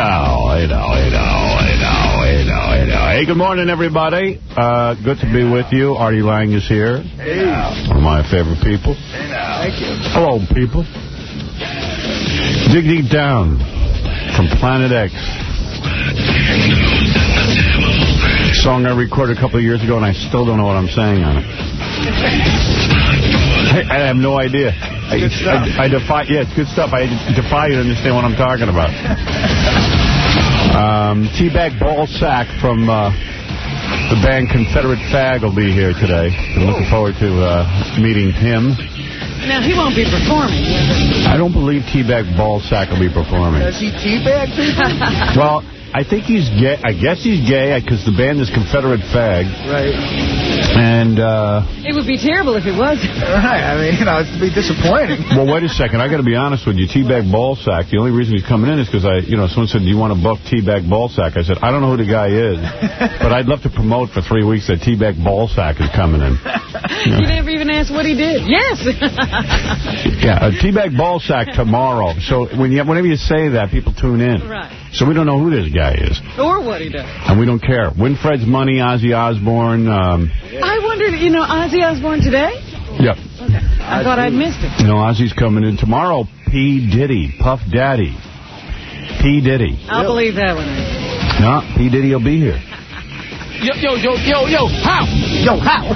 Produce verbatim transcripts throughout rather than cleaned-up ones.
know, I know, I know, I know, I know, I know. Hey, good morning, everybody. Uh, good to be with you. Artie Lang is here. Hey. One of my favorite people. Hey now. Thank you. Hello, people. Dig Deep Down from Planet X. Song I recorded a couple of years ago, and I still don't know what I'm saying on it. I, I have no idea. I, good stuff. I, I defy, yeah, it's good stuff. I defy you to understand what I'm talking about. Um, T-Bag Ballsack from uh, the band Confederate Fag will be here today. I'm looking forward to uh, meeting him. Now, he won't be performing. I don't believe T-Bag Ballsack will be performing. Does he teabag people? Well, I think he's gay. I guess he's gay because the band is Confederate Fag. Right. And, uh... it would be terrible if it wasn't. Right. I mean, you know, it'd be disappointing. Well, wait a second. I got to be honest with you. T-Bag Ballsack, the only reason he's coming in is because I, you know, someone said, do you want to book T-Bag Ballsack? I said, I don't know who the guy is, but I'd love to promote for three weeks that T-Bag Ballsack is coming in. You, know? You never even asked what he did. Yes. Yeah, T-Bag Ballsack tomorrow. So when you, whenever you say that, people tune in. Right. So we don't know who this guy is. Or what he does. And we don't care. Winfred's Money, Ozzy Osbourne. Um, I wondered, you know, Ozzy Osbourne today? Yep. Okay. I thought I'd missed it. You know, Ozzy's coming in tomorrow. P. Diddy, Puff Daddy. P. Diddy. I'll really? believe that one. No, P. Diddy will be here. Yo, yo, yo, yo, yo, how? Yo, how?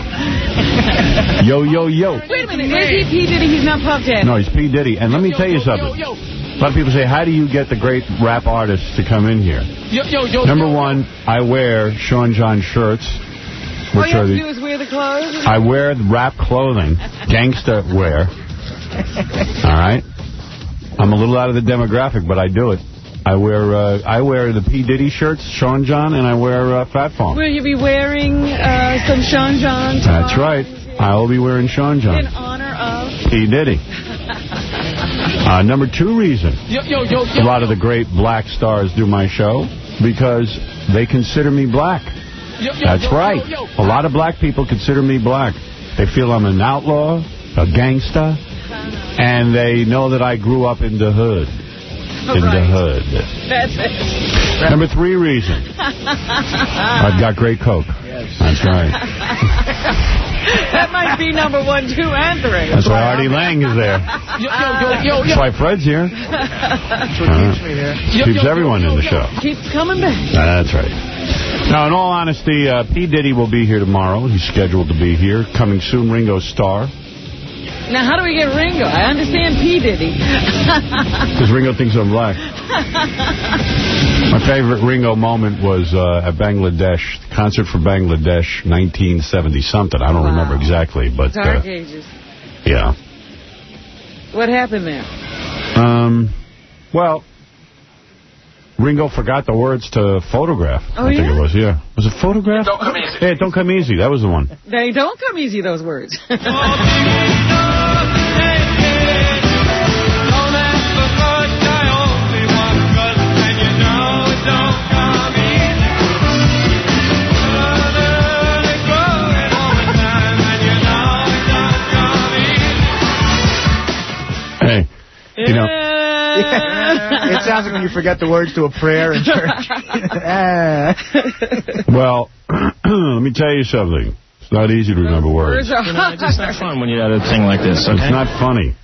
Yo, yo, yo. Wait a minute. Is he P. Diddy? He's not Puff Daddy. No, he's P. Diddy. And let me tell you something. Yo, yo, yo. A lot of people say, how do you get the great rap artists to come in here? Yo, yo, yo, Number yo, one, I wear Sean John shirts. All Which you have are to the, do is wear the clothes? I wear rap clothing, gangsta wear. All right? I'm a little out of the demographic, but I do it. I wear uh, I wear the P. Diddy shirts, Sean John, and I wear uh, Fat Phone. Will you be wearing uh, some Sean John? That's right. I will be wearing Sean John. In honor of? P. Diddy. Uh, number two reason, yo, yo, yo, yo, a lot of the great black stars do my show because they consider me black. Yo, yo, That's yo, right. Yo, yo. A lot of black people consider me black. They feel I'm an outlaw, a gangster, and they know that I grew up in the hood. In right. the hood. That's it. Number three reason, I've got great coke. Yes. That's right. That might be number one, two, and three. That's why Artie Lang is there. Yo, yo, yo, yo, yo. That's why Fred's here. That's what keeps me here. Keeps everyone in the show. Keeps coming back. That's right. Now, in all honesty, uh, P. Diddy will be here tomorrow. He's scheduled to be here. Coming soon, Ringo Starr. Now, how do we get Ringo? I understand P. Diddy. Because Ringo thinks I'm black. My favorite Ringo moment was uh, at Bangladesh, the concert for Bangladesh, nineteen seventy something. I don't wow. remember exactly, but Dark uh, ages. Yeah. What happened there? Um. Well, Ringo forgot the words to Photograph. Oh, I think yeah? it was. Yeah. Was it Photograph? Don't come easy. Yeah, Don't Come Easy. That was the one. They don't come easy, those words. Hey, you know. It sounds like when you forget the words to a prayer in church. Well, let me tell you something. It's not easy to remember words. words you know, it's just not fun when you have a thing like this, okay? It's not funny.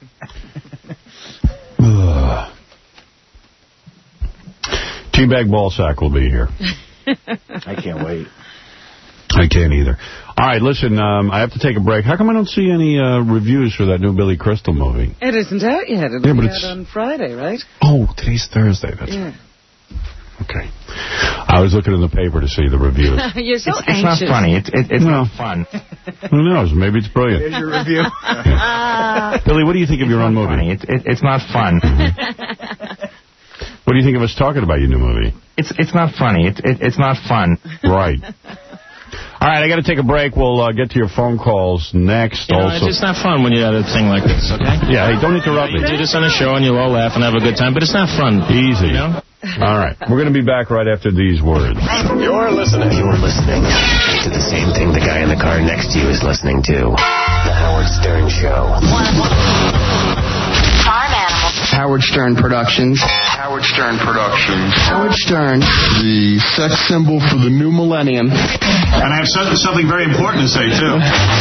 T-Bag Ballsack will be here. I can't wait. I can't either. All right, listen, um, I have to take a break. How come I don't see any uh, reviews for that new Billy Crystal movie? It isn't out yet. It'll yeah, but be it's out on Friday, right? Oh, today's Thursday. That's yeah. right. Okay. I was looking in the paper to see the reviews. You're so it's, anxious. It's not funny. It's, it, it's no. not fun. Who knows? Maybe it's brilliant. Here's your review. Billy, what do you think of it's your own movie? Funny. It, it, it's not fun. What do you think of us talking about your new movie? It's it's not funny. It's it, it's not fun. Right. All right, I got to take a break. We'll uh, get to your phone calls next. You know, also, it's just not fun when you have a thing like this, okay? Yeah, hey, don't interrupt you me. do this on a show and you'll all laugh and have a good time, but it's not fun. Easy. You know? All right, we're going to be back right after these words. You're listening. You're listening to the same thing the guy in the car next to you is listening to. The Howard Stern Show. Farm animals. Howard Stern Productions. Howard Stern Productions. Howard Stern. The sex symbol for the new millennium. And I have something very important to say, too.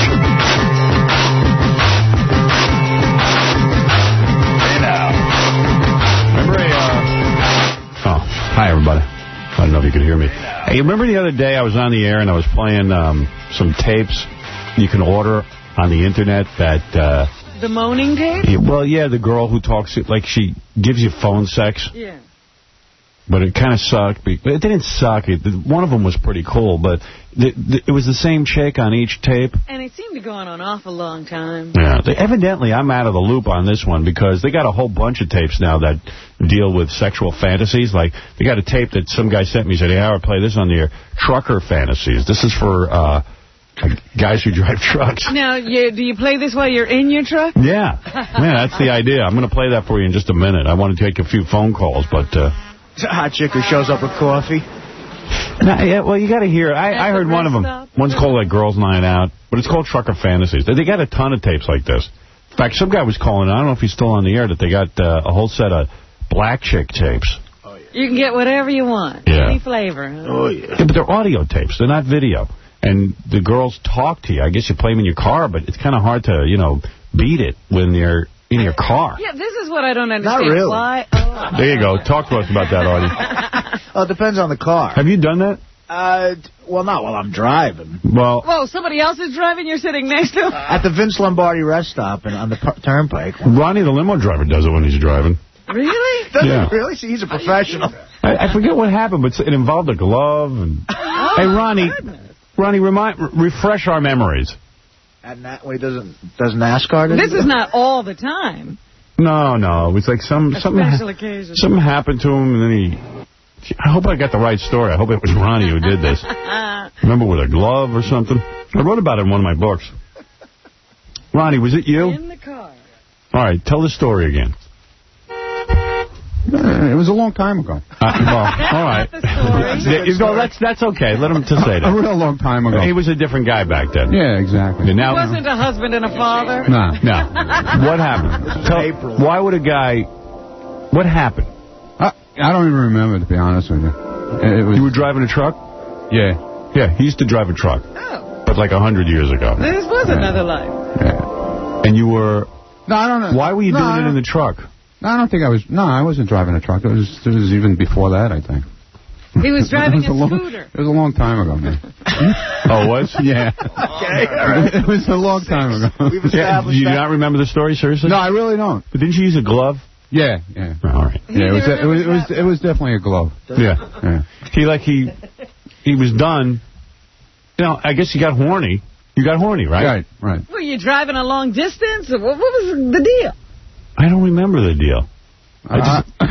Hi, everybody. I don't know if you could hear me. Hey, you remember the other day I was on the air and I was playing um, some tapes you can order on the Internet that... Uh, the moaning tape? Yeah, well, yeah, the girl who talks, like she gives you phone sex. Yeah. But it kind of sucked. It didn't suck. It, one of them was pretty cool, but the, the, it was the same chick on each tape. And it seemed to go on an awful long time. Yeah. They, evidently, I'm out of the loop on this one because they got a whole bunch of tapes now that deal with sexual fantasies. Like, they got a tape that some guy sent me. He said, hey, Howard, play this on the air. Trucker fantasies. This is for uh, guys who drive trucks. Now, you, do you play this while you're in your truck? Yeah. Man, that's the idea. I'm going to play that for you in just a minute. I want to take a few phone calls, but... Uh, It's a hot chick who shows up with coffee. No, yeah, well, you got to hear. I, I heard one of them. Stop. One's called like Girls Night Out, but it's called Trucker Fantasies. They got a ton of tapes like this. In fact, some guy was calling. I don't know if he's still on the air. That they got uh, a whole set of black chick tapes. Oh, yeah. You can get whatever you want. Yeah. Any flavor. Oh yeah. Yeah, but they're audio tapes. They're not video. And the girls talk to you. I guess you play them in your car, but it's kind of hard to, you know, beat it when you're in your car. Yeah, this is what I don't understand. Not really. Why? Oh. There you go. Talk to us about that, Artie. Oh, it depends on the car. Have you done that? Uh, well, not while I'm driving. Well, Whoa, somebody else is driving, you're sitting next to him? At the Vince Lombardi rest stop and on the turnpike. Ronnie, the limo driver, does it when he's driving. Really? Does yeah. he really? See, he's a professional. I, I forget what happened, but it involved a glove. And oh, hey, Ronnie, goodness. Ronnie, remind, refresh our memories. And that way, doesn't does NASCAR do This is not all the time. No, no, it was like some a something. Special occasion. Something happened to him, and then he. I hope I got the right story. I hope it was Ronnie who did this. Remember, with a glove or something? I wrote about it in one of my books. Ronnie, was it you? In the car. All right, tell the story again. It was a long time ago. Uh, well, all right. You go, that's that's okay. Let him to say that. A real long time ago. He was a different guy back then. Yeah, exactly. And now, he wasn't a husband and a father? No. No. What happened? Tell, why would a guy... What happened? I, I don't even remember, to be honest with you. It was, you were driving a truck? Yeah. Yeah, he used to drive a truck. Oh. But like a hundred years ago. This was yeah. another life. Yeah. And you were... No, I don't know. Why were you no, doing it in the truck? No, I don't think I was... No, I wasn't driving a truck. It was, it was even before that, I think. He was driving was a, a long, scooter. It was a long time ago, man. Oh, it was? Yeah. Okay, all right. It was a long time ago. We've Yeah, do you that. not remember the story, seriously? No, I really don't. But didn't you use a glove? Yeah, yeah. Oh, all right. Yeah, it was, it was, it was, it was definitely a glove. Yeah. Yeah. He, like, he, he was done. You know, I guess he got horny. You got horny, right? Right, right. Were you driving a long distance? Or what, what was the deal? I don't remember the deal. I just... Uh,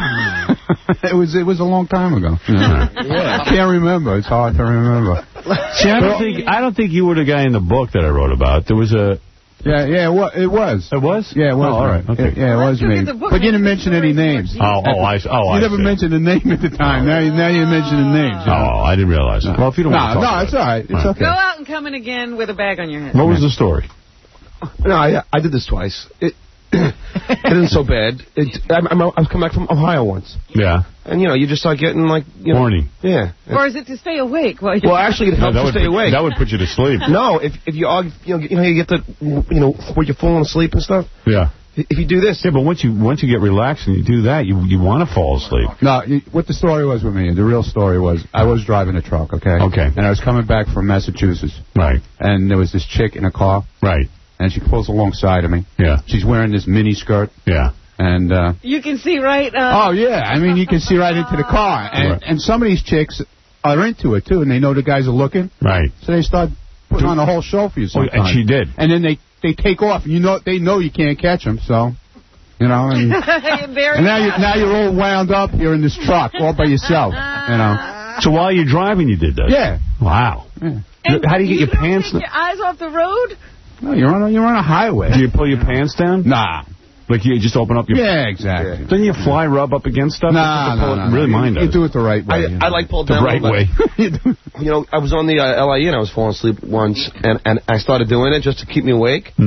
it was it was a long time ago. Yeah. Yeah. I can't remember. It's hard to remember. See, I don't think I don't think you were the guy in the book that I wrote about. There was a... Yeah, yeah, it was. It was. It was? Yeah, it was. Oh, all right. Okay. It, yeah, it Well, was let's me. look at the book. But you didn't Maybe mention the any story's names. Oh, oh, I, oh, You I never see. mentioned a name at the time. Now, you- now you're mentioning names. You know? Oh, I didn't realize. No. Well, if you don't no, want to talk no, about it's it. all right. It's Right. okay. Go out and come in again with a bag on your head. What was the story? No, I, I did this twice. It, it isn't so bad. It, I, I'm, I was coming back from Ohio once. Yeah. And, you know, you just start getting, like, you know. Horny. Yeah. Or is it to stay awake? While Well, actually, it helps that you would stay put, awake. That would put you to sleep. No, if if you all, you know, you know, you get the, you know, where you're falling asleep and stuff. Yeah. If you do this. Yeah, but once you once you get relaxed and you do that, you you want to fall asleep. No, you, what the story was with me, the real story was, I was driving a truck, okay? Okay. And I was coming back from Massachusetts. Right. And there was this chick in a car. Right. And she pulls alongside of me. Yeah. She's wearing this mini skirt. Yeah. And, uh... You can see right... Uh, oh, yeah. I mean, you can see right into the car. And, Right. and some of these chicks are into it, too, and they know the guys are looking. Right. So they start putting on a whole show for you Oh, sometimes. and she did. And then they, they take off, and you know they know you can't catch them, so... You know, and, there and now, you, now you're all wound up here in this truck all by yourself, you know. So while you're driving, you did that? Yeah. Wow. Yeah. And How do you get you your pants... Take your eyes off the road? No, you're on a, you're on a highway. Do you pull your pants down? Nah. Like you just open up your... Yeah, exactly. Doesn't your fly rub up against stuff? Nah, no, no, no. Really, no. mine You, does. you do it the right way. I, you know. I like pulled The down right a little way. bit. You know, I was on the uh, L I E and I was falling asleep once, and, and I started doing it just to keep me awake. Mm.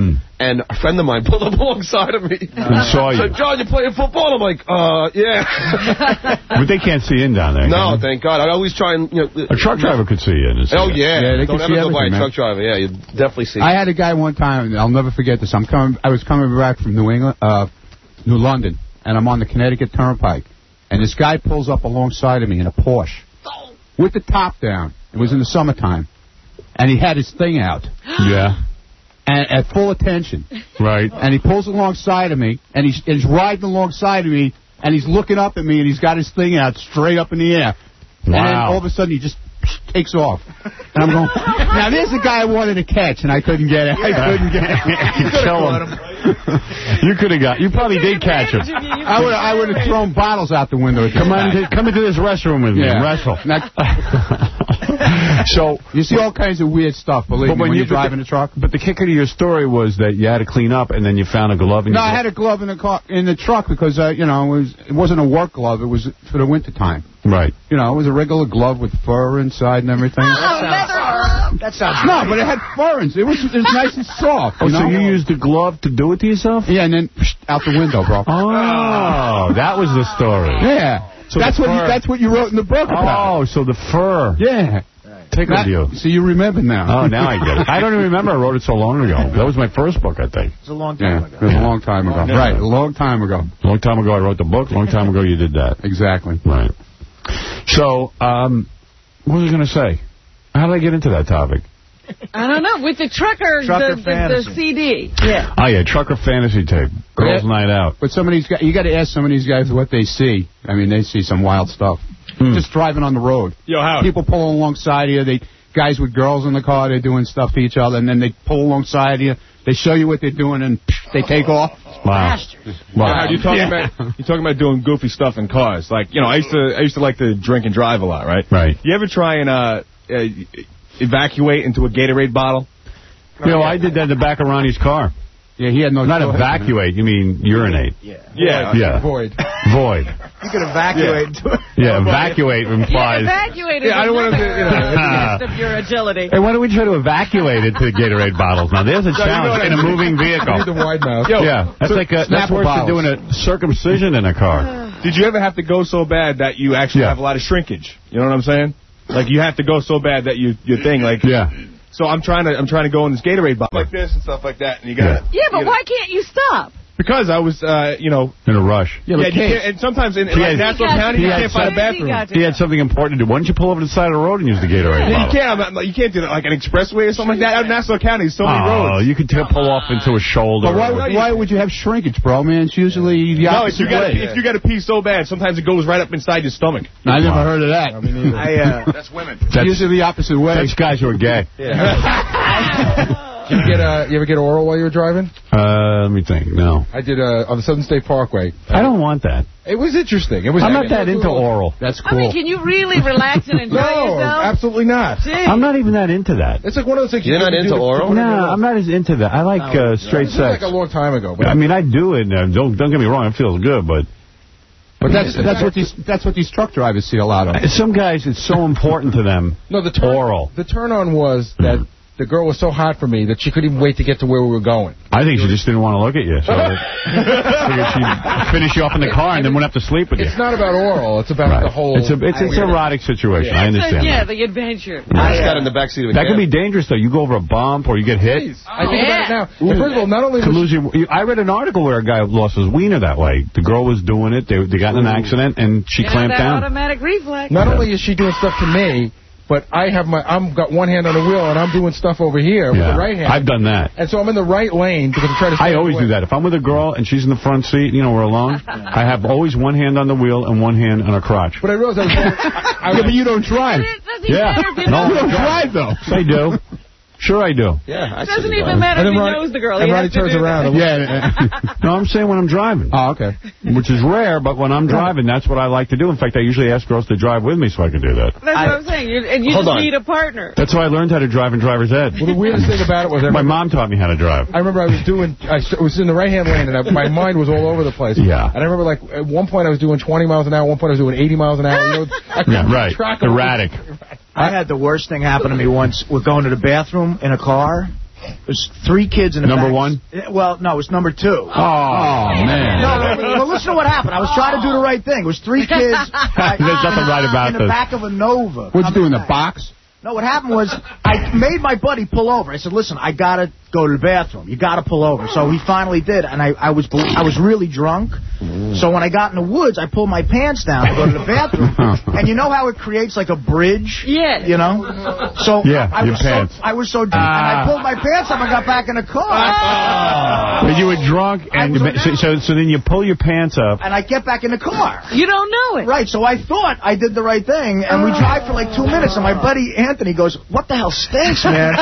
and a friend of mine pulled up alongside of me. And saw you. Said, John, you playing football? I'm like, uh, yeah. But they can't see in down there. No, thank God. I always try and, you know. A truck driver could see in. Oh, yeah. Yeah, they Don't can ever see go by a everything, truck driver. Yeah, you definitely see. I had a guy one time, I'll never forget this. I'm coming. I was coming back from New England, uh, New London, and I'm on the Connecticut Turnpike. And this guy pulls up alongside of me in a Porsche with the top down. It was in the summertime. And he had his thing out. Yeah. And at full attention. Right. And he pulls alongside of me, and he's, he's riding alongside of me, and he's looking up at me, and he's got his thing out straight up in the air. Wow. And then all of a sudden, he just takes off. And I'm going, now there's the guy I wanted to catch, and I couldn't get it. I couldn't get it. You kill him. You could have got, you probably did catch him. I would I would have thrown bottles out the window. Come on, to, come into this restroom with me Yeah. and wrestle. So you see all kinds of weird stuff, believe but me, when, when you you're driving the, a truck. But the kicker to your story was that you had to clean up, and then you found a glove. In No, your I had a glove in the car in the truck because uh, you know it was it wasn't a work glove. It was for the winter time. Right. You know, it was a regular glove with fur inside and everything. Oh, that sounds No, but it had fur in it. It was, it was nice and soft. Oh, You so know? you used the glove to do it to yourself? Yeah, and then psh, out the window, bro. Oh, that was the story. Yeah. So that's the what you, fur- that's what you wrote in the book about. Oh, so the fur. Yeah. Tickled That- you. So you remember now. Oh, now I get it. I don't even remember. I wrote it so long ago. That was my first book, I think. It's a long time Yeah, ago. it was a long time ago. Yeah. Right, a long time ago. A long time ago, I wrote the book. A long time ago, you did that. Exactly. Right. So, um, what was I going to say? How did I get into that topic? I don't know. With the trucker, Trucker the, the, the fantasy. C D. Yeah. Oh, yeah, Trucker Fantasy Tape. Girls' Yeah. Night Out. But some of these guys, you got to ask some of these guys what they see. I mean, they see some wild stuff. Hmm. Just driving on the road. Yo, Howard. People pulling alongside you. They guys with girls in the car. They're doing stuff to each other, and then they pull alongside you. They show you what they're doing, and psh, they take off. Wow. Wow. You're talking Yeah. about you're talking about doing goofy stuff in cars. Like, you know, I used to I used to like to drink and drive a lot, right? Right. You ever try and uh, uh evacuate into a Gatorade bottle? You know, I did that in the back of Ronnie's car. Yeah, he had no. Not choice. evacuate. You mean urinate? Yeah. Yeah. Yeah. Void. Void. You could evacuate to it. Yeah, evacuate implies... Yeah, evacuate is Yeah, I don't wanna another do- you know, test of your agility. Hey, why don't we try to evacuate it to the Gatorade bottles? Now, there's a you know challenge what I in a mean. moving vehicle. the wide mouth. Yo, Yeah, that's so like a, that's Snapple worse than bottles. doing a circumcision in a car. Did you ever have to go so bad that you actually Yeah. have a lot of shrinkage? You know what I'm saying? Like, you have to go so bad that you your thing like Yeah. So I'm trying to I'm trying to go in this Gatorade bottle like this and stuff like that, and you got Yeah, but why can't you stop? because I was uh you know In a rush. yeah, but you Case- can't, and sometimes in, in He like had- Nassau He got County you. you He can't had find a some- bathroom. He got you. He had something important to do. Why don't you pull over to the side of the road and use the Gatorade Yeah, bottle? you can't. I'm not- you can't do that like an expressway or something like that. Out in Nassau County, there's so many Oh, roads. you could t- pull off into a shoulder. But why, or- would- why would you have shrinkage, bro? Man, it's usually the No, if opposite you got way. if you got to pee so bad, sometimes it goes right up inside your stomach. I never heard of that. I, uh, That's women. That's, usually the opposite way. that's guys who are gay. Did you get uh, you ever get oral while you were driving? Uh, let me think. No. I did uh, on the Southern State Parkway. I don't want that. It was interesting. It was. I'm not that into oral. That's I mean, can you really relax and enjoy No, yourself? absolutely not. Gee. I'm not even that into that. It's like one of those things. You're you not can into do to- oral? to- No, I'm not as into that. I like uh, straight This was sex. like a long time ago. But I mean, I do it. Uh, don't don't get me wrong. It feels good, but But that's that's what these that's what these truck drivers see a lot of. some guys, it's so important to them. no, the turn, Oral. The turn on was that the girl was so hot for me that she couldn't even wait to get to where we were going. I think she just didn't want to look at you. So figured she'd finish you off in the car and then wouldn't have to sleep with you. It's not about oral. It's about Right. the whole. It's a it's it's an erotic situation. I So, understand. yeah, that. the adventure. I just got in the backseat of a That cab. can be dangerous though. You go over a bump or you get hit. I think Yeah. about it now. And first of all, not only Could was lose your, I read an article where a guy lost his wiener that way. The girl was doing it. They they got in an accident and she Yeah, clamped that down. automatic reflex. Not only is she doing stuff to me, but I have my I'm got one hand on the wheel and I'm doing stuff over here with Yeah. the right hand. I've done that. And so I'm in the right lane because I'm trying to. I stay always away. do that. If I'm with a girl and she's in the front seat, you know, we're alone, I have always one hand on the wheel and one hand on her crotch. But I realized I was. Going, I, I, Yeah, but you don't drive. It doesn't Yeah. matter if you No, know You don't the girl. drive though. Yes, I do. Sure I do. Yeah, I It doesn't see even that. matter And if then he Ronnie- knows the girl. and He Ronnie has to turns do around that. and No, I'm saying when I'm driving. Oh, okay. Which is rare, but when I'm driving, that's what I like to do. In fact, I usually ask girls to drive with me so I can do that. That's what I'm saying. You, and you Hold just on. need a partner. That's how I learned how to drive in driver's ed. Well, the weirdest thing about it was I My remember, mom taught me how to drive. I remember I was doing. I s- was in the right hand lane and I, my mind was all over the place. Yeah. And I remember like at one point I was doing twenty miles an hour. At one point I was doing eighty miles an hour. You know, I couldn't Yeah, keep right. track of Erratic. I had the worst thing happen to me once. We're going to the bathroom in a car, There's three kids in the Number back. one? Well, no, it was number two. Oh, man. No, no, well, listen to what happened. I was trying to do the right thing. It was three kids. I, There's nothing right about in this. the back of a Nova. What'd you do, in the box? No, what happened was I made my buddy pull over. I said, listen, I got to go to the bathroom. You got to pull over. So he finally did, and I, I was I was really drunk. So when I got in the woods, I pulled my pants down to go to the bathroom. And you know how it creates like a bridge? Yeah. You know? So yeah, I, I your was pants. So, I was so drunk, uh, and I pulled my pants up and got back in the car. Oh. But you were drunk, and you, so, so so then you pull your pants up. And I get back in the car. You don't know it. Right, so I thought I did the right thing, and we drive for like two minutes, and my buddy Anthony goes, what the hell stinks, man?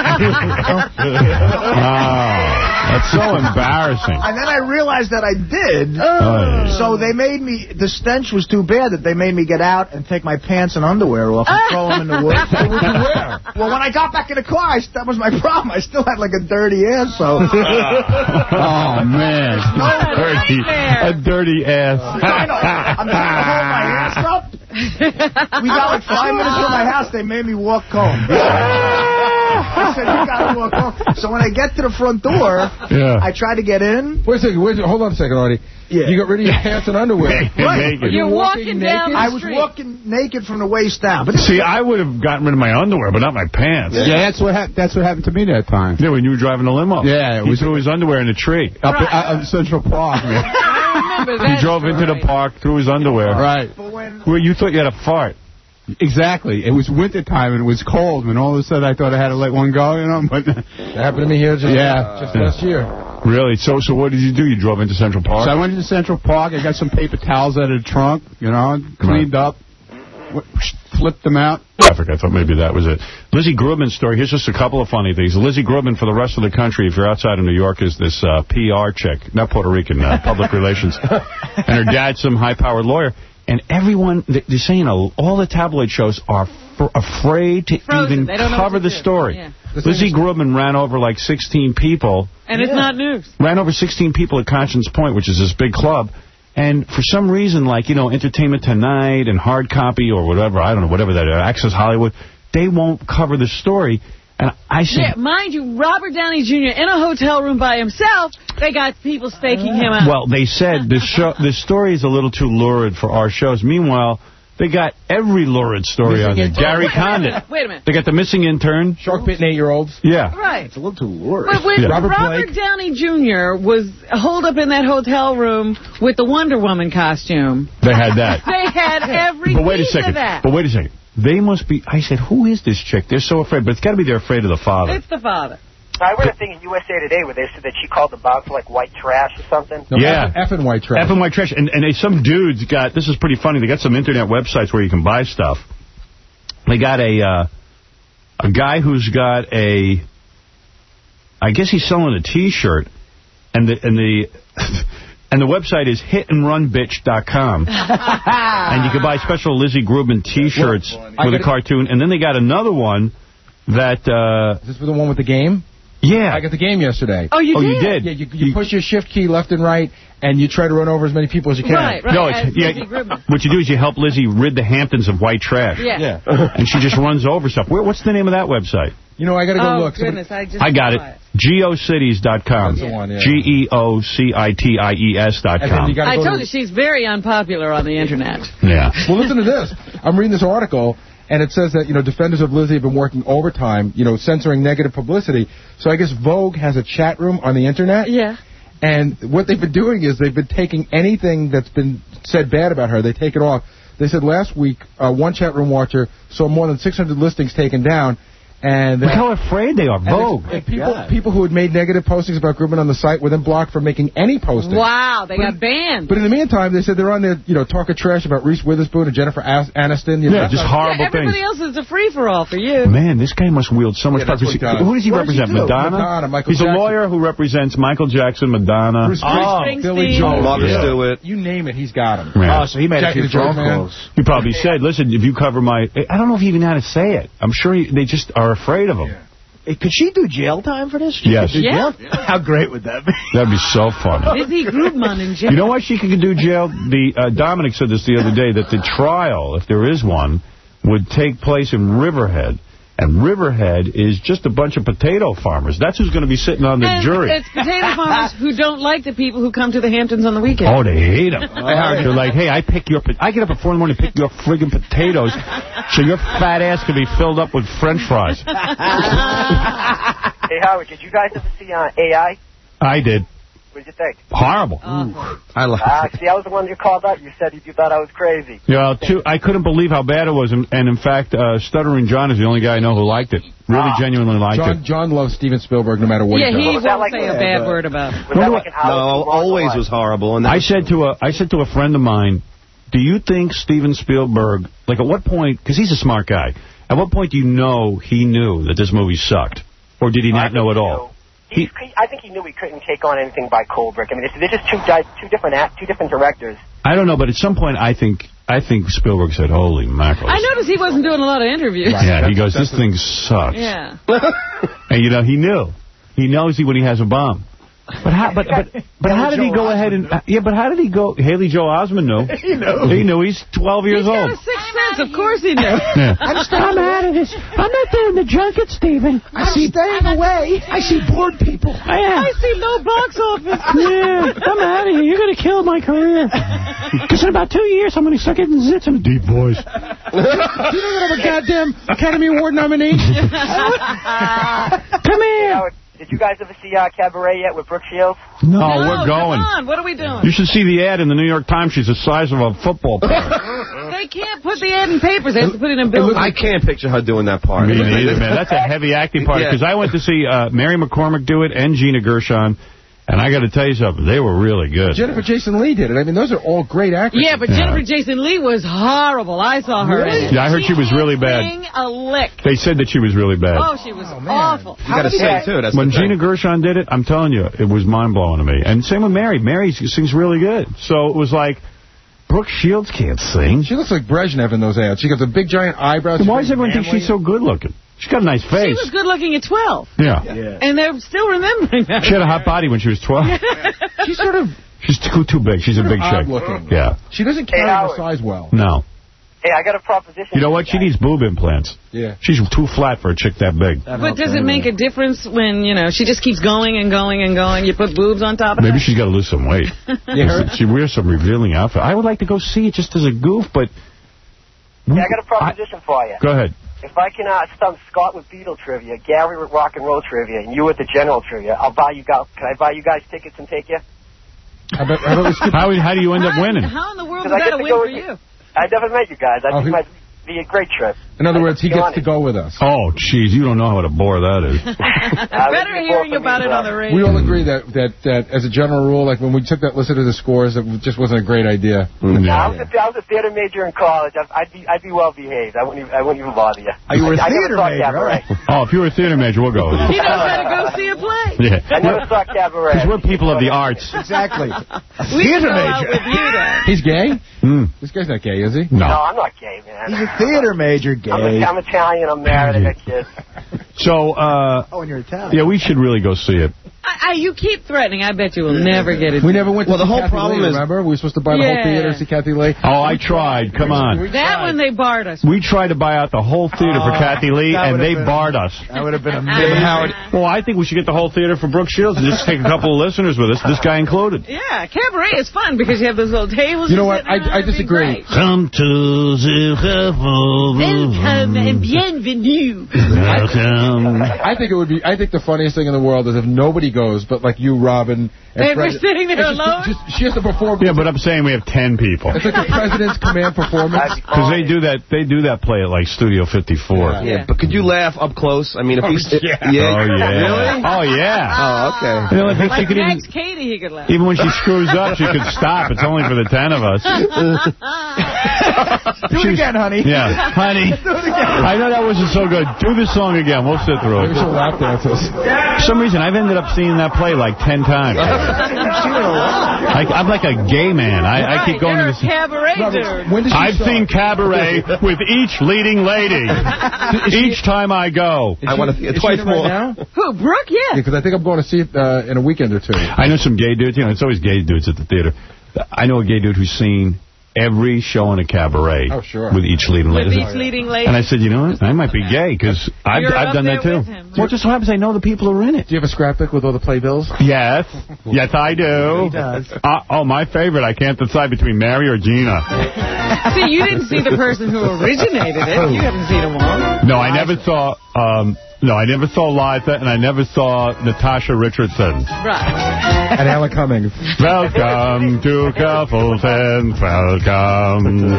Oh, that's so embarrassing. And then I realized that I did. Oh. So they made me, the stench was too bad that they made me get out and take my pants and underwear off and throw them in the woods. What would you wear? Well, when I got back in the car, I, that was my problem. I still had like a dirty ass, so. Oh, man. No, dirty, a dirty ass. I'm trying, to, I'm trying to hold my ass up. We got like five minutes from my house. They made me walk home. I said, you got to walk home. So when I get to the front door, yeah. I try to get in. Wait a second. Wait, hold on a second, Artie. Yeah. You got rid of your pants and underwear. Right. You're, You're walking, walking down the I was street. walking naked from the waist down. But see, I would have gotten rid of my underwear, but not my pants. Yeah, yeah that's what ha that's what happened to me that time. Yeah, when you were driving a limo. Yeah, it he was, threw his underwear in a tree. Up right. in, uh, Central Park. Man. I remember that. He drove story. into the park, threw his underwear. Right. Where you thought you had a fart. Exactly. It was wintertime and it was cold, and all of a sudden I thought I had to let one go, you know. But that happened to me here just, yeah. just last year. Really? So so what did you do? You drove into Central Park? So I went into Central Park. I got some paper towels out of the trunk, you know, cleaned right. up, flipped them out. I forgot. I thought maybe that was it. Lizzie Grubman's story. Here's just a couple of funny things. Lizzie Grubman, for the rest of the country, if you're outside of New York, is this uh, P R chick, not Puerto Rican, uh, public relations. And her dad's some high-powered lawyer. And everyone, they're saying all the tabloid shows are afraid to Frozen. even cover the do. story. Yeah. Lizzie Grubman ran over like sixteen people. And it's yeah. not news. Ran over sixteen people at Conscience Point, which is this big club. And for some reason, like, you know, Entertainment Tonight and Hard Copy or whatever, I don't know, whatever that is, Access Hollywood, they won't cover the story. And I said... Yeah, mind you, Robert Downey Junior in a hotel room by himself, they got people staking him out. Well, they said the show, the story is a little too lurid for our shows. Meanwhile, they got every lurid story missing on there. Intern. Gary Wait Condit. a Wait a minute. They got the missing intern. Shark bitten eight-year-olds. Yeah. Right. It's a little too lurid. But when yeah. Robert, Robert Downey Junior was holed up in that hotel room with the Wonder Woman costume. They had that. They had every but wait a piece second. of that. But wait a second. They must be... I said, who is this chick? They're so afraid. But it's got to be they're afraid of the father. It's the father. I read a thing in U S A Today where they said that she called the bouncer like white trash or something. No, yeah. Effing white trash. Effing white trash. And, and they, some dudes got... This is pretty funny. They got some internet websites where you can buy stuff. They got a... Uh, a guy who's got a... I guess he's selling a T-shirt. And the... And the And the website is hit and run bitch dot com. And you can buy special Lizzie Grubman T-shirts with a cartoon. And then they got another one that... Uh, is this for the one with the game? Yeah. I got the game yesterday. Oh, you oh, did? you did? Yeah, you, you, you push your shift key left and right, and you try to run over as many people as you can. Right, right. No, it's, yeah, what you do is you help Lizzie rid the Hamptons of white trash. Yeah. yeah. And she just runs over stuff. Where, what's the name of that website? You know, I got to go oh, look. Oh, goodness, I just I got it. it. geocities dot com. That's the one, yeah. G E O C I T I E S dot com. I told to... you she's very unpopular on the Internet. Yeah. Well, listen to this. I'm reading this article, and it says that, you know, defenders of Lizzie have been working overtime, you know, censoring negative publicity. So I guess Vogue has a chat room on the Internet. Yeah. And what they've been doing is they've been taking anything that's been said bad about her, they take it off. They said last week, uh, one chat room watcher saw more than six hundred listings taken down. And, uh, look how afraid they are. Vogue. And people, people who had made negative postings about Grubman on the site were then blocked from making any posting. Wow, they but got in, banned. But in the meantime, they said they're on there, you know, talking trash about Reese Witherspoon and Jennifer Aniston. You know, yeah, just horrible yeah, everybody things. Everybody else is a free-for-all for you. Man, this guy must wield so much yeah, power. Who does he what represent? Does he Madonna? Madonna Michael He's Jackson. a lawyer who represents Michael Jackson, Madonna. Bruce oh, Billy Joel. Martha yeah. Stewart. You name it, he's got him. Yeah. Oh, so he made Jackie a few phone calls. He probably said, listen, if you cover my... I don't know if he even had to say it. I'm sure he, they just are afraid of him. Yeah. Could she do jail time for this? She yes. Yeah. How great would that be? That'd be so fun. Lizzie Grubman in jail. You know why she could do jail? The uh, Dominic said this the other day, that the trial, if there is one, would take place in Riverhead. And Riverhead is just a bunch of potato farmers. That's who's going to be sitting on the and jury. It's potato farmers who don't like the people who come to the Hamptons on the weekend. Oh, they hate them. They're like, hey, I pick your, I get up at four in the morning and pick your friggin' potatoes so your fat ass can be filled up with French fries. Hey, Howard, did you guys ever see uh, A I? I did. What did you think? Horrible. Oh. I love uh, it. See, I was the one you called out. You said you thought I was crazy. Yeah, too, I couldn't believe how bad it was. And, and in fact, uh, Stuttering John is the only guy I know who liked it. Really ah. genuinely liked John, it. John loves Steven Spielberg no matter what yeah, he does. he won't like say a bad word about it. Was that like an hour No, always was horrible. And I said to a I said to a friend of mine, do you think Steven Spielberg, like at what point, because he's a smart guy, at what point do you know he knew that this movie sucked? Or did he not know at all? He, he, I think he knew he couldn't take on anything by Kubrick. I mean, they're just two two different two different directors. I don't know, but at some point, I think I think Spielberg said, "Holy mackerel!" I noticed he wasn't doing a lot of interviews. Right. Yeah, he goes, "This thing sucks." Yeah. And you know, he knew. He knows he when he has a bomb. But how? But but but how did he go ahead and? Uh, yeah, but how did he go? Haley Joel Osment knew. He knew. He knew. He's twelve years He's old. He's got a sixth sense. Of course he knew. Yeah. I'm, I'm out of this. I'm not doing the junket, Stephen. I I'm see staying away. I see bored people. I am. I see no box office. Yeah, I'm out of here. You're going to kill my career. Because in about two years, I'm going to start getting zits in deep voice. You don't have a goddamn Academy Award nominee. Come here. Did you guys ever see uh, Cabaret yet with Brooke Shields? No, no we're going. Come on, what are we doing? You should see the ad in the New York Times. She's the size of a football player. They can't put the ad in papers. They have to put it in billboards. I can't picture her doing that part. Me neither, man. That's a heavy acting part. Because yeah. I went to see uh, Mary McCormick do it and Gina Gershon. And I got to tell you something, they were really good. Jennifer Jason Leigh did it. I mean, those are all great actors. Yeah, but yeah. Jennifer Jason Leigh was horrible. I saw her. Really? Yeah, I heard she, she was really bad. A lick. They said that she was really bad. Oh, she was oh, awful. You got to say, too. That's when Gina Gershon did it, I'm telling you, it was mind-blowing to me. And same with Mary. Mary sings really good. So it was like, Brooke Shields can't sing. She looks like Brezhnev in those ads. She got the big, giant eyebrows. Why does everyone think she's so good-looking? She's got a nice face. She was good-looking at twelve. Yeah. yeah. And they're still remembering that. She had a hot body when she was twelve. She's sort of... She's too too big. She's a big chick. Looking. Yeah. She doesn't carry hey, the size well. No. Hey, I got a proposition. You know what? She needs boob implants. Yeah. She's too flat for a chick that big. That but does it make a difference when, you know, she just keeps going and going and going? You put boobs on top of Maybe that? she's got to lose some weight. Yeah. She wears some revealing outfit. I would like to go see it just as a goof, but... Yeah, I got a proposition I... for you. Go ahead. If I can uh, stump Scott with Beatle trivia, Gary with rock and roll trivia, and you with the general trivia, I'll buy you guys. Can I buy you guys tickets and take you? How, about, how, about how, how do you end up winning? How in the world is that a win for you? I never met you guys. I oh, think it might be a great trip. In other words, he gets to go with us. Oh, jeez, you don't know how to bore that is. Better hearing about it on the radio. We all agree that, that that as a general rule, like when we took that listen to the scores, it just wasn't a great idea. Mm, yeah. I, was a, I was a theater major in college. I'd be I'd be well behaved. I wouldn't even, I wouldn't even bother you. Oh, you were a I, theater I major, right? Oh, if you were a theater major, we'll go with you. He knows how to go see a play. Yeah. I never saw Cabaret. Because we're people of the arts. Exactly. A theater major. With you, He's gay? Mm. This guy's not gay, is he? No. No, I'm not gay, man. He's a theater major gay. I'm, a, I'm Italian. I'm married. I got kids. So, uh... Oh, and you're Italian. Yeah, we should really go see it. I, I, you keep threatening. I bet you will never get it. We never went to well, the whole Kathy problem Lee, is... remember? We were supposed to buy the yeah. whole theater to see Kathy Lee. Oh, I tried. Come on. That one they barred us. We tried to buy out the whole theater oh, for Kathy Lee, and they been, barred us. That would have been amazing. Howard. Well, I think we should get the whole theater for Brooke Shields and just take a couple of listeners with us, this guy included. Yeah, Cabaret is fun because you have those little tables. You know what? I, I disagree. Come to the Welcome and bienvenue. Welcome. I think it would be. I think the funniest thing in the world is if nobody goes, but like you, Robin. And we're sitting there just, alone. Just, she has to perform. Yeah, but I'm saying we have ten people. It's like the president's command performance. Because they do that. They do that play at like Studio fifty-four. Yeah, yeah, but could you laugh up close? I mean, if oh, you. Yeah. yeah. Oh yeah. Really? Oh yeah. Oh okay. You know, like like could Max even, Katie, he could laugh. Even when she screws up, she could stop. It's only for the ten of us. Do it again, honey. Yeah, honey. Do it again. I know that wasn't so good. Do this song again. We'll sit through it. Maybe she'll lap dance us. For some reason, I've ended up seeing that play like ten times. I, I'm like a gay man. I, right, I keep going to this. Cabaret dude. I've seen Cabaret with each leading lady. Each time I go. I want to see it twice more. Right now? Who, Brooke? Yeah. Because I think I'm going to see it uh, in a weekend or two. I know some gay dudes. You know, it's always gay dudes at the theater. I know a gay dude who's seen every show in a cabaret. Oh, sure. With each leading lady. With each leading lady. And I said, you know what? I might be gay, because I've, You're I've up done there that, too. with him. Well, it just so happens I know the people who are in it. Do you have a scrapbook with all the playbills? Yes. Yes, I do. He does. Uh, oh, my favorite. I can't decide between Mary or Gina. See, you didn't see the person who originated it. You haven't seen them all. No, I never saw... Um, no, I never saw Liza, and I never saw Natasha Richardson. Right. And Alan Cummings. Welcome to Carfelton. Welcome.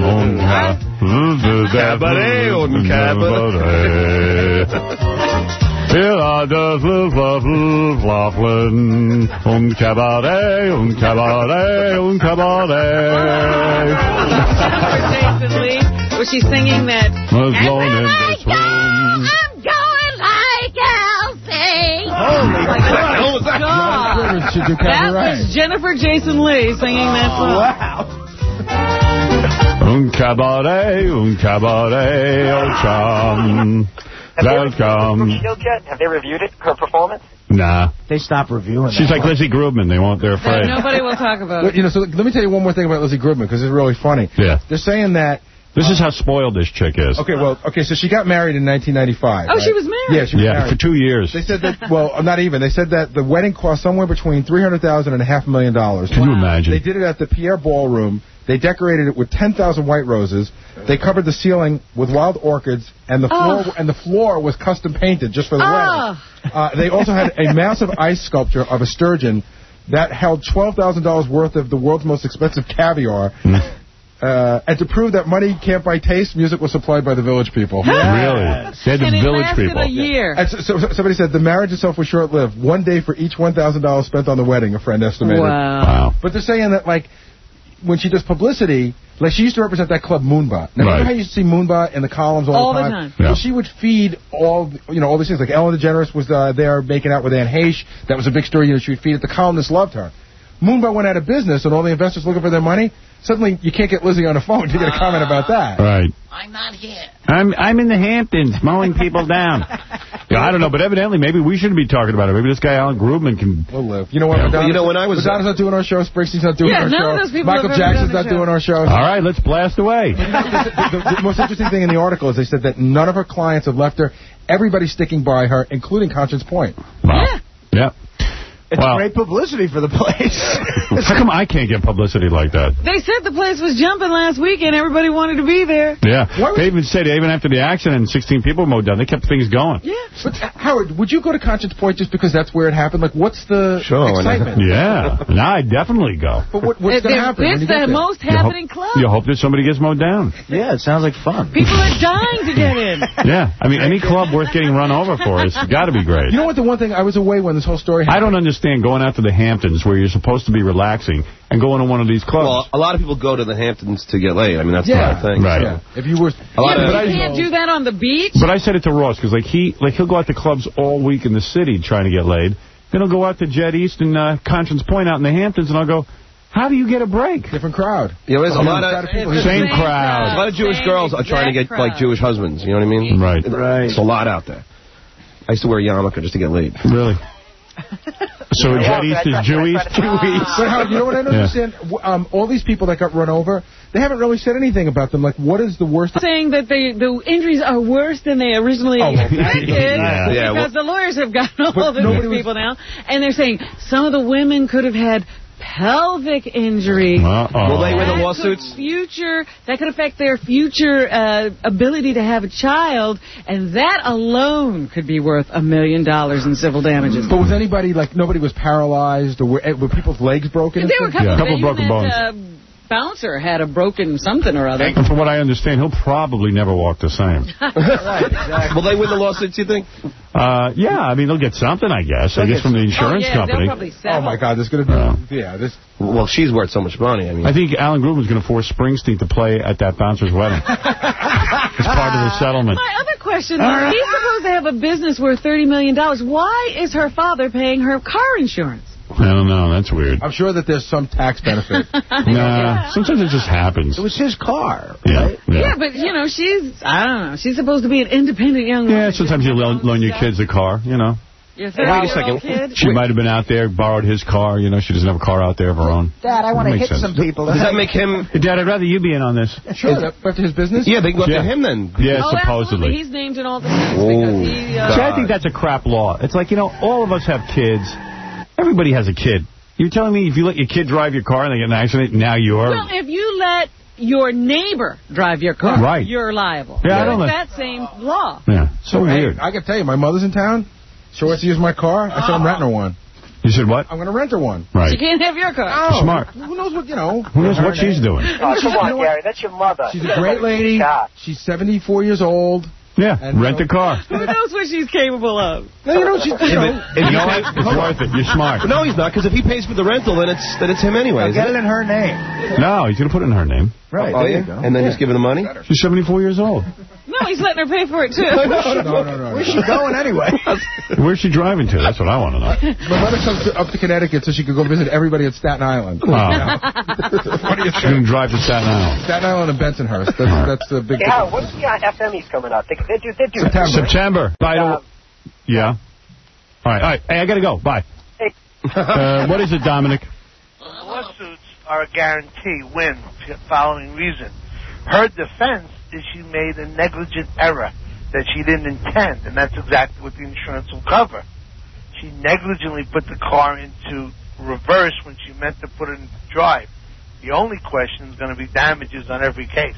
Cabaret und cabaret. Here are the Flufflin, und Cabaret, und Cabaret, und Cabaret. Jason Lee, was she singing that? Was blown in this room. Oh, my God. God. That was Jennifer Jason Lee singing that song. Wow. Un cabaret, un cabaret, oh chum. Welcome. Have they reviewed it, her performance? Nah. They stopped reviewing She's that. like Lizzie Grubman. They won't, they're afraid. Nobody will talk about it. You know, so let me tell you one more thing about Lizzie Grubman, because it's really funny. Yeah. They're saying that... This is how spoiled this chick is. Okay, well, okay, so she got married in nineteen ninety-five. Oh, right? she was married? Yeah, she was Yeah, married. for two years. They said that, well, not even. They said that the wedding cost somewhere between three hundred thousand dollars and a half a million dollars. Can you imagine? They did it at the Pierre Ballroom. They decorated it with ten thousand white roses. They covered the ceiling with wild orchids, and the floor Oh. and the floor was custom painted just for the Oh. wedding. Uh, they also had a massive ice sculpture of a sturgeon that held twelve thousand dollars worth of the world's most expensive caviar. Uh, and to prove that money can't buy taste, music was supplied by the village people. Really? They had the And it village lasted people. a year. And so, so somebody said the marriage itself was short-lived. One day for each one thousand dollars spent on the wedding, a friend estimated. Wow. Wow. But they're saying that, like, when she does publicity, like, she used to represent that club Moonbot. Now, Right. you know how you used to see Moonbot in the columns all, All the the time? time. Yeah. Well, she would feed all, you know, all these things. Like, Ellen DeGeneres was uh, there making out with Anne Heche. That was a big story. You know, she would feed it. The columnists loved her. Moonbot went out of business, and all the investors looking for their money. Suddenly, you can't get Lizzie on the phone to get a comment about that. Right. I'm not here. I'm I'm in the Hamptons mowing people down. Yeah, I don't know, but evidently maybe we shouldn't be talking about it. Maybe this guy Alan Grubman can. We'll live. You know what? Yeah. Madonna's, You know, when I was- Madonna's not doing our show. Springsteen's not doing Yeah, our none show. of those people Michael have ever Jackson's done not the show. doing our show. All right, let's blast away. the, the, the most interesting thing in the article is they said that none of her clients have left her. Everybody's sticking by her, including Conscience Point. Wow. Yeah. It's Wow. great publicity for the place. How come I can't get publicity like that? They said the place was jumping last week and everybody wanted to be there. Yeah. Why was- They even said even after the accident, sixteen people mowed down. They kept things going. Yeah. But, uh, Howard, would you go to Conscience Point just because that's where it happened? Like, what's the Sure, why not? excitement? Yeah. Now I definitely go. But what, what's It- going to happen when It's you get the there? most You hope, happening club. you hope that somebody gets mowed down. Yeah, it sounds like fun. People are dying to get in. Yeah. I mean, any club worth getting run over for has got to be great. You know what? The one thing I was away when this whole story I happened. don't understand going out to the Hamptons where you're supposed to be relaxing and going to one of these clubs. Well, a lot of people go to the Hamptons to get laid. I mean, that's Yeah. the thing. Right. Yeah. If you were, A lot Yeah, of but you can't do that on the beach. But I said it to Ross because like he like he'll go out to clubs all week in the city trying to get laid. Then he'll go out to Jet East and uh, Conscience Point out in the Hamptons, and I'll go, how do you get a break? different crowd. You know, there's a Some lot crowd of people It's here. Same the crowd. a lot of Jewish Same girls are trying to get exact like crowd. Jewish husbands. You know what I mean? Right. Right. There's a lot out there. I used to wear a yarmulke just to get laid. Really? So Jet East is Jew East? But Howard, you know what I don't Yeah. understand? W- Um, all these people that got run over, they haven't really said anything about them. Like, what is the worst? Saying that they, the injuries are worse than they originally Oh, well, expected yeah. Yeah, because the lawyers have gotten all But of nobody these was- people now, and they're saying some of the women could have had pelvic injury. Uh-oh. Will they win the That lawsuits? could Future that could affect their future uh, ability to have a child, and that alone could be worth a million dollars in civil damages. But was anybody, like, nobody was paralyzed, or were, eh, were people's legs broken? and There were a stuff? couple, Yeah. of Couple even broken that, bones. Uh, bouncer had a broken something or other. And from what I understand, he'll probably never walk the same. Right, exactly. Will they win the lawsuits, you think? Uh, yeah, I mean, they'll get something, I guess. I guess from the insurance oh, yeah, company. They'll probably settle. Oh, my God, there's going to be... Yeah, this... Well, she's worth so much money. I mean, I think Alan Grubman's going to force Springsteen to play at that bouncer's wedding. It's part of the settlement. My other question is, he's supposed to have a business worth thirty million dollars. Why is her father paying her car insurance? I don't know. That's weird. I'm sure that there's some tax benefit. Nah, sometimes it just happens. It was his car, Yeah, right? yeah. Yeah, but, you know, she's, I don't know, she's supposed to be an independent young woman. Yeah, sometimes you loan, loan your kids a car, you know. Your Wait a second. kid? She might have been out there, borrowed his car. You know, she doesn't have a car out there of her own. Dad, I want to Makes hit sense. some people. Does that make him... Dad, I'd rather you be in on this. Sure, that after his business? Yeah, they can go Yeah. after him then. Yeah, Oh, supposedly. absolutely. He's named in all the things because he... Uh, See, I think that's a crap law. It's like, you know, all of us have kids. Everybody has a kid. You're telling me if you let your kid drive your car and they get in an accident, now you're... Well, if you let your neighbor drive your car, Right. you're liable. Yeah, I It's don't know. that same law. Yeah, so Hey, weird. I can tell you, my mother's in town. She wants to use my car. I said I'm renting her one. You said what? I'm going to rent her one. Right. She can't have your car. Oh, Smart. Who knows what, you know. Who knows what she's doing? Oh, come on, Gary. That's your mother. She's a great lady. She's seventy-four years old. Yeah, And, rent you a know, car. Who knows what she's capable of? No, you know, she's, you know. You know what? It's worth it. You're smart. No, he's not, because if he pays for the rental, then it's then it's him anyway. Get isn't it in her name. No, he's going to put it in her name. Right, Oh, there yeah? you go. And then just give her the money? She's seventy-four years old. No, he's letting her pay for it, too. No, no, no, no. Where's she going anyway? Where's she driving to? That's what I want to know. My mother comes to, up to Connecticut so she could go visit everybody at Staten Island. Oh. What do you She's think? going to drive to Staten Island. Staten Island and Bensonhurst. That's, that's the big... Yeah, what's the uh, F M Es coming up? They, they do, they do. September. September. By the Uh, way. Yeah. All right. All right. Hey, I got to go. Bye. Hey. Uh, what is it, Dominic? Lawsuits are a guarantee win for the following reason. Her defense is she made a negligent error that she didn't intend, and that's exactly what the insurance will cover. She negligently put the car into reverse when she meant to put it into drive. The only question is going to be damages on every case.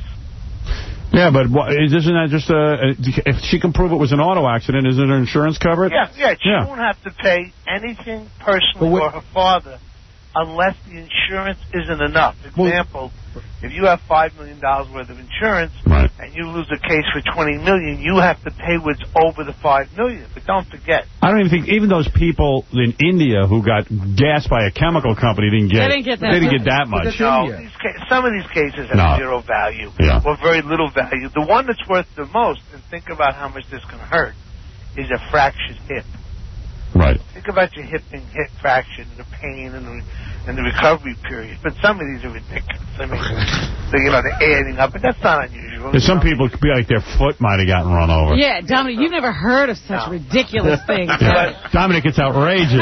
Yeah, but what, isn't that just a... If she can prove it was an auto accident, isn't her insurance covered? Yeah, yeah, she Yeah. won't have to pay anything personally But what- or her father unless the insurance isn't enough. Example, if you have five million dollars worth of insurance Right. and you lose a case for twenty million dollars, you have to pay what's over the five million dollars. But don't forget. I don't even think... Even those people in India who got gassed by a chemical company didn't get... They didn't get that They didn't much. get that much. No, these ca- some of these cases have No. zero value Yeah. or very little value. The one that's worth the most, and think about how much this can hurt, is a fractured hip. Right. Think about your hip being hip fractured and the pain and the, and the recovery period. But some of these are ridiculous. I mean, they, you know, they're adding up, but that's not unusual. There's some people could be like their foot might have gotten run over. Yeah, Dominic, you've never heard of such ridiculous things. Yeah. Dominic, it's outrageous.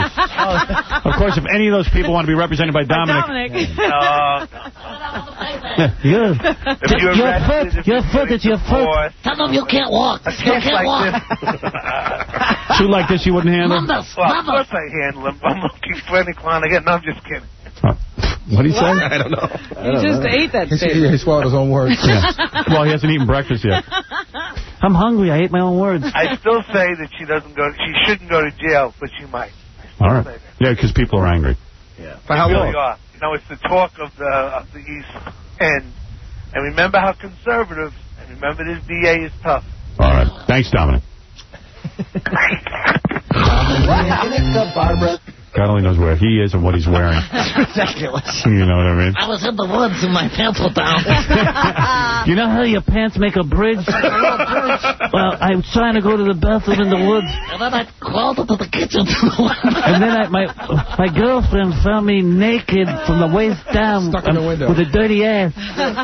Of course, if any of those people want to be represented by Dominic... Dominic. Uh, Yeah. if you're Your arrested, foot, if your you're foot, it's your foot. divorced, Tell them you can't walk. a You case can't like walk. this. Shoot like this you wouldn't handle? Numbers, Well, of numbers. course I handle him. I'm looking for any clown again. No, I'm just kidding. What did he say? I don't know. You just ate that He, statement. he swallowed his own words. Yeah. Well, he hasn't eaten breakfast yet. I'm hungry. I ate my own words. I still say that she doesn't go. She shouldn't go to jail, but she might. All right. Yeah, because people are angry. Yeah. For how They really long? are. You know, it's the talk of the of the East End. And remember how conservative. And remember this D A is tough. All right. Thanks, Dominic. God only knows where he is and what he's wearing. Ridiculous. You know what I mean? I was in the woods and my pants were down. You know how your pants make a bridge? Well, I was trying to go to the bathroom in the woods. And then I crawled into the kitchen. And then I, my my girlfriend found me naked from the waist down. Stuck in the window. With a dirty ass.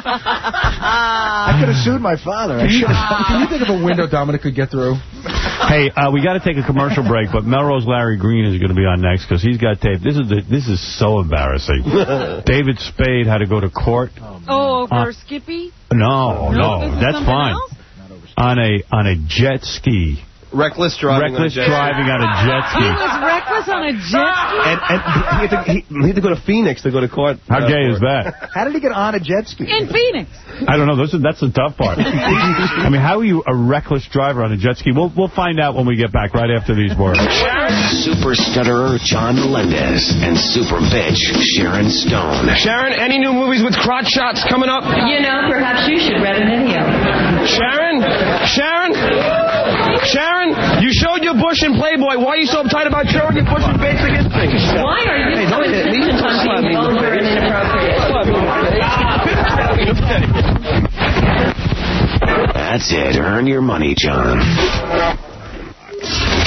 I could have sued my father. I Can you, should have. can you think of a window Dominic could get through? Hey, uh, we got to take a commercial break, but Melrose Larry Green is going to be on next because he's got tape. This is the, this is so embarrassing. David Spade had to go to court. Oh, over Uh, Skippy? No, no, This is that's something fine. else? On a on a jet ski. Reckless driving. Reckless on a jet driving on a jet He ski. was reckless on a jet ski? And, and he, had to, he, he had to go to Phoenix to go to court. How uh, gay is for it. that? How did he get on a jet ski? In Phoenix. I don't know. Those are, that's the tough part. I mean, how are you a reckless driver on a jet ski? We'll we'll find out when we get back right after these words. Super stutterer John Melendez and super bitch Sharon Stone. Sharon, any new movies with crotch shots coming up? You know, perhaps you should read an video. Sharon? Sharon? Sharon? You showed your bush in Playboy. Why are you so uptight about showing your bush in Basic Instinct? Why are you Hey, don't hit me. insistent on being vulgar and inappropriate? That's it. Earn your money, John.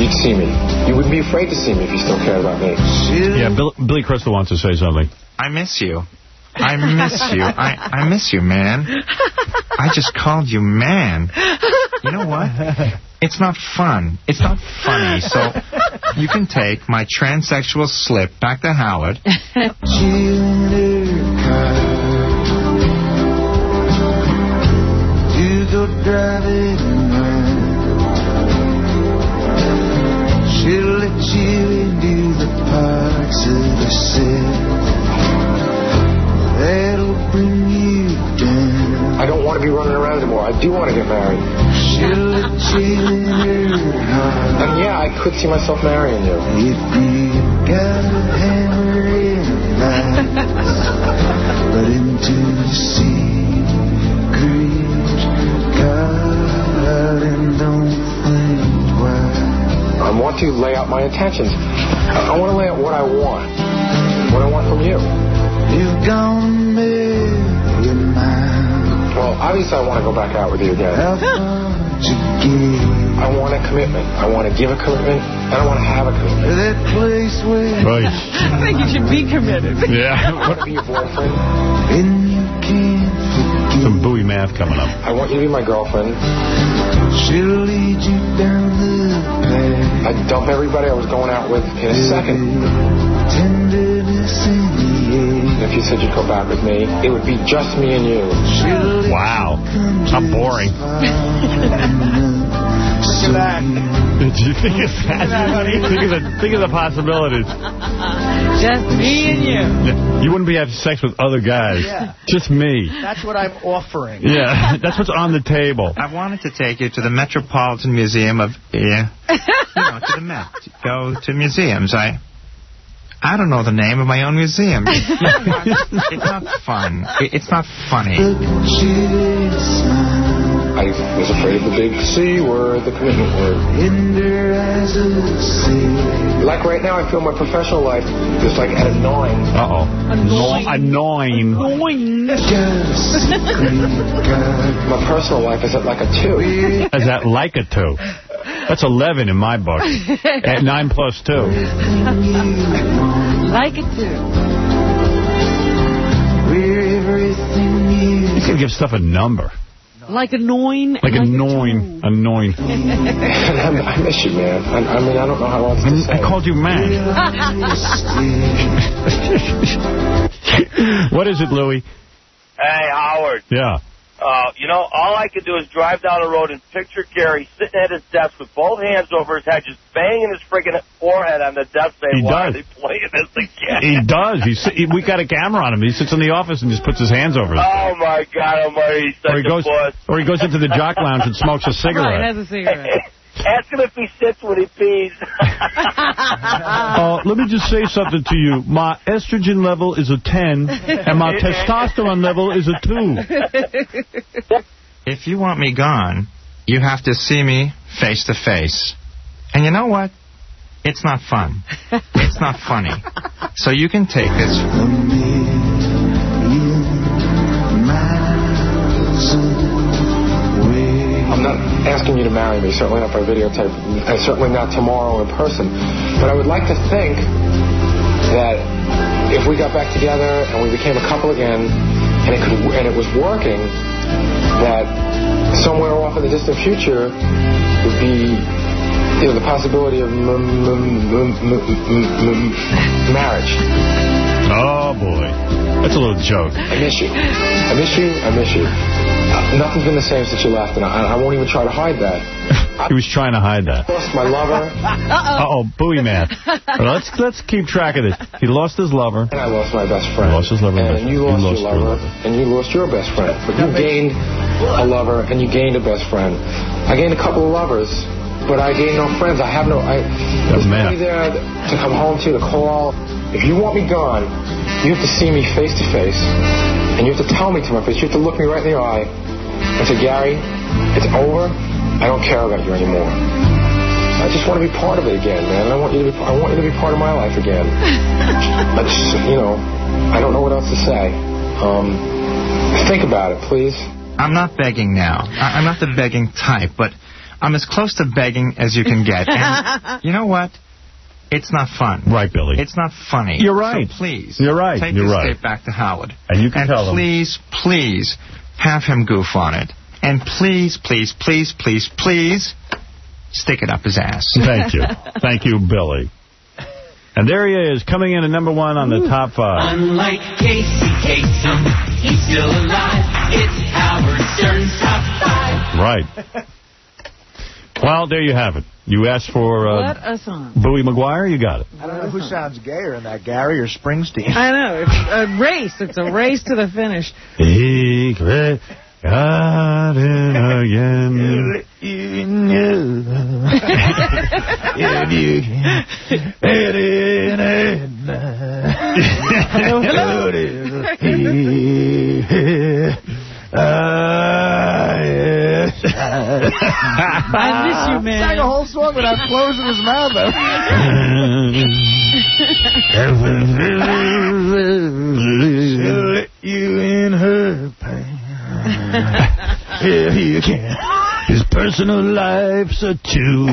you'd see me. You wouldn't be afraid to see me if you still cared about me. Yeah, Bill, Billy Crystal wants to say something. I miss you. I miss you. I, I miss you, man. I just called you man. You know what? It's not fun. It's not funny. So you can take my transsexual slip back to Howard. You go driving around. She'll let you into the parts of the city that'll bring you down. I don't want to be running around anymore. I do want to get married. She'll let you in her heart. And yeah, I could see myself marrying you. If you got a hammer in lights, but into the secret garden, don't think why. I want to lay out my intentions. I, I want to lay out what I want. What I want from you. You've gone million miles. Well, obviously I want to go back out with you again. How far to give? I want a commitment. I want to give a commitment, and I want to have a commitment. That place where right. I think you should be committed. Yeah. I want to be your boyfriend. And you can't forget. Some Bowie math coming up. I want you to be my girlfriend. She'll lead you down the path. I'd dump everybody I was going out with in a second. Tenderness in the air. If you said you'd go back with me, it would be just me and you. Wow. How boring. Look at that. think of that. Think of the, think of the possibilities. Just me and you. You wouldn't be having sex with other guys. Yeah. Just me. That's what I'm offering. Yeah, that's what's on the table. I wanted to take you to the Metropolitan Museum of... Yeah. You know, to the Met. Go to museums. I... I don't know the name of my own museum. It's not fun. It's not funny. I was afraid of the big C word, the commitment word. Like right now, I feel my professional life is like at a nine. Uh-oh. Annoying. Annoying. Annoying. My personal life is at like a two. Is that like a two? That's eleven in my book. At nine plus two. Like it too. You can give stuff a number. Like annoying. Like, like annoying. Annoying. I miss you, man. I, I mean, I don't know how else to say. I called you man. What is it, Louie? Hey, Howard. Yeah. Uh, you know, all I could do is drive down the road and picture Gary sitting at his desk with both hands over his head, just banging his freaking forehead on the desk saying, he why does. are they playing this again? He does. He's, he, we got a camera on him. He sits in the office and just puts his hands over his Oh, my God almighty, he's such or he goes, a puss. Or he goes into the jock lounge and smokes a cigarette. Right, has a cigarette. Ask him if he sits when he pees. uh, let me just say something to you. My estrogen level is a ten, and my testosterone level is a two. If you want me gone, you have to see me face to face. And you know what? It's not fun. It's not funny. So you can take this. I'm not asking you to marry me, certainly not by videotape, and certainly not tomorrow in person. But I would like to think that if we got back together and we became a couple again, and it could, and it was working, that somewhere off in the distant future would be, you know, the possibility of m m m m m marriage. Oh boy, that's a little joke. I miss you. I miss you. I miss you. Uh, nothing's been the same since you left, and I, I won't even try to hide that. He was trying to hide that. I lost my lover. Uh-oh, Bowie man. Let's let's keep track of this. He lost his lover. And I lost my best friend. He lost his lover. And you lost, lost your lover. lover. And you lost your best friend. But you gained a lover, and you gained a best friend. I gained a couple of lovers, but I gained no friends. I have no... I, there's nobody there to come home to, to call. If you want me gone, you have to see me face to face. And you have to tell me to my face. You have to look me right in the eye and say, Gary, it's over. I don't care about you anymore. I just want to be part of it again, man. And I want you to be. I want you to be part of my life again. I just, you know, I don't know what else to say. Um, think about it, please. I'm not begging now. I, I'm not the begging type, but I'm as close to begging as you can get. And you know what? It's not fun. Right, Billy. It's not funny. You're right. So please. You're right. Take You're this right. tape back to Howard. And you can and tell him. please, please, have him goof on it. And please, please, please, please, please, stick it up his ass. Thank you. Thank you, Billy. And there he is, coming in at number one on the top five. Unlike Casey Kasem, he's still alive. It's Howard Stern's top five. Right. Well, there you have it. You asked for uh, What a song. Bowie Maguire, you got it. I don't know who sounds gayer in that, Gary or Springsteen. I know. It's a race. It's a race to the finish. He got it again. You know, if you can get it in I miss you, man. Sang a whole song without closing his mouth. Let you in her pain. If you can. His personal life's a two.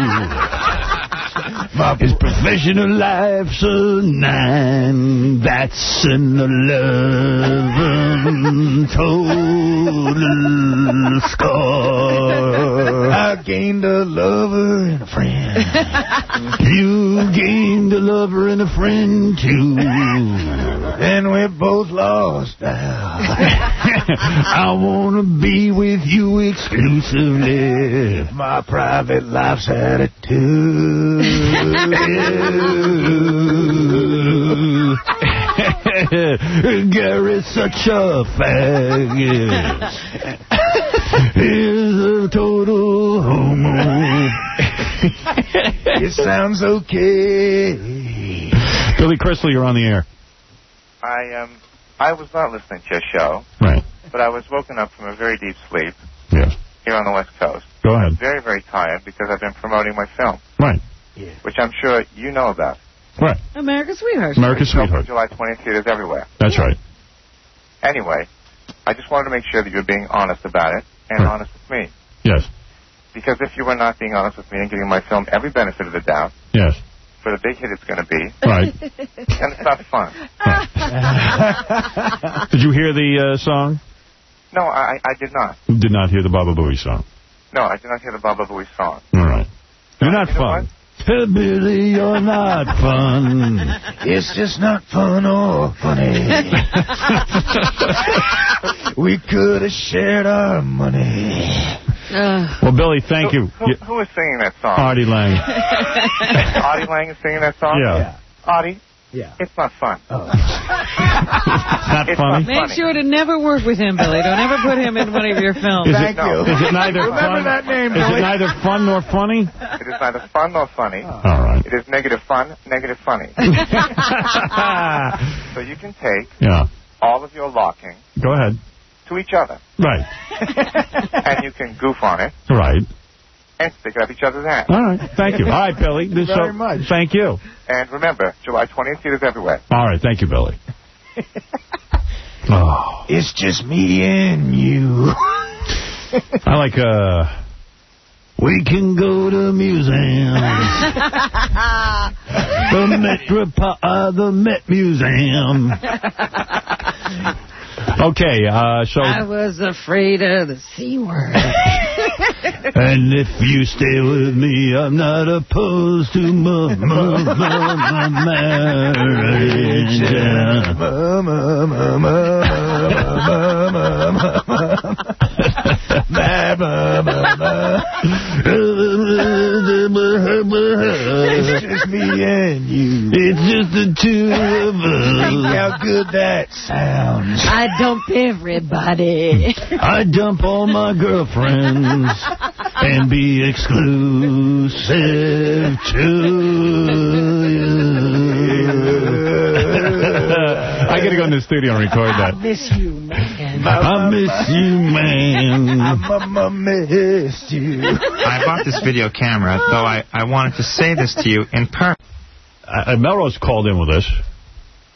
His professional life's a nine. That's an eleven total score. I gained a lover and a friend. You gained a lover and a friend too. And we both lost out. I want to be with you exclusively. My private life's attitude. Gary's such a faggot. He's a total homo. It sounds okay. Billy Crystal, you're on the air. I um, I was not listening to your show. Right. But I was woken up from a very deep sleep. Yes. Here on the West Coast. Go ahead. I'm very, very tired because I've been promoting my film. Right. Yeah. Which I'm sure you know about. Right. America's Sweetheart. America's Sweetheart. July twentieth theaters everywhere. That's right. Anyway, I just wanted to make sure that you're being honest about it and right. honest with me. Yes. Because if you were not being honest with me and giving my film every benefit of the doubt. Yes. For the big hit it's going to be. Right. And it's not fun. Right. Did you hear the uh, song? No, I, I did not. Did not hear the Baba Booey song. No, I did not hear the Baba Booey song. All right. You're not you know fun. Hey, Billy, you're not fun. It's just not fun or funny. We could have shared our money. Uh, well, Billy, thank who, you. Who, you. Who is singing that song? Artie Lang. Artie Lang is singing that song? Yeah. Artie? Yeah. It's not fun. Oh. Not it's funny? Not Make funny. sure to never work with him, Billy. Don't ever put him in one of your films. Is Thank it, you. Is it neither Remember fun? that name, Is Billy. it neither fun nor funny? It is neither fun nor funny. Oh. All right. It is negative fun, negative funny. So you can take yeah. all of your locking Go ahead. to each other. Right. And you can goof on it. Right. And stick it up each other's ass. All right. Thank you. All right, Billy. Thank you This very so, much. Thank you. And remember, July twentieth, theaters everywhere. All right. Thank you, Billy. Oh. It's just me and you. I like, uh... We can go to museums. the Metropo- uh, the Met Museum. Okay, uh, so... I was afraid of the C word. And if you stay with me, I'm not opposed to my, my, my, my marriage. It's just me and you. It's just the two of us. Think how good that sounds. I dump everybody. I dump all my girlfriends and be exclusive to you. I gotta go in the studio and record that. I miss you, man. I miss you, man. I miss you. I bought this video camera, though I, I wanted to say this to you in person. Uh, Melrose called in with us.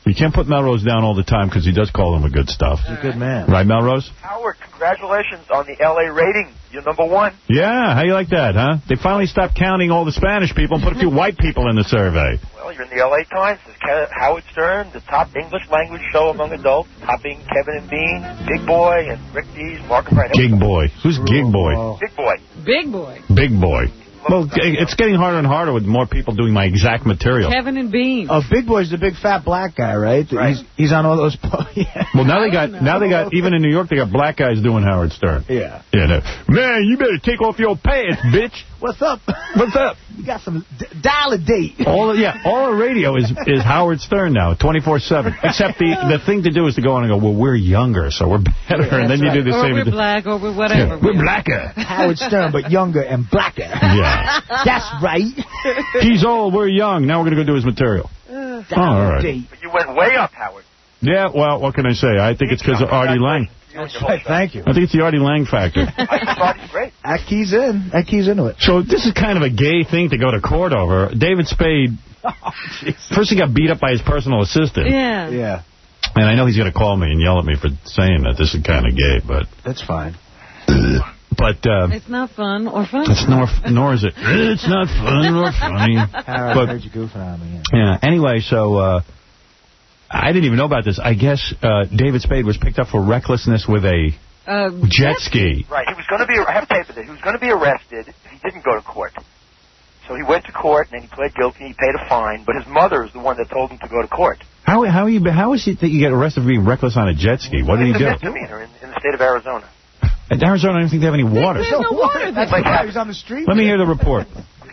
You can't put Melrose down all the time because he does call him a good stuff. He's a good man. Right, Melrose? Howard, congratulations on the L A rating. You're number one. Yeah, how you like that, huh? They finally stopped counting all the Spanish people and put a few white people in the survey. Well, you're in the L A Times. It's Ke- Howard Stern, the top English language show among adults, topping Kevin and Bean, Big Boy, and Rick Dees, Mark and Brian. Gig Boy. Who's Gig Boy? Big Boy. Big Boy. Big Boy. Well, it's getting harder and harder with more people doing my exact material. Kevin and Bean. Oh, Big Boy's the big fat black guy, right? Right. He's, he's on all those... yeah. Well, now they got, now they got, even in New York, they got black guys doing Howard Stern. Yeah. Yeah. No. Man, you better take off your pants, bitch. What's up? What's up? You got some... D dial a date. All yeah, all our radio is is Howard Stern now, twenty-four seven. Except the the thing to do is to go on and go, well, we're younger, so we're better. Yeah, and then you right. do the or same. we're black, or we're whatever. Yeah, we're blacker. Howard Stern, but younger and blacker. Yeah. That's right. He's old, we're young. Now we're going to go do his material. Uh, oh, all right. date. But you went way up, Howard. Yeah, well, what can I say? I think it's because of Artie Lang. That's right, thank you. I think it's the Artie Lang factor. I thought he's great. That key's in. That key's into it. So this is kind of a gay thing to go to court over. David Spade, Oh, first he got beat up by his personal assistant. Yeah. Yeah. And I know he's going to call me and yell at me for saying that this is kind of gay, but... That's fine. But... Uh, it's not fun or funny. It's nor, nor is it. It's not fun or funny. Howard, But, I heard you goofing on me. yeah. Anyway, so... Uh, I didn't even know about this. I guess uh, David Spade was picked up for recklessness with a uh, jet ski. Right. He was going to be... I have tape of it. He was going to be arrested if he didn't go to court. So he went to court, and then he pled guilty, and he paid a fine, but his mother is the one that told him to go to court. How how are you, how is it that you get arrested for being reckless on a jet ski? What did he It's do? a misdemeanor in, in the state of Arizona. In Arizona, I don't think they have any water. There's no water. That's Like why that. he was on the street. Let me hear the report.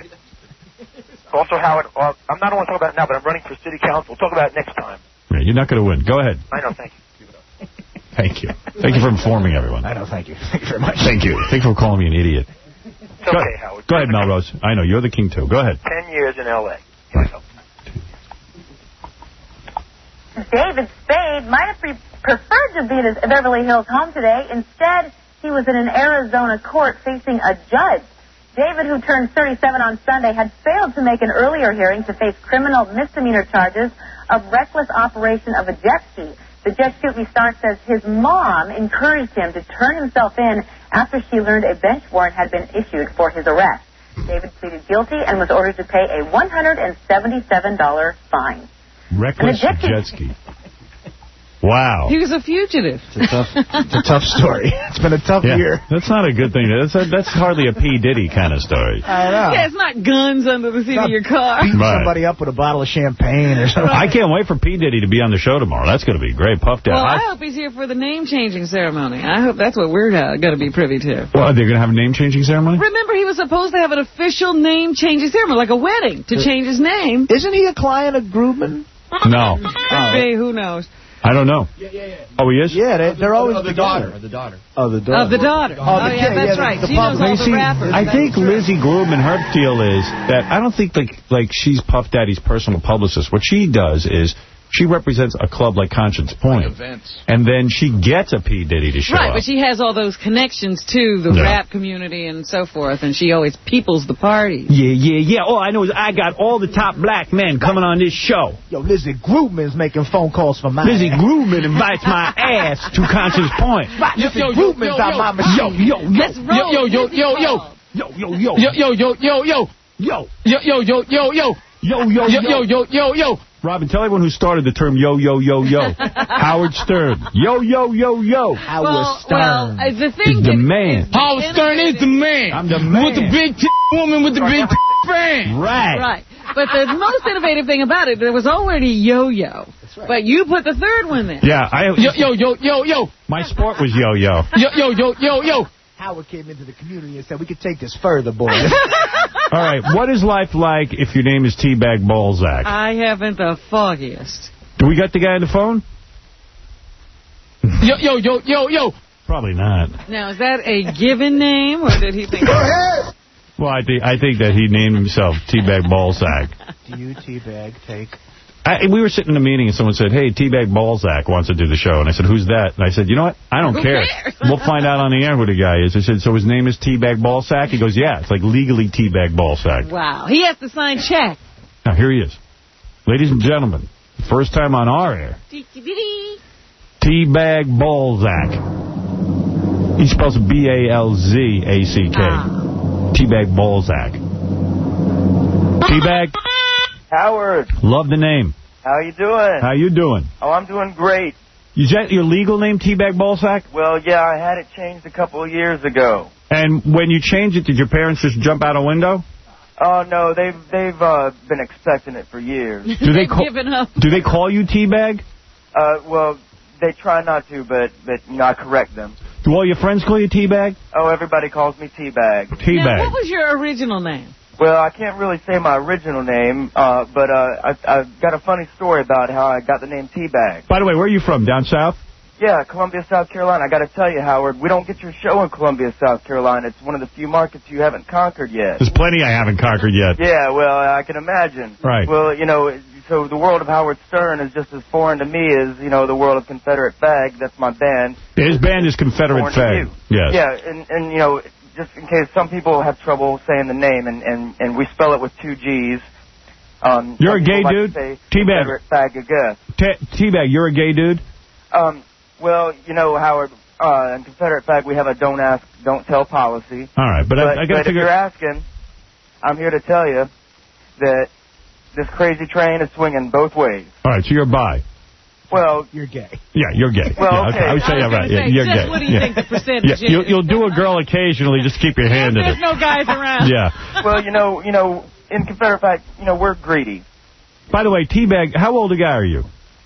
Also, Howard, uh, I'm not going to talk about it now, but I'm running for city council. We'll talk about it next time. Yeah, you're not going to win. Go ahead. I know, thank you. Thank you. Thank you for informing everyone. I know, thank you. Thank you very much. Thank you. Thank you for calling me an idiot. It's Go, okay, Howard. go ahead, Melrose. I know, you're the king, too. Go ahead. Ten years in L A. Here we go. David Spade might have pre- preferred to be at his Beverly Hills home today. Instead, he was in an Arizona court facing a judge. David, who turned thirty-seven on Sunday, had failed to make an earlier hearing to face criminal misdemeanor charges of reckless operation of a jet ski. The Jet Shoot Me star says his mom encouraged him to turn himself in after she learned a bench warrant had been issued for his arrest. David pleaded guilty and was ordered to pay a one hundred seventy-seven dollars fine. Reckless jet jet ski. Wow. He was a fugitive. It's a tough, it's a tough story. It's been a tough Yeah, year. that's not a good thing. That's a, that's hardly a P. Diddy kind of story. I know. Yeah, it's not guns under the seat Not of your car. Beating Right. somebody up with a bottle of champagne or something. I can't wait for P. Diddy to be on the show tomorrow. That's going to be great. Puffed out. Well, I hope he's here for the name-changing ceremony. I hope that's what we're uh, going to be privy to. Well, they're going to have a name-changing ceremony? Remember, he was supposed to have an official name-changing ceremony, like a wedding, to change his name. Isn't he a client of Grubman? No. Could be, who knows. I don't know. Yeah, yeah, yeah. Oh, he is? Yeah, they, they're always the together. daughter. The daughter. Oh, the daughter. Of the daughter. Oh, Oh, the yeah, kid, that's yeah, right. the She knows all You the see, rappers. I That's think true. Lizzie Grubman, her deal is that I don't think like like she's Puff Daddy's personal publicist. What she does is she represents a club like Conscience Point. Events. And then she gets a P. Diddy to show Right, up. but she has all those connections to the Yeah. rap community and so forth, and she always peoples the party. Yeah, yeah, yeah. All I know is I got all the top black men coming on this show. Yo, Lizzie Grubman's making phone calls for mine. Lizzie Grubman invites my ass to Conscience Point. Right, Yo, Lizzie yo, yo, Grubman's yo, on yo. my machine. Yo, yo, yo. Let's roll. Yo, yo, Lizzie yo, yo. Paul. Yo, yo, yo. Yo, yo, yo, yo, yo. Yo. Yo, yo, yo, yo, yo. Yo, yo, Yo, yo, yo, yo, yo. Robin, tell everyone who started the term yo, yo, yo, yo. Howard Stern. Yo, yo, yo, yo. Howard Well, Stern. well, uh, the thing Is the that- man. Howard Stern is the man. I'm the man. With the big t- woman with the big t- fan. Right. Right. But the most innovative thing about it, there was already yo-yo. Right. But you put the third one there. Yeah, I. Yo, yo, yo, yo, yo. My sport was yo, yo. Yo, yo, yo, yo, yo. Howard came into the community and said, we could take this further, boys. All right, what is life like if your name is Teabag Balzac? I haven't the foggiest. Do we got the guy on the phone? Yo, yo, yo, yo, yo. Probably not. Now, is that a given name, or did he think... Well, I think I think that he named himself Teabag Balzac. Do you, T-Bag, take... I, we were sitting in a meeting and someone said, hey, Teabag Balzac wants to do the show. And I said, who's that? And I said, you know what? I don't Who care. cares? We'll find out on the air who the guy is. I said, so his name is Teabag Balzac? He goes, yeah, it's like legally Teabag Balzac. Wow. He has to sign check. Now, here he is. Ladies and gentlemen, First time on our air. Teabag Balzac. He spells B A L Z A C K. Ah. Teabag Balzac. Teabag. Howard. Love the name. How you doing? How you doing? Oh, I'm doing great. Is that your legal name, Teabag Balzac? Well, yeah, I had it changed a couple of years ago. And when you changed it, did your parents just jump out a window? Oh, no, they've they've uh, been expecting it for years. Do they call, given up. Do they call you Teabag? Uh, well, they try not to, but, but you know, I correct them. Do all your friends call you Teabag? Oh, everybody calls me Teabag. Teabag. Now, what was your original name? Well, I can't really say my original name, uh, but uh, I, I've got a funny story about how I got the name Teabag. By the way, where are you from? Down south? Yeah, Columbia, South Carolina. I got to tell you, Howard, we don't get your show in Columbia, South Carolina. It's one of the few markets you haven't conquered yet. There's plenty I haven't conquered yet. Yeah, well, I can imagine. Right. Well, you know, so the world of Howard Stern is just as foreign to me as, you know, the world of Confederate Fag. That's my band. His band is Confederate Fag. Yes. Yeah, and, and, you know, just in case some people have trouble saying the name, and, and, and we spell it with two G's. Um, you're a gay like dude? Teabag. Fag, Teabag, you're a gay dude? Um, well, you know, Howard, uh, in Confederate Fag, we have a don't ask, don't tell policy. All right, but, but I, I got to figure... if you're asking, I'm here to tell you that this crazy train is swinging both ways. All right, so you're bi. Well, you're gay. Yeah, you're gay. Well, yeah, okay. I would say you're right. Yeah, you're just gay. What do you yeah. think the percentage yeah. You'll, is? you'll do a girl occasionally, just keep your hand in There's it. no guys around. Yeah. Well, you know, you know, in Confederate Fag, you know, we're greedy. By the way, Teabag, how old a guy are you?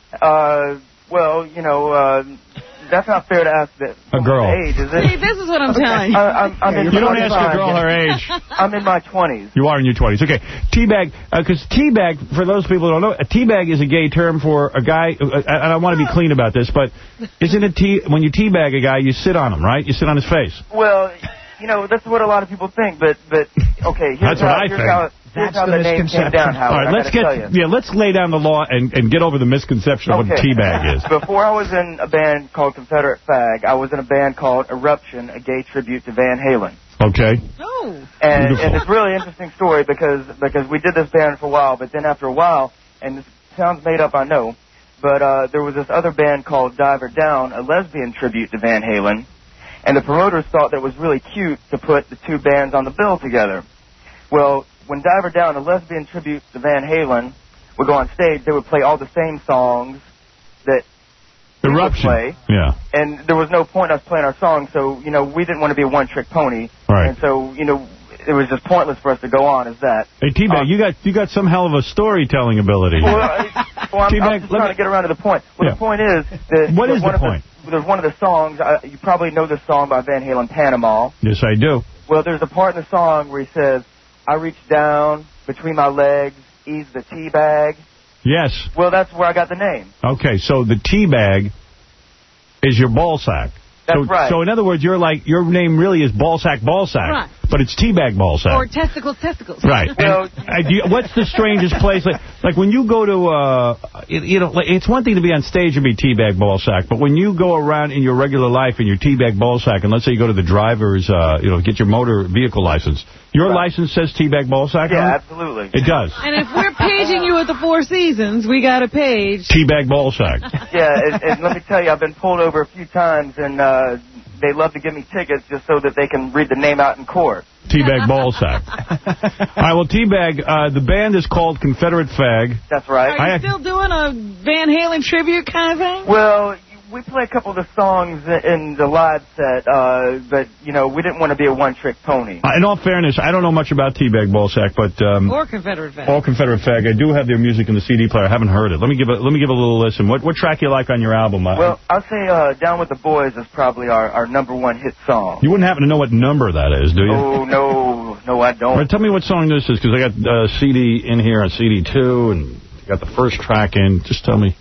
Uh, well, you know, uh, that's not fair to ask that. A girl. Age, is it? See, this is what I'm okay. telling you. I, I'm, I'm yeah, in you don't ask a girl her age. I'm in my twenties. You are in your twenties. Okay. Teabag, because uh, teabag, for those people who don't know, a teabag is a gay term for a guy, uh, and I want to be clean about this, but isn't it tea, when you teabag a guy, you sit on him, right? You sit on his face. Well, you know, that's what a lot of people think, but, but okay, here's that's how, what I here's think. how, here's how the name came down, Howard. All right, let's get, yeah, let's lay down the law and, and get over the misconception of okay. what teabag is. Before I was in a band called Confederate Fag, I was in a band called Eruption, a gay tribute to Van Halen. Okay. Oh. And, and it's a really interesting story because, because we did this band for a while, but then after a while, and this sounds made up, I know, but uh, there was this other band called Diver Down, a lesbian tribute to Van Halen. And the promoters thought that it was really cute to put the two bands on the bill together. Well, when Diver Down, a lesbian tribute to Van Halen, would go on stage, they would play all the same songs that we would play. Yeah. And there was no point in us playing our songs, so, you know, we didn't want to be a one-trick pony. Right. And so, you know, it was just pointless for us to go on as that. Hey, Teabag, um, you got you got some hell of a storytelling ability. Well, I, well I'm, I'm just trying to get around to the point. Well, yeah. the point is that... What that is one the of point? The, there's one of the songs, uh, you probably know this song by Van Halen, Panama. Yes, I do. Well, there's a part in the song where he says, I reach down between my legs, ease the tea bag. Yes. Well, that's where I got the name. Okay, so the tea bag is your ball sack. That's so, right. So in other words, you're like your name really is Ballsack Ballsack, right. but it's Teabag Ballsack. Or testicles testicles. Right. Well, and, uh, do you, what's the strangest place? Like, like when you go to, uh, you, you know, like, it's one thing to be on stage and be Teabag Ballsack, but when you go around in your regular life and you're Teabag Ballsack, and let's say you go to the driver's, uh, you know, get your motor vehicle license, your right. license says Teabag Ballsack. Yeah, on it? absolutely. It does. And if we're paging you at the Four Seasons, we got a page. Teabag Ballsack. Yeah, and, and let me tell you, I've been pulled over a few times, and uh, they love to give me tickets just so that they can read the name out in court. Teabag Ballsack. All right, well, Teabag, uh, the band is called Confederate Fag. That's right. Are you I, still doing a Van Halen tribute kind of thing? Well, we play a couple of the songs in the live set, uh, but, you know, we didn't want to be a one-trick pony. Uh, in all fairness, I don't know much about Teabag Ballsack, but... Um, or Confederate Fag. Or Confederate Fag. I do have their music in the C D player. I haven't heard it. Let me give a, let me give a little listen. What what track you like on your album? Well, I'll say uh, Down with the Boys is probably our, our number one hit song. You wouldn't happen to know what number that is, do you? Oh, no, no, I don't. Right, tell me what song this is, because I got uh, C D in here on C D two, and got the first track in. Just tell me.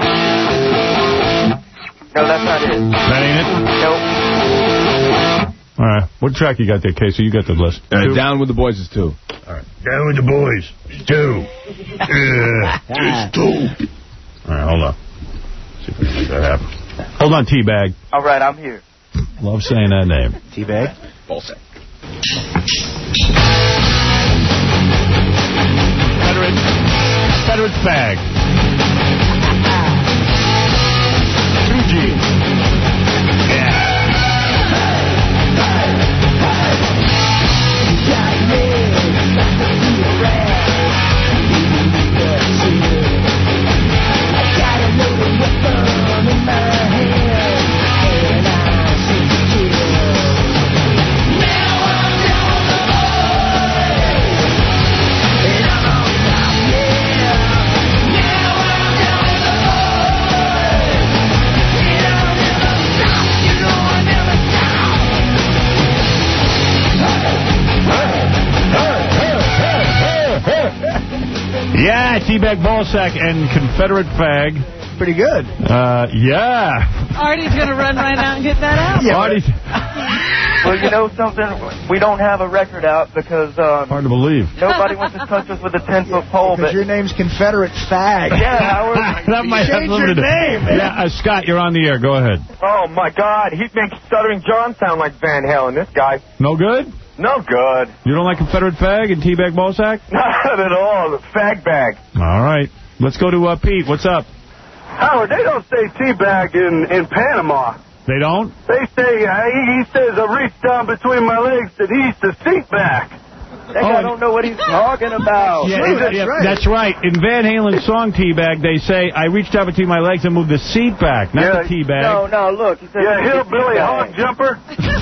No, that's not it. That ain't it? Nope. All right. What track you got there, Casey? You got the list. Uh, Down with the Boys is two. All right. Down with the Boys. It's two. Yeah. It's two. All right, hold on. Let's see if we can make that happen. Hold on, Teabag. All right, I'm here. Love saying that name. Teabag? Ballsack. Confederate, Confederate Fag. Yeah, T-Bag Ballsack and Confederate Fag. Pretty good. Uh, yeah. Artie's going to run right out and get that out. Yeah, Artie's... Well, you know something? We don't have a record out because um, hard to believe. Nobody wants to touch us with a ten-foot pole. Because but your name's Confederate Fag. Yeah, Howard. That might have Change your limited. name, man. Yeah, uh, Scott, you're on the air. Go ahead. Oh, my God. He makes Stuttering John sound like Van Halen, this guy. No good? No good. You don't like Confederate Fag and T-Bag Ballsack? Not at all. The fag bag. All right. Let's go to uh, Pete. What's up? Howard, they don't say teabag in, in Panama. They don't? They say, uh, he, he says, I reached down between my legs and he's the seat back. That guy don't know what he's talking about. Yeah, Sure, it- that's yeah, right. that's right. In Van Halen's song Teabag, they say, I reached out between my legs and moved the seat back, not Yeah, the teabag. No, no, look. He says Yeah, he's a hillbilly teabag. hog jumper.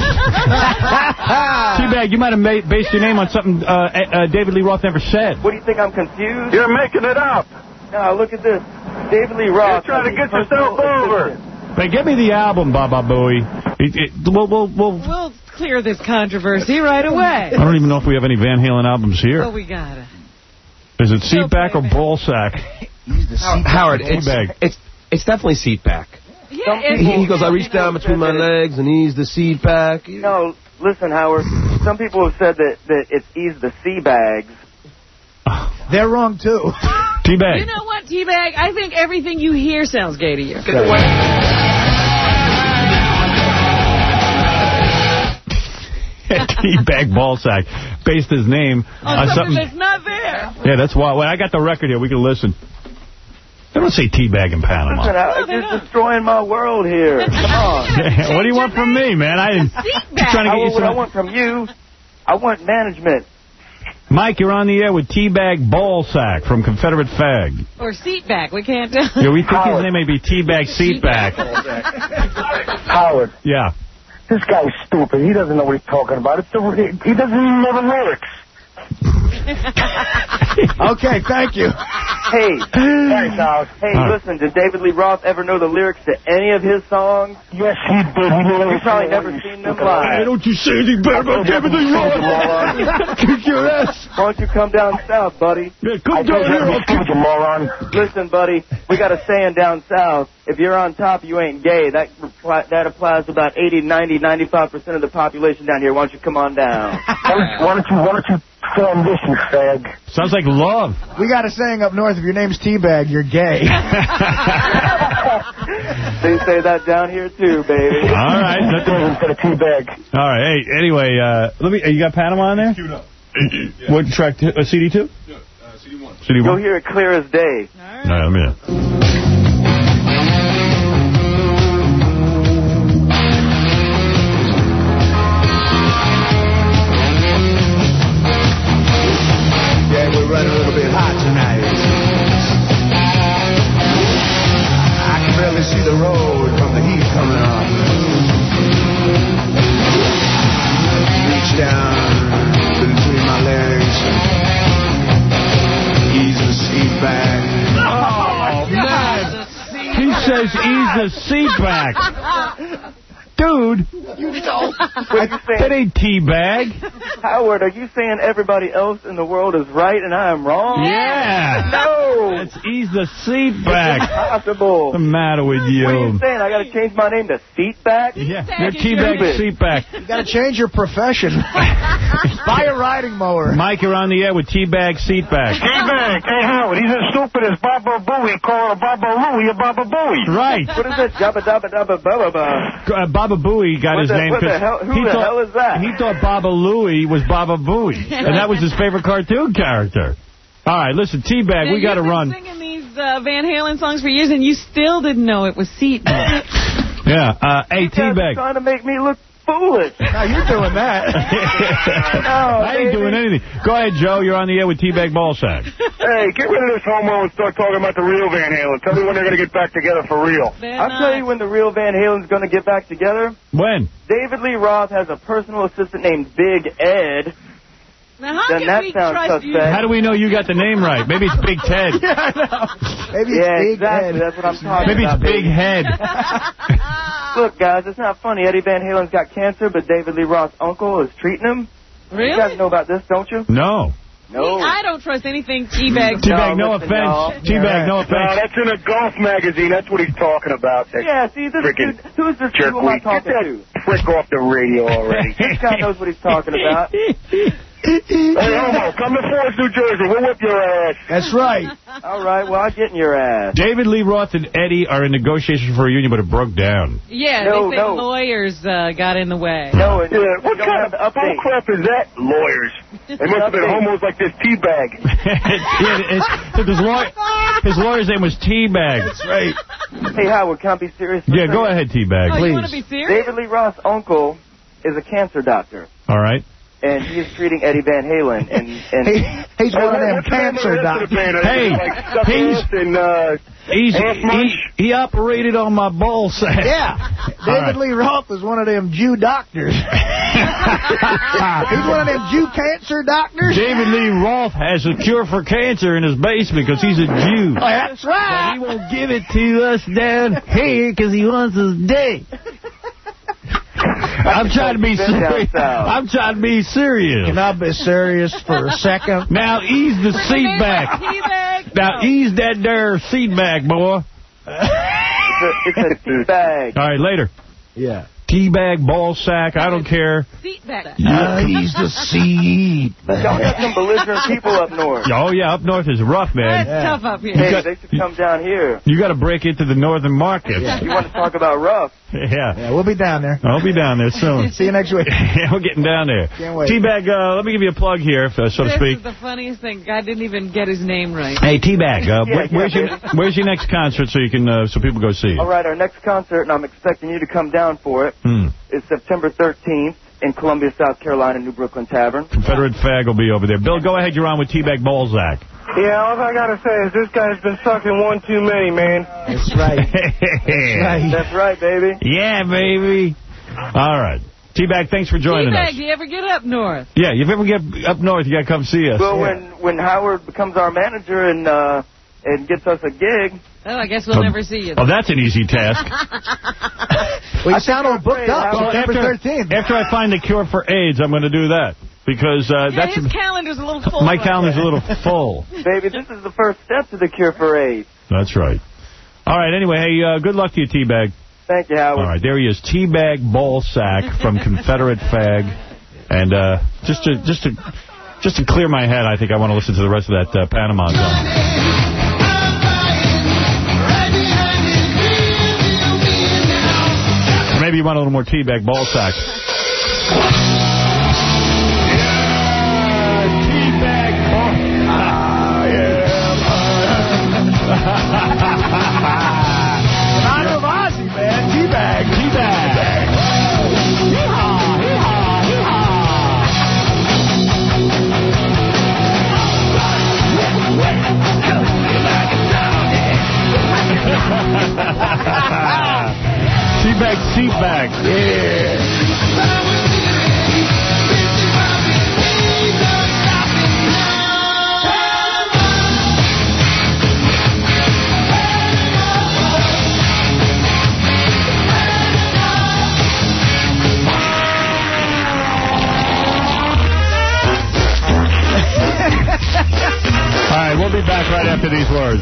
Teabag, you might have made, based your name on something uh, uh, David Lee Roth never said. What do you think? I'm confused? You're making it up. No, look at this. David Lee Roth. You're trying to get yourself over. Hey, get me the album, Baba Booey. It, it, we'll, we'll, we'll, We'll clear this controversy right away. I don't even know if we have any Van Halen albums here. Well, we got it. Is it Seatback or Ballsack? Howard, it's, Teabag. it's it's definitely seat back. Yeah, He, he goes, I reached down between my legs and eased the seat back. No, listen, Howard. Some people have said that, that it's ease the sea bags. They're wrong, too. Teabag. You know what, Teabag? I think everything you hear sounds gay to you. Teabag Ballsack based his name On on something something. that's not there. Yeah, that's why. Well, I got the record here. We can listen. They don't say Teabag in Panama. Listen, Howard, you're destroying my world here. Come on. Yeah, what do you want from me, man? I didn't. Seatback. Trying to get you What I some. want from you, I want management. Mike, you're on the air with Teabag Ballsack from Confederate Fag. Or Seatback. We can't tell. Yeah, we think his name may be Teabag Seatback. Howard. Yeah. This guy's stupid. He doesn't know what he's talking about. It's the, he doesn't even know the lyrics. Okay, thank you. Hey. Thanks, Howard. Hey, All right. listen, did David Lee Roth ever know the lyrics to any of his songs? Yes, he did. He knew You've probably never seen them live. Hey, don't you say anything bad about David Lee Roth. Kick your ass. Why don't you come down south, buddy? Yeah, come down here. I'll kick you, moron. Listen, buddy, we got a saying down south. If you're on top, you ain't gay. That repli- that applies to about eighty, ninety, ninety-five percent of the population down here. Why don't you come on down? Why don't you, why don't you film this, you fag? Sounds like love. We got a saying up north, if your name's Teabag, you're gay. They say that down here, too, baby. All right. Instead of teabag. All right. Hey, anyway, uh, let me. You got Panama on there? Queued up. What track? Uh, C D two? Yeah, uh, C D one. C D one. You'll hear it clear as day. All right. Let me know. Yeah, we're running a little bit hot tonight. I can barely see the road from the heat coming up. Reach down between my legs. Ease the seat back. Oh, man. He says ease the seat back. Dude. You know. What you That saying? ain't Teabag. Howard, are you saying everybody else in the world is right and I am wrong? Yeah. No. Let's ease the seat back. Impossible. What's the matter with you? What are you saying? I got to change my name to Seatback? Yeah, you're Teabag seat back. You got to change your profession. Buy a riding mower. Mike, you're on the air with Teabag seat back. Teabag. Hey, Howard, he's as stupid as Baba Booey. Call her Baba Louie or Baba Booey. Right. What is that? Jabba dabba dabba baba ba. Uh, Baba Booey got What his the- name what the 'cause hell- who he the thought, hell is that? He thought Baba Louie was Baba Booey, and that was his favorite cartoon character. All right, listen, Teabag, we got to run. You've been singing these uh, Van Halen songs for years, and you still didn't know it was Seatback. Yeah. Uh, hey, You guys are T-Bag. trying to make me look foolish. No, you're doing that. no, I ain't doing anything. Go ahead, Joe. You're on the air with T-Bag Ballsack. Hey, get rid of this homo and start talking about the real Van Halen. Tell me when they're going to get back together for real. I'll tell you when the real Van Halen's going to get back together. When? David Lee Roth has a personal assistant named Big Ed. Now, how Then can that we sounds trust you? suspect. How do we know you got the name right? Maybe it's Big Ted. Yeah, I know. Maybe it's yeah, Big exactly. Ed. That's what I'm talking Maybe about. it's Big baby. Head. Look, guys, it's not funny. Eddie Van Halen's got cancer, but David Lee Roth's uncle is treating him. Really? You guys know about this, don't you? No. No. I don't trust anything T-Bag. T-Bag, no, No, listen, y'all. offense. T-Bag, no No, offense. that's in a golf magazine. That's what he's talking about. That Yeah, see, this frickin' dude, who's this dude who am I jerkweed. Get talking that to? prick off the radio already. This guy knows what he's talking about. Hey, homo, come to Forest, New Jersey. We'll whip your ass. That's right. All right, well, I'll get in your ass. David Lee Roth and Eddie are in negotiations for a union, but it broke down. Yeah, No, they say no. lawyers uh, got in the way. No, and Yeah, you what don't kind have of the update. bullcrap is that? Lawyers. They must have been homos like this T-Bag. yeah, it's, his, lawyer, his lawyer's name was T-Bag. That's right. Hey, Howard, can I be serious? for a Yeah, go second? ahead, T-Bag, Oh, you want to please. be serious? David Lee Roth's uncle is a cancer doctor, All right. and he is treating Eddie Van Halen. And, and He, he's one of them What's the name of cancer the rest of the doctors. band? Are they Hey, like Stuff he's- Ass and, uh, He's, Half he, munch? he operated on my ball sack. Yeah. David right. Lee Roth is one of them Jew doctors. He's one of them Jew cancer doctors. David Lee Roth has a cure for cancer in his basement because he's a Jew. That's But right. he won't give it to us down here because he wants us dead. I'm trying to be Been down serious. south. I'm trying to be serious. Can I be serious for a second? Now ease the seat back. T-Bag? Now ease that there seat back, boy. it's a, it's a tea bag. All right, later. Yeah. Teabag, ball sack, I don't care. Seat back. Uh, he's the seat. Y'all got some belligerent people up north. Oh, yeah, up north is rough, man. That's tough up here. Hey, got- they should come down here. You got to break into the northern markets. Yeah. You want to talk about rough? Yeah. Yeah, we'll be down there. I'll be down there soon. See you next week. Yeah, we're getting down there. Can't wait. Teabag, uh, let me give you a plug here, uh, so to This speak. is the funniest thing. I didn't even get his name right. Hey, Teabag, uh, Yeah, where, yeah, where's, your, baby. where's your next concert so you can uh, so people go see you? All right, our next concert, and I'm expecting you to come down for it, Hmm. is September thirteenth in Columbia, South Carolina, New Brooklyn Tavern. Confederate Fag will be over there. Bill, go ahead. You're on with Teabag Balzac. Yeah, all I gotta say is this guy's been sucking one too many, man. That's right. That's right. That's right, baby. Yeah, baby. All right. Teabag, thanks for joining T-Bag, us. do you ever get up north? Yeah, if you ever get up north, you got to come see us. Well, Yeah. when when Howard becomes our manager and uh, and gets us a gig, Oh, I guess we'll Oh, never see you. Oh, that's an easy task. We sound all booked up. Well, September after, thirteenth. after I find the cure for AIDS, I'm going to do that. Because uh, Yeah, that's his calendar's a little full. my right calendar's a now. little full. baby, this is the first step to the cure for AIDS. That's right. All right, anyway, hey, uh, good luck to you, Teabag. Thank you, Howard. All right, there he is, Teabag Ballsack from Confederate Fag. And uh, just to just to just to clear my head, I think I want to listen to the rest of that uh, Panama song. Or maybe you want a little more Teabag Ballsack. Honor of Ozzy, man. Teabag. Teabag. Teabag, seatbag. Yeah. All right, we'll be back right after these words.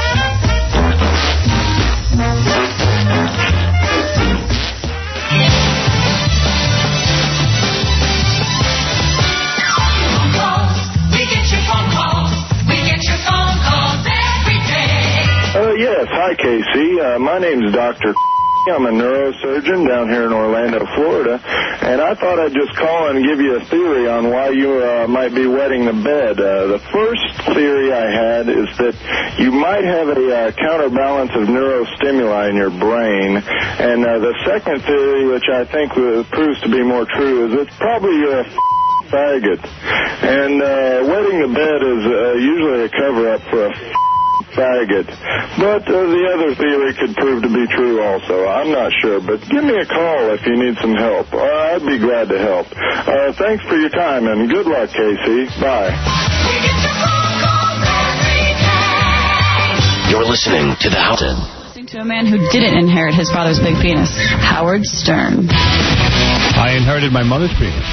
We get your phone calls. We get your phone calls every day. Uh, yes. Hi, Casey. Uh, my name's Doctor I'm a neurosurgeon down here in Orlando, Florida, and I thought I'd just call and give you a theory on why you uh, might be wetting the bed. Uh, the first theory I had is that you might have a uh, counterbalance of neurostimuli in your brain, and uh, the second theory, which I think uh, proves to be more true, is it's probably you're a faggot. And uh, wetting the bed is uh, usually a cover-up for a faggot. But uh, the other theory could prove to be true also. I'm not sure, but give me a call if you need some help. Uh, I'd be glad to help. Uh, thanks for your time, and good luck, Casey. Bye. You're listening to The House. Listening to a man who didn't inherit his father's big penis, Howard Stern. I inherited my mother's penis.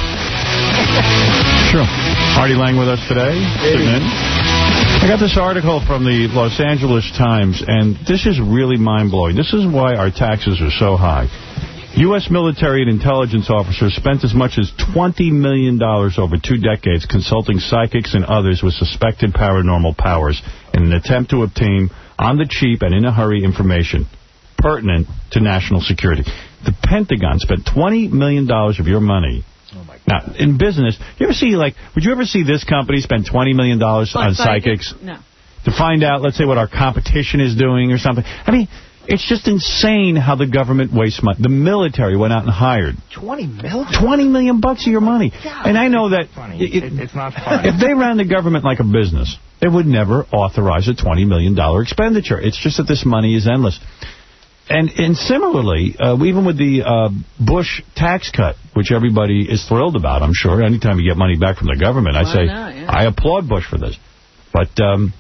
Sure. Artie Lang with us today. Sitting in. I got this article from the Los Angeles Times, and this is really mind-blowing. This is why our taxes are so high. U S military and intelligence officers spent as much as twenty million dollars over two decades consulting psychics and others with suspected paranormal powers in an attempt to obtain, on the cheap and in a hurry, information pertinent to national security. The Pentagon spent twenty million dollars of your money. Oh my God. Now, in business, you ever see, like, would you ever see this company spend twenty million dollars on psychics? No. To find out, let's say, what our competition is doing or something? I mean, it's just insane how the government wastes money. The military went out and hired twenty million? twenty million bucks of your money. God. And I know that Funny. it, It, it's not funny. if they ran the government like a business, they would never authorize a twenty million dollars expenditure. It's just that this money is endless. And and similarly, uh, even with the uh, Bush tax cut, which everybody is thrilled about, I'm sure. Anytime you get money back from the government, I Why say, not, yeah. I applaud Bush for this. But um,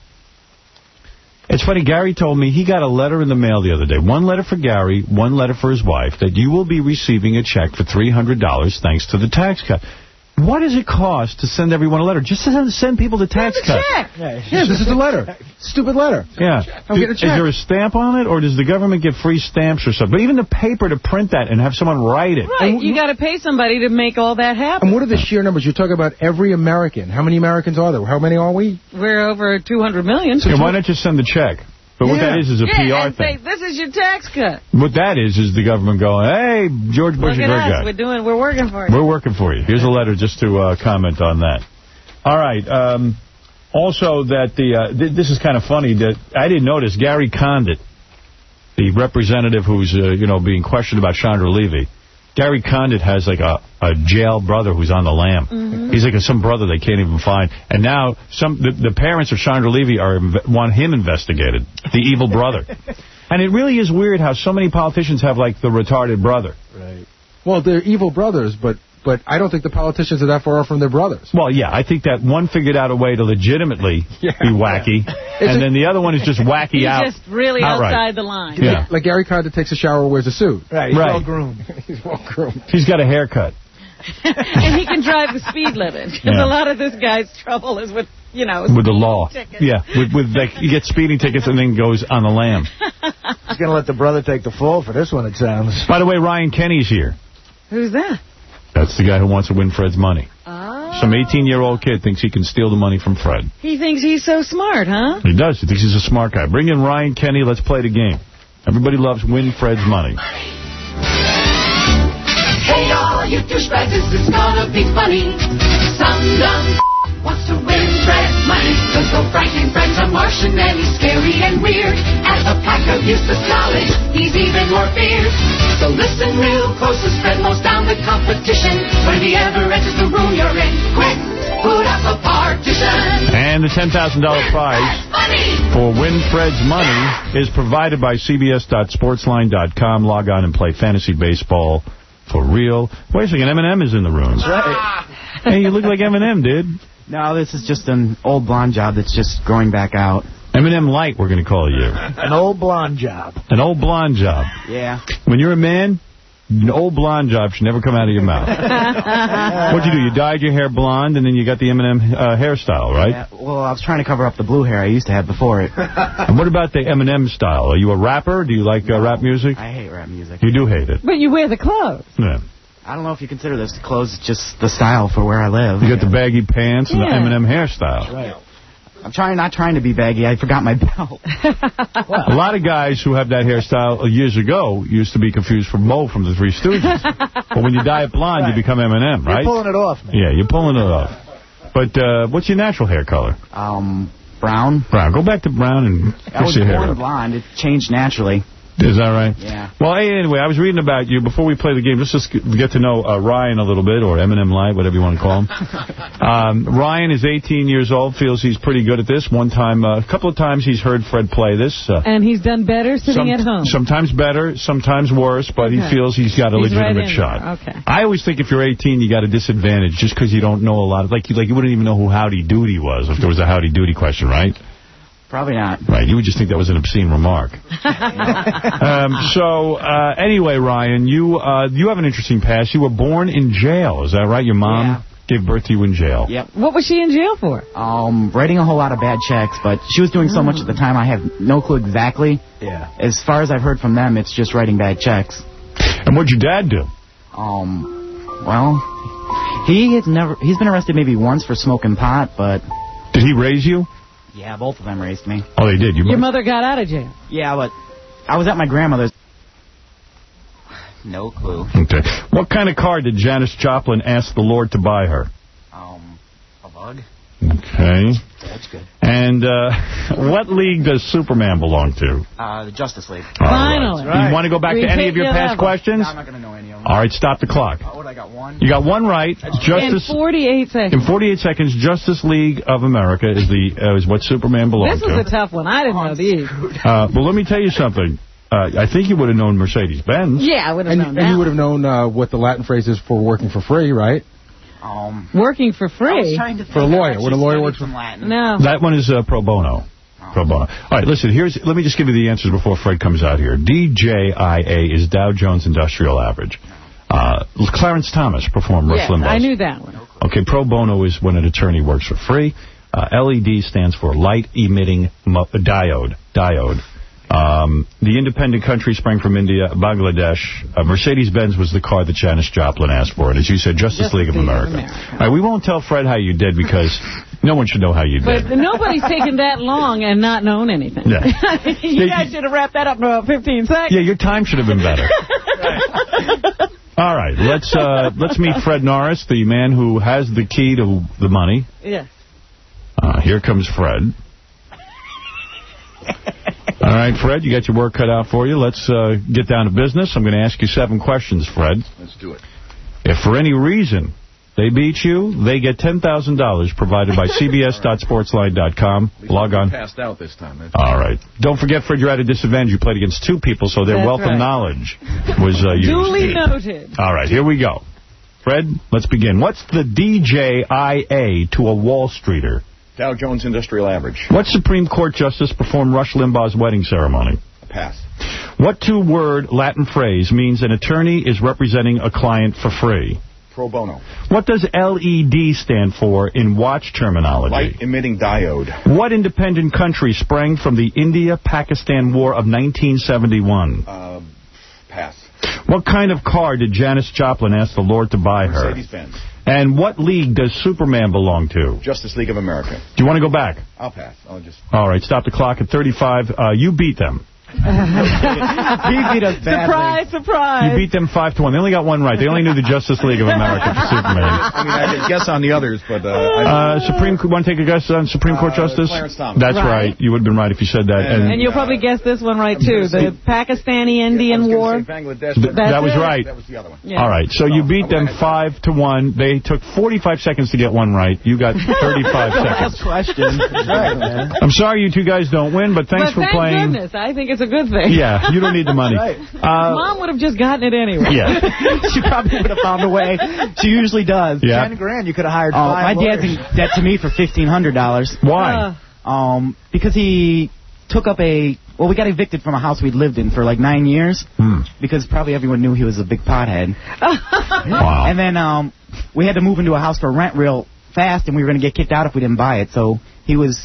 it's funny, Gary told me he got a letter in the mail the other day. One letter for Gary, one letter for his wife, that you will be receiving a check for three hundred dollars thanks to the tax cut. What does it cost to send everyone a letter? Just to send people the tax cut. Check. Yeah, yeah, this is the letter. Stupid letter. Yeah. I'm Do, getting a is check. there a stamp on it, or does the government get free stamps or something? But even the paper to print that and have someone write it. Right, you got to pay somebody to make all that happen. And what are the sheer numbers? You're talking about every American. How many Americans are there? How many are we? We're over two hundred million. Yeah, why not just send the check? But what Yeah. that is is a yeah, P R and thing. say, this is your tax cut. What that is is the government going, hey, George Bush Look is a at great us. guy. We're doing. We're working for you. We're working for you. Here's a letter just to uh, comment on that. All right. Um, also, that the uh, th this is kind of funny that I didn't notice Gary Condit, the representative who's uh, you know being questioned about Chandra Levy. Gary Condit has like a, a jail brother who's on the lam. Mm-hmm. He's like a, some brother they can't even find. And now some the, the parents of Chandra Levy are want him investigated, the evil brother. And it really is weird how so many politicians have like the retarded brother. Right. Well, they're evil brothers, but but I don't think the politicians are that far off from their brothers. Well, yeah, I think that one figured out a way to legitimately Yeah. be wacky, It's and a- then the other one is just wacky He's out. just really outright. outside the line. Yeah. Like Gary Condit takes a shower and wears a suit. Right, he's Right. well groomed. He's well groomed. He's got a haircut. And he can drive the speed limit. Because Yeah. a lot of this guy's trouble is with, you know, With the law. tickets. Yeah, with, with like, you get speeding tickets and then goes on the lam. He's going to let the brother take the fall for this one, it sounds. By the way, Ryan Kenny's here. Who's that? That's the guy who wants to win Fred's money. Oh. Some eighteen-year-old kid thinks he can steal the money from Fred. He thinks he's so smart, huh? He does. He thinks he's a smart guy. Bring in Ryan Kenny. Let's play the game. Everybody loves Win Fred's Money. Hey, all you douchebags, this is gonna be funny. Some dumb wants to win Fred's money. Cause though Frankenfred's a Martian and he's scary and weird, as a pack of useless knowledge, he's even more fierce. So listen real close as Fred mows down the competition. When he ever enters the room you're in, quick, put up a partition. And the ten thousand dollar prize for Win Fred's Money is provided by C B S dot sportsline dot com. Log on and play fantasy baseball for real. Wait a second, Eminem is in the room. That's right. Hey, you look like Eminem, dude. No, this is just an old blonde job that's just growing back out. Eminem Light, we're going to call you. An old blonde job. An old blonde job. Yeah. When you're a man, an old blonde job should never come out of your mouth. What'd you do? You dyed your hair blonde, and then you got the Eminem uh, hairstyle, right? Yeah, well, I was trying to cover up the blue hair I used to have before it. And what about the Eminem style? Are you a rapper? Do you like uh, rap music? I hate rap music. You do hate it. But you wear the clothes. Yeah. I don't know if you consider this clothes just the style for where I live. You got the baggy pants and Yeah. the Eminem hairstyle. Right. I'm trying, not trying to be baggy. I forgot my belt. A lot of guys who have that hairstyle years ago used to be confused for Mo from the Three Stooges. But when you dye it blonde, right. you become Eminem, right? You're pulling it off, man. Yeah, you're pulling it off. But uh, what's your natural hair color? Um, brown. Brown. Go back to brown and I was your hair born up. blonde. It changed naturally. Is that right? Yeah. Well, hey, anyway, I was reading about you. Before we play the game, let's just get to know uh, Ryan a little bit, or Eminem Light, whatever you want to call him. um, Ryan is eighteen years old, feels he's pretty good at this. One time, uh, a couple of times he's heard Fred play this. Uh, and he's done better sitting some, at home. Sometimes better, sometimes worse, but okay. he feels he's got a he's legitimate right shot. Okay. I always think if you're eighteen, you got a disadvantage just because you don't know a lot. Of, like, you, like, you wouldn't even know who Howdy Doody was if there was a Howdy Doody question, right? Probably not. Right, you would just think that was an obscene remark. um, so, uh, anyway, Ryan, you uh, you have an interesting past. You were born in jail, is that right? Your mom yeah. gave birth to you in jail. Yep. What was she in jail for? Um, writing a whole lot of bad checks, but she was doing so much at the time, I have no clue exactly. Yeah. As far as I've heard from them, it's just writing bad checks. And what'd your dad do? Um, well, he has never, he's been arrested maybe once for smoking pot, but... Did he raise you? Yeah, both of them raised me. Oh, they did? You Your mother got out of jail? Yeah, but I was at my grandmother's. No clue. Okay. What kind of car did Janis Joplin ask the Lord to buy her? Um, a bug. Okay. That's good. And uh, what league does Superman belong to? Uh, the Justice League. All Finally. Right. You want to go back we to any of your past level. questions? No, I'm not going to know any of them. All right, stop the clock. Uh, what, I got one? You got one right. Justice, in forty-eight seconds. In forty-eight seconds, Justice League of America is the uh, is what Superman belongs to. This to. was a tough one. I didn't know these. Uh, well, let me tell you something. Uh, I think you would have known Mercedes-Benz. Yeah, I would have and, known and that. And you would have known uh, what the Latin phrase is for working for free, right? Um, working for free? I was trying to think for a lawyer. When a lawyer works for Latin. No. That one is uh, pro bono. Oh. Pro bono. All right, listen, here's. Let me just give you the answers before Fred comes out here. D J I A is Dow Jones Industrial Average. Uh, Clarence Thomas performed Rush yes, Limbaugh's. I knew that one. Okay, pro bono is when an attorney works for free. Uh, L E D stands for light emitting diode. Diode. Um, the independent country sprang from India, Bangladesh. Uh, Mercedes-Benz was the car that Janis Joplin asked for. And as you said, Justice, Justice League of America. America. All right, we won't tell Fred how you did because no one should know how you but did. But nobody's taken that long and not known anything. Yeah. you yeah, guys should have wrapped that up in about fifteen seconds. Yeah, your time should have been better. All right, let's uh, let's meet Fred Norris, the man who has the key to the money. Yes. Uh, here comes Fred. All right, Fred, you got your work cut out for you. Let's uh, get down to business. I'm going to ask you seven questions, Fred. Let's do it. If for any reason they beat you, they get ten thousand dollars provided by C B S dot sportsline dot com. Log on. Passed out this time. That's All right. Don't forget, Fred, you're at a disadvantage. You played against two people, so their That's wealth right. of knowledge was uh, used. Duly noted. All right, here we go. Fred, let's begin. What's the D J I A to a Wall Streeter? Dow Jones Industrial Average. What Supreme Court justice performed Rush Limbaugh's wedding ceremony? Pass. What two-word Latin phrase means an attorney is representing a client for free? Pro bono. What does L E D stand for in watch terminology? Light emitting diode. What independent country sprang from the India-Pakistan War of nineteen seventy-one? Uh, pass. What kind of car did Janis Joplin ask the Lord to buy her? Mercedes-Benz. And what league does Superman belong to? Justice League of America. Do you want to go back? I'll pass. I'll just... All right, stop the clock at thirty-five. Uh, you beat them. He beat us badly. Surprise, surprise. You beat them five to one. They only got one right. They only knew the Justice League of America for Superman. I mean, I could guess on the others, but... Uh, uh, Supreme Want to take a guess on Supreme Court uh, Justice? Clarence Thomas. That's right. right. You would have been right if you said that. And, and, and you'll probably guess this one right, too. The Pakistani-Indian yeah, War. Bangladesh, Th that was it. right. That was the other one. Yeah. All right, so you beat them five to one. They took forty-five seconds to get one right. You got thirty-five seconds. Last question. Right, man. I'm sorry you two guys don't win, but thanks but for thank playing. goodness. I think it's a good thing. Yeah, you don't need the money. Right. Uh, Mom would have just gotten it anyway. Yeah. She probably would have found a way. She usually does. Yeah. Ten grand, you could have hired Oh, five my dad's lawyers. in debt to me for fifteen hundred dollars. Why? Uh, Um, because he took up a... Well, we got evicted from a house we'd lived in for like nine years. Hmm. Because probably everyone knew he was a big pothead. Wow. And then um, we had to move into a house for rent real fast, and we were going to get kicked out if we didn't buy it. So he was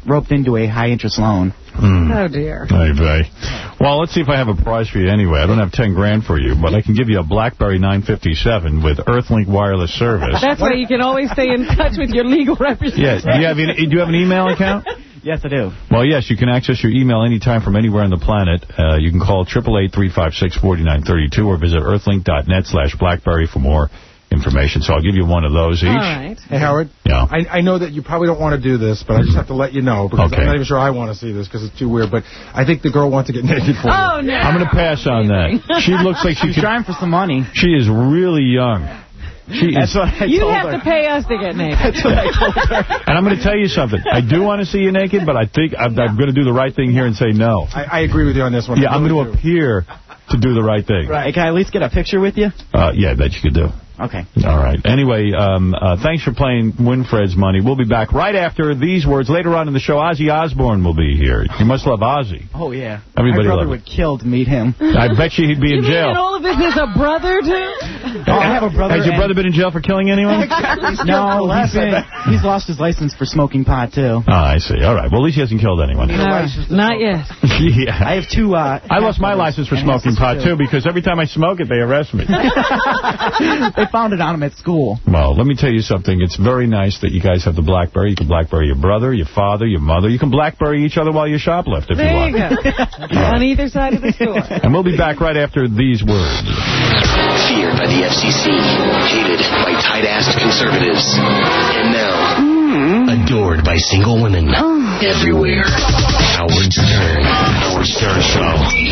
roped into a high-interest loan. Mm. Oh, dear. Hey, vey. Well, let's see if I have a prize for you anyway. I don't have ten grand for you, but I can give you a BlackBerry nine fifty-seven with Earthlink wireless service. That's why you can always stay in touch with your legal representative. Yeah. Do you have any, do you have an email account? Yes, I do. Well, yes, you can access your email anytime from anywhere on the planet. Uh, you can call eight eight eight, three five six, four nine three two or visit earthlink.net slash BlackBerry for more information. So I'll give you one of those each. All right. Hey, Howard. Yeah. I, I know that you probably don't want to do this, but I just have to let you know, because Okay. I'm not even sure I want to see this, because it's too weird, but I think the girl wants to get naked for Oh, you. no. I'm going to pass on that. She looks like she She's could, trying for some money. she is really young. She That's is, what I You told have her. to pay us to get naked. That's what I told her. and I'm going to tell you something. I do want to see you naked, but I think I'm, I'm going to do the right thing here and say no. I, I agree with you on this one. Yeah, I'm going to appear to do the right thing. Right. Can I at least get a picture with you? Uh, yeah, I bet you could do. Okay. All right. Anyway, um, uh, thanks for playing Winfred's Money. We'll be back right after these words. Later on in the show, Ozzy Osbourne will be here. You must love Ozzy. Oh, yeah. Everybody My brother love would kill to meet him. I bet you he'd be You in mean jail. in all of this there's a brother, too? Oh, I have a brother. Has your and- brother been in jail for killing anyone? No, he's, been, he's lost his license for smoking pot, too. Oh, I see. All right. Well, at least he hasn't killed anyone. No, not yet. yeah. I have two... Uh, I lost my license for and he has smoking pot, two. too, because every time I smoke it, they arrest me. They found it on him at school. Well, let me tell you something. It's very nice that you guys have the BlackBerry. You can BlackBerry your brother, your father, your mother. You can BlackBerry each other while you shoplift if There you want. you go. On either side of the store. And we'll be back right after these words. Feared by the F C C, hated by tight-assed conservatives, and now adored by single women everywhere. Howard Stern. Howard Stern Show.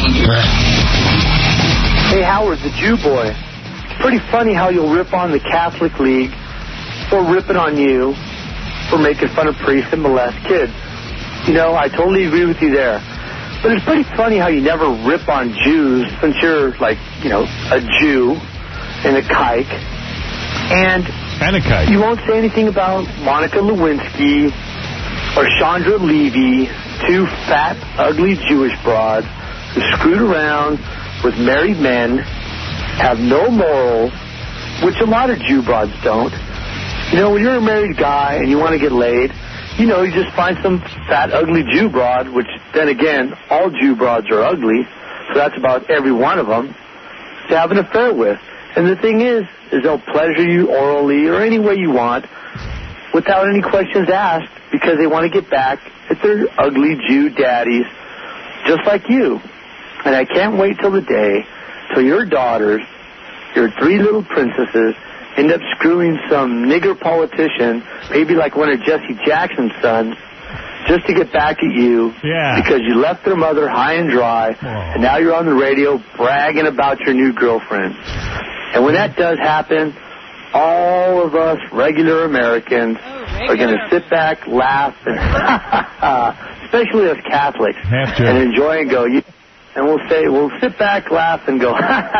Hey, Howard, the Jew boy. It's pretty funny how you'll rip on the Catholic League for ripping on you for making fun of priests and molest kids. You know, I totally agree with you there. But it's pretty funny how you never rip on Jews since you're, like, you know, a Jew and a kike. And, and a kike. You won't say anything about Monica Lewinsky or Chandra Levy, two fat, ugly Jewish broads who screwed around with married men, have no morals, which a lot of Jew broads don't. You know, when you're a married guy and you want to get laid, you know, you just find some fat, ugly Jew broad, which, then again, all Jew broads are ugly, so that's about every one of them, to have an affair with. And the thing is, is they'll pleasure you orally or any way you want without any questions asked because they want to get back at their ugly Jew daddies just like you. And I can't wait till the day till your daughters, your three little princesses, end up screwing some nigger politician, maybe like one of Jesse Jackson's sons, just to get back at you yeah. because you left their mother high and dry, Whoa. and now you're on the radio bragging about your new girlfriend. And when that does happen, all of us regular Americans oh, are going to sit back, laugh, and especially us Catholics, Have to. and enjoy and go, and we'll say, we'll sit back, laugh, and go,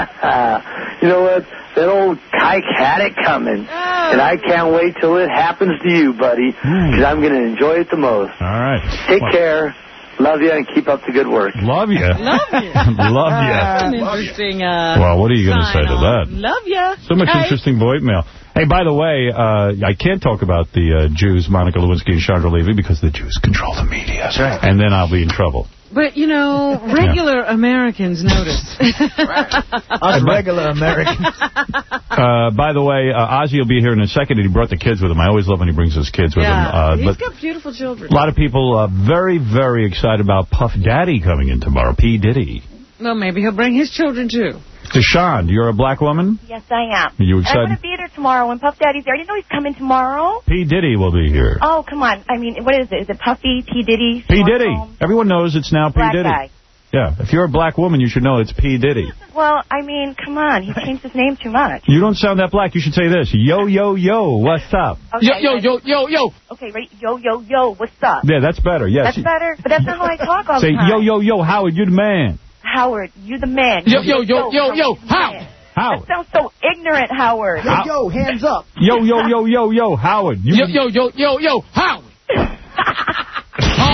you know what? That old kike had it coming, oh. and I can't wait till it happens to you, buddy, because I'm going to enjoy it the most. All right. Take well. care. Love you, and keep up the good work. Love you. Love you. Love you. That's an interesting uh, Well, what are you going to say to that? Love you. So much Hey. interesting voicemail. Hey, by the way, uh, I can't talk about the uh, Jews, Monica Lewinsky and Chandra Levy, because the Jews control the media. That's right. And then I'll be in trouble. But, you know, regular yeah. Americans notice. Us regular Americans. Uh, by the way, uh, Ozzy will be here in a second, and he brought the kids with him. I always love when he brings his kids with yeah. him. Uh, He's but got beautiful children. A lot of people are uh, very, very excited about Puff Daddy coming in tomorrow, P. Diddy. Well, maybe he'll bring his children, too. Deshaun, you're a black woman? Yes, I am. Are you excited? I'm going to be there tomorrow when Puff Daddy's there. I didn't know he's coming tomorrow. P. Diddy will be here. Oh, come on. I mean, what is it? Is it Puffy, P. Diddy? P. Diddy. Home? Everyone knows it's now P. Black Diddy. Guy. Yeah, if you're a black woman, you should know it's P. Diddy. Well, I mean, come on. He changed his name too much. You don't sound that black. You should say this. Yo, yo, yo, what's up? Okay, yo, yo, yo, yo, yo. Okay, ready? Yo, yo, yo, what's up? Yeah, that's better. Yes. That's better? But that's not how I talk all say, the time. yo, yo, yo, Howard, you're the man. Howard, you the man. Yo, yo, yo, yo, yo, Howard. Howard. That sounds so ignorant, Howard. Yo, yo, hands up. Yo, yo, yo, yo, yo, Howard. You yo, yo, yo, yo, yo, Howard. Oh,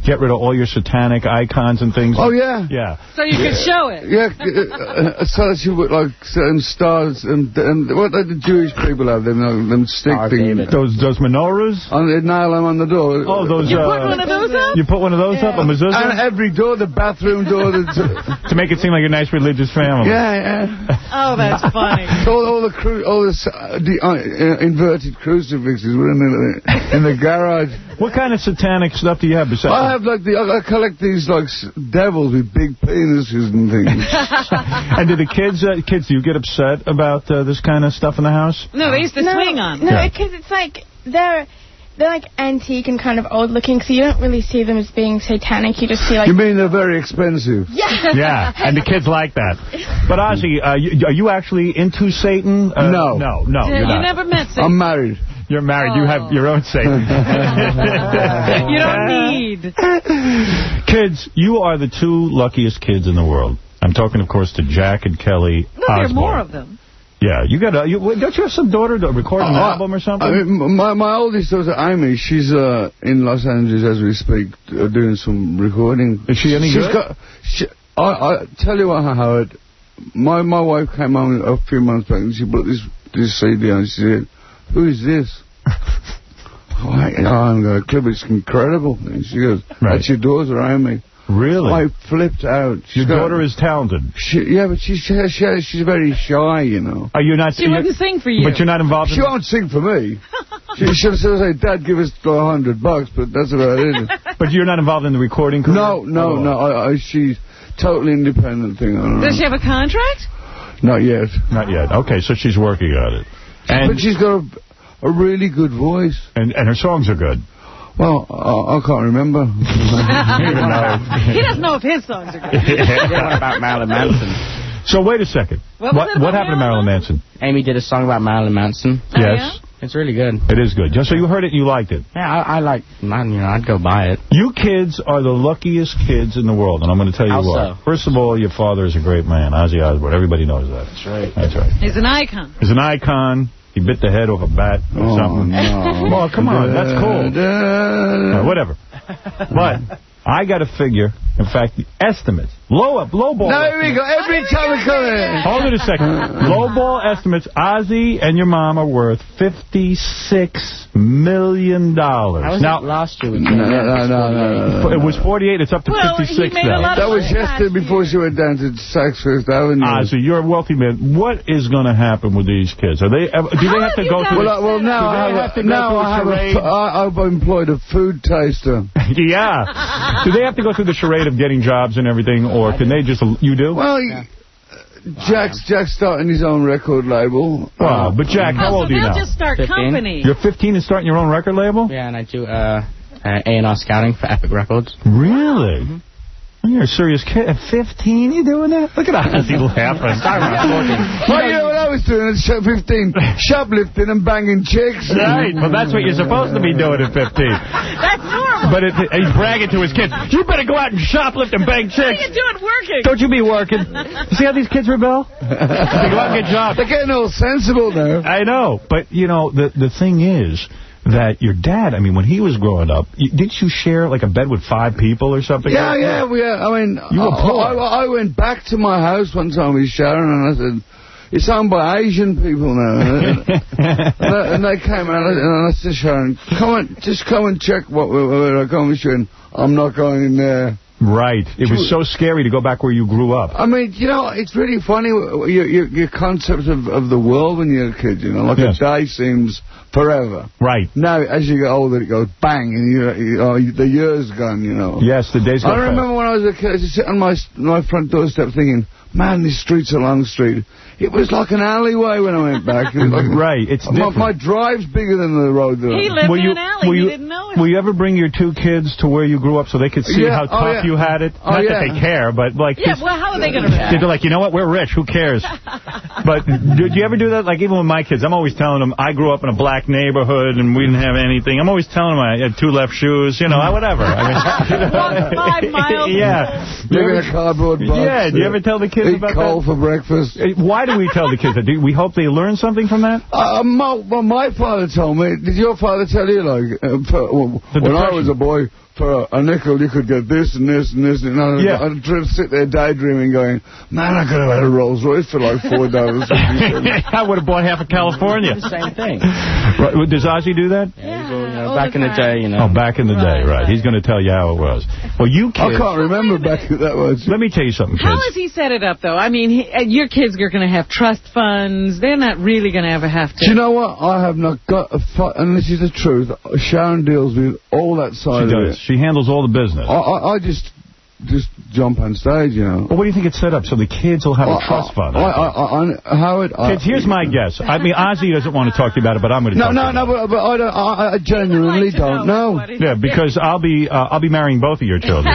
get rid of all your satanic icons and things? Oh, yeah. Yeah. So you could show it. Yeah, uh, so that you would, like, certain stars, and, and what do the Jewish people have? Them, uh, them stick things. Those those menorahs? And they nail them on the door. Oh, those... You uh, put one of those up? You put one of those Yeah. up, a mezuzah? And every door, the bathroom door. The to make it seem like a nice religious family. Yeah, yeah. Oh, that's funny. all, all the cru all the, uh, the uh, inverted crucifixes were in the, in the garage. What kind of satanic stuff do you have besides? I have like the I I collect these like s- devils with big penises and things. And do the kids, uh, kids, do you get upset about uh, this kind of stuff in the house? No, they used to no, swing on. No, Yeah. because it's like they're they're like antique and kind of old looking, so you don't really see them as being satanic. You just see like. You mean they're very expensive? Yeah. Yeah, and the kids like that. But Ozzy, uh, you, are you actually into Satan? Uh, No. No, no, Yeah, you're you not. never met Satan. I'm married. You're married. You have your own Satan. You don't need. Kids, you are the two luckiest kids in the world. I'm talking, of course, to Jack and Kelly No, there are Osbourne. more of them. Yeah, you got. A, you, don't you have some daughter to record an Uh, album or something? I mean, my my oldest daughter Amy, she's uh, in Los Angeles as we speak, uh, doing some recording. Is she any she's good? Got, she, I, I tell you what, Howard. My my wife came home a few months back and she brought this this C D on. And she said, "Who is this?" Oh, I, I haven't got a clue. It's incredible. And she goes, Right. "That's your daughter, Amy." Really? I flipped out. Your She's got- daughter is talented. She, yeah, but she's she, she, she's very shy, you know. Are you not? She wouldn't sing for you. But you're not involved. She in won't sing for me. She should say, "Dad, give us a hundred bucks," but that's about it. But you're not involved in the recording career? No, no, Oh. no. I, I, she's totally independent thing. I don't know. Does she have a contract? Not yet. Not yet. Okay, so she's working on it. And, But she's got a, a really good voice. and and her songs are good. Well, I, I can't remember. Even though- He doesn't know if his songs are good. Yeah, what about Marilyn Manson? So wait a second. What was it about what happened to Marilyn Manson? Amy did a song about Marilyn Manson. Oh, Yes. It's really good. It is good. Just so you heard it and you liked it. Yeah, I, I like, man, you know, I'd go buy it. You kids are the luckiest kids in the world, and I'm going to tell you How why. so? First of all, your father is a great man, Ozzy Osbourne. Everybody knows that. That's right. That's right. He's an icon. He's an icon. He bit the head off a bat or Oh, something. no. Well, come on. That's cool. Uh, whatever. But I got a figure. In fact, the estimates. Low up, low ball. No, here we go. Every time we come in. Hold it a second. Low ball estimates. Ozzy and your mom are worth fifty-six million dollars. How was Now, it last year? We No, no, no, no, no. it was forty-eight. It's up to Well, he fifty-six made a now. lot That of was money yesterday last before year. she went down to Saks Fifth Avenue. Ozzy, you're a wealthy man. What is going to happen with these kids? Are they? ever- Do they have to go through? Well, I, well, now Do they I have, have to a, go now through a I have a, charade? f- I, I've employed a food taster. Yeah. Do they have to go through the charade of getting jobs and everything, or can they just? You do? Well, yeah. Jack's Jack's starting his own record label. Wow, but Jack, how Oh, old so are you they'll now? just start fifteen. company. You're fifteen and starting your own record label? Yeah, and I do uh, uh, A and R scouting for Epic Records. Really? Mm-hmm. You're a serious kid. At fifteen, you doing that? Look at Ozzy laughing. Well, you know what I was doing at fifteen? Shoplifting and banging chicks. Right. Well, that's what you're supposed to be doing at fifteen. That's normal. But it, he's bragging to his kids. You better go out and shoplift and bang What are chicks. you doing working? Don't you be working. See how these kids rebel? They go out and get jobs. They're getting all sensible now. I know. But, you know, the, the thing is that your dad, I mean, when he was growing up, you, didn't you share, like, a bed with five people or something? Yeah, yeah, we. Uh, I mean, You were I, poor. I, I went back to my house one time with Sharon, and I said, "It's owned by Asian people now." and, they, and they came out, and I said, "Sharon, come on, just come and check what where I come with you." And I'm not going in there. Right. It was so scary to go back where you grew up. I mean, you know, it's really funny, your, your, your concept of, of the world when you're a kid, you know, like Yes. a day seems forever. Right. Now, as you get older, it goes bang, and you, you, oh, the year's gone, you know. Yes, the days go I fast. remember when I was a kid, I was sitting on my, my front doorstep thinking, man, this street's a long street. It was like an alleyway when I went back. It was like, right, it's my, different. my drive's bigger than the road. That He I- lived Will in you- an alley. will He you- didn't know it. Will you ever bring your two kids to where you grew up so they could see Yeah, how oh, tough yeah. you had it? Oh, Not yeah. that they care, but like... Yeah, just- well, how are they going to react? They're like, you know what? We're rich. Who cares? But do, do you ever do that? Like, even with my kids, I'm always telling them, I grew up in a black neighborhood and we didn't have anything. I'm always telling them I had two left shoes, you know, whatever. I mean, Walk five miles. Yeah. Live in a cardboard box. Yeah, do you ever tell the kids Eat about coal that? for breakfast. Why do we tell the kids that? Do we hope they learn something from that? Uh, my, well, my father told me, did your father tell you, like, uh, for, well, The when I depression. was a boy, for a, a nickel you could get this and this and this. And I'd, Yeah. I'd try to sit there daydreaming going, man, I could have had a Rolls Royce for like four dollars. I would have bought half of California. The same thing. Right, well, does Ozzy do that? Yeah, you know, back in the day, you know. Oh, back in the day, right. He's going to tell you how it was. Well, you kids... I can't remember back that much. Let me tell you something, kids. How has he set it up, though? I mean, he, uh, your kids are going to have trust funds. They're not really going to ever have to... Do you know what? I have not got a fu- and this is the truth. Sharon deals with all that side She of does. it. She handles all the business. I, I, I just just jump on stage, you know. Well, what do you think it's set up? So the kids will have I, a trust fund. I, I, I, I, Howard, I, Kids, here's my guess. I mean, Ozzy doesn't want to talk to you about it, but I'm going to No, talk no, to you no, about but, but I don't. I, I genuinely don't know. Yeah, because I'll be uh, I'll be marrying both of your children.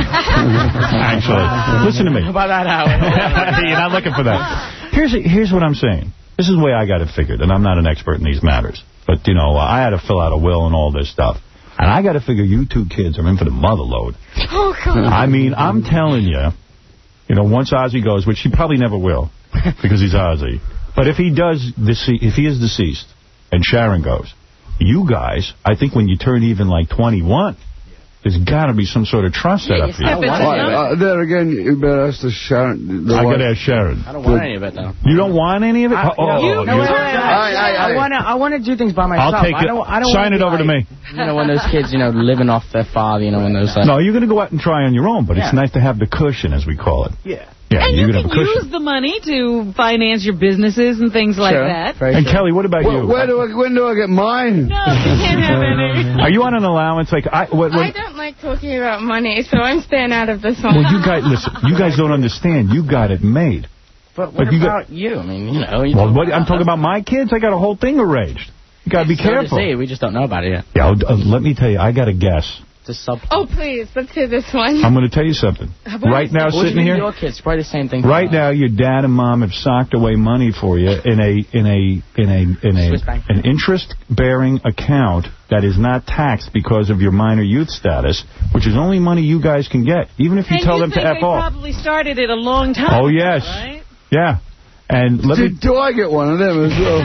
Actually, listen to me. How about that, Howard? You're not looking for that. Here's here's what I'm saying. This is the way I got it figured, and I'm not an expert in these matters. But, you know, I had to fill out a will and all this stuff. And I got to figure you two kids are in for the mother load. Oh, God. I mean, I'm telling you, you know, once Ozzy goes, which he probably never will, because he's Ozzy. But if he does, dece- if he is deceased, and Sharon goes, you guys, I think when you turn even like twenty-one, there's got to be some sort of trust set up for you. I, I, there again, you better ask the Sharon. The I got wife. to ask Sharon. I don't want any of it, though. You don't want any of it? I, oh, you, oh, no, you- wait, wait, wait. I, I, I want to I wanna do things by myself. I'll take I it. don't, I don't Sign wanna it be over like, to me. You know, when those kids, you know, living off their father, you know, when those... Like, No, you're going to go out and try on your own, but Yeah. it's nice to have the cushion, as we call it. Yeah. Yeah, And you're you going to can have a cushion. use the money to finance your businesses and things like Sure. that. And Kelly, what about Well, you? where do I, when do I get mine? No, you can't have any. Are you on an allowance? Like I, what, what, I don't like talking about money, so I'm staying out of this one. Well, you guys, listen, you guys don't understand. You got it made. But what Like, you about got- you? I mean, you know... You Well, what, I'm talking about my kids. I got a whole thing arranged. You got to be So to careful. see, we just don't know about it yet. Yeah, I'll- uh, let me tell you, I got a guess. It's a sub. Oh, please, let's hear this one. I'm going to tell you something. Right now, What do you sitting mean here, your kids? Probably the same thing. right now, your dad and mom have socked away money for you in a in a in a in Swiss a bank. an interest-bearing account that is not taxed because of your minor youth status, which is only money you guys can get, even if you And tell you them to think f they off. probably started it a long time Oh ago, yes, right? yeah. And let do, me. do I get one of them as well?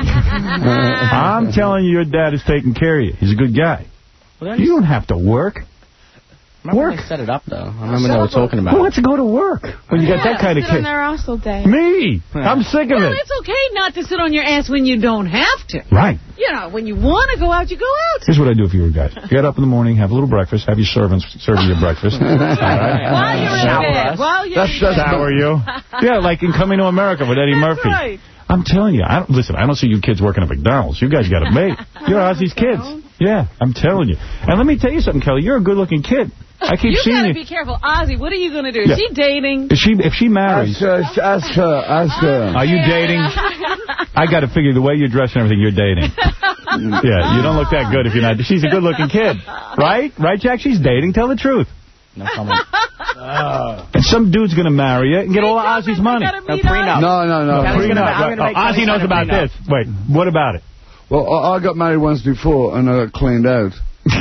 I'm telling you, your dad is taking care of you. He's a good guy. Well, You don't have to work. Remember Work. when they set it up, though? I remember they were talking about Who it. wants to go to work when you got that kind of Sit on kid? their ass all day. Me. I'm sick of Well, it. it's okay not to sit on your ass when you don't have to. Right. You know, when you want to go out, you go out. Here's what I do if you were guys. Get up in the morning, have a little breakfast, have your servants serve you your breakfast. All right? While you're in Shower bed. us. While you're That's in just bed. Shower you. Yeah, like in Coming to America with Eddie Murphy. right. I'm telling you, I don't, listen, I don't see you kids working at McDonald's. You guys got it made. You're Ozzy's kids. Yeah, I'm telling you. And let me tell you something, Kelly. You're a good-looking kid. I keep You seeing gotta you. be careful. Ozzy, what are you going to do? Is Yeah. she dating? If she, if she marries, Ask her, ask her, ask her. are you dating? I got to figure the way you dress and everything, you're dating. Yeah, you don't look that good if you're not. She's a good-looking kid, right? Right, Jack? She's dating. Tell the truth. No comment. And some dude's going to marry you and get all of Ozzy's money. No prenup. No, no, no. Kelly's Prenup. gonna- I'm gonna Oh, make Ozzy Kelly knows sign a about prenup. this. Wait, what about it? Well, I, I got married once before and I got cleaned out.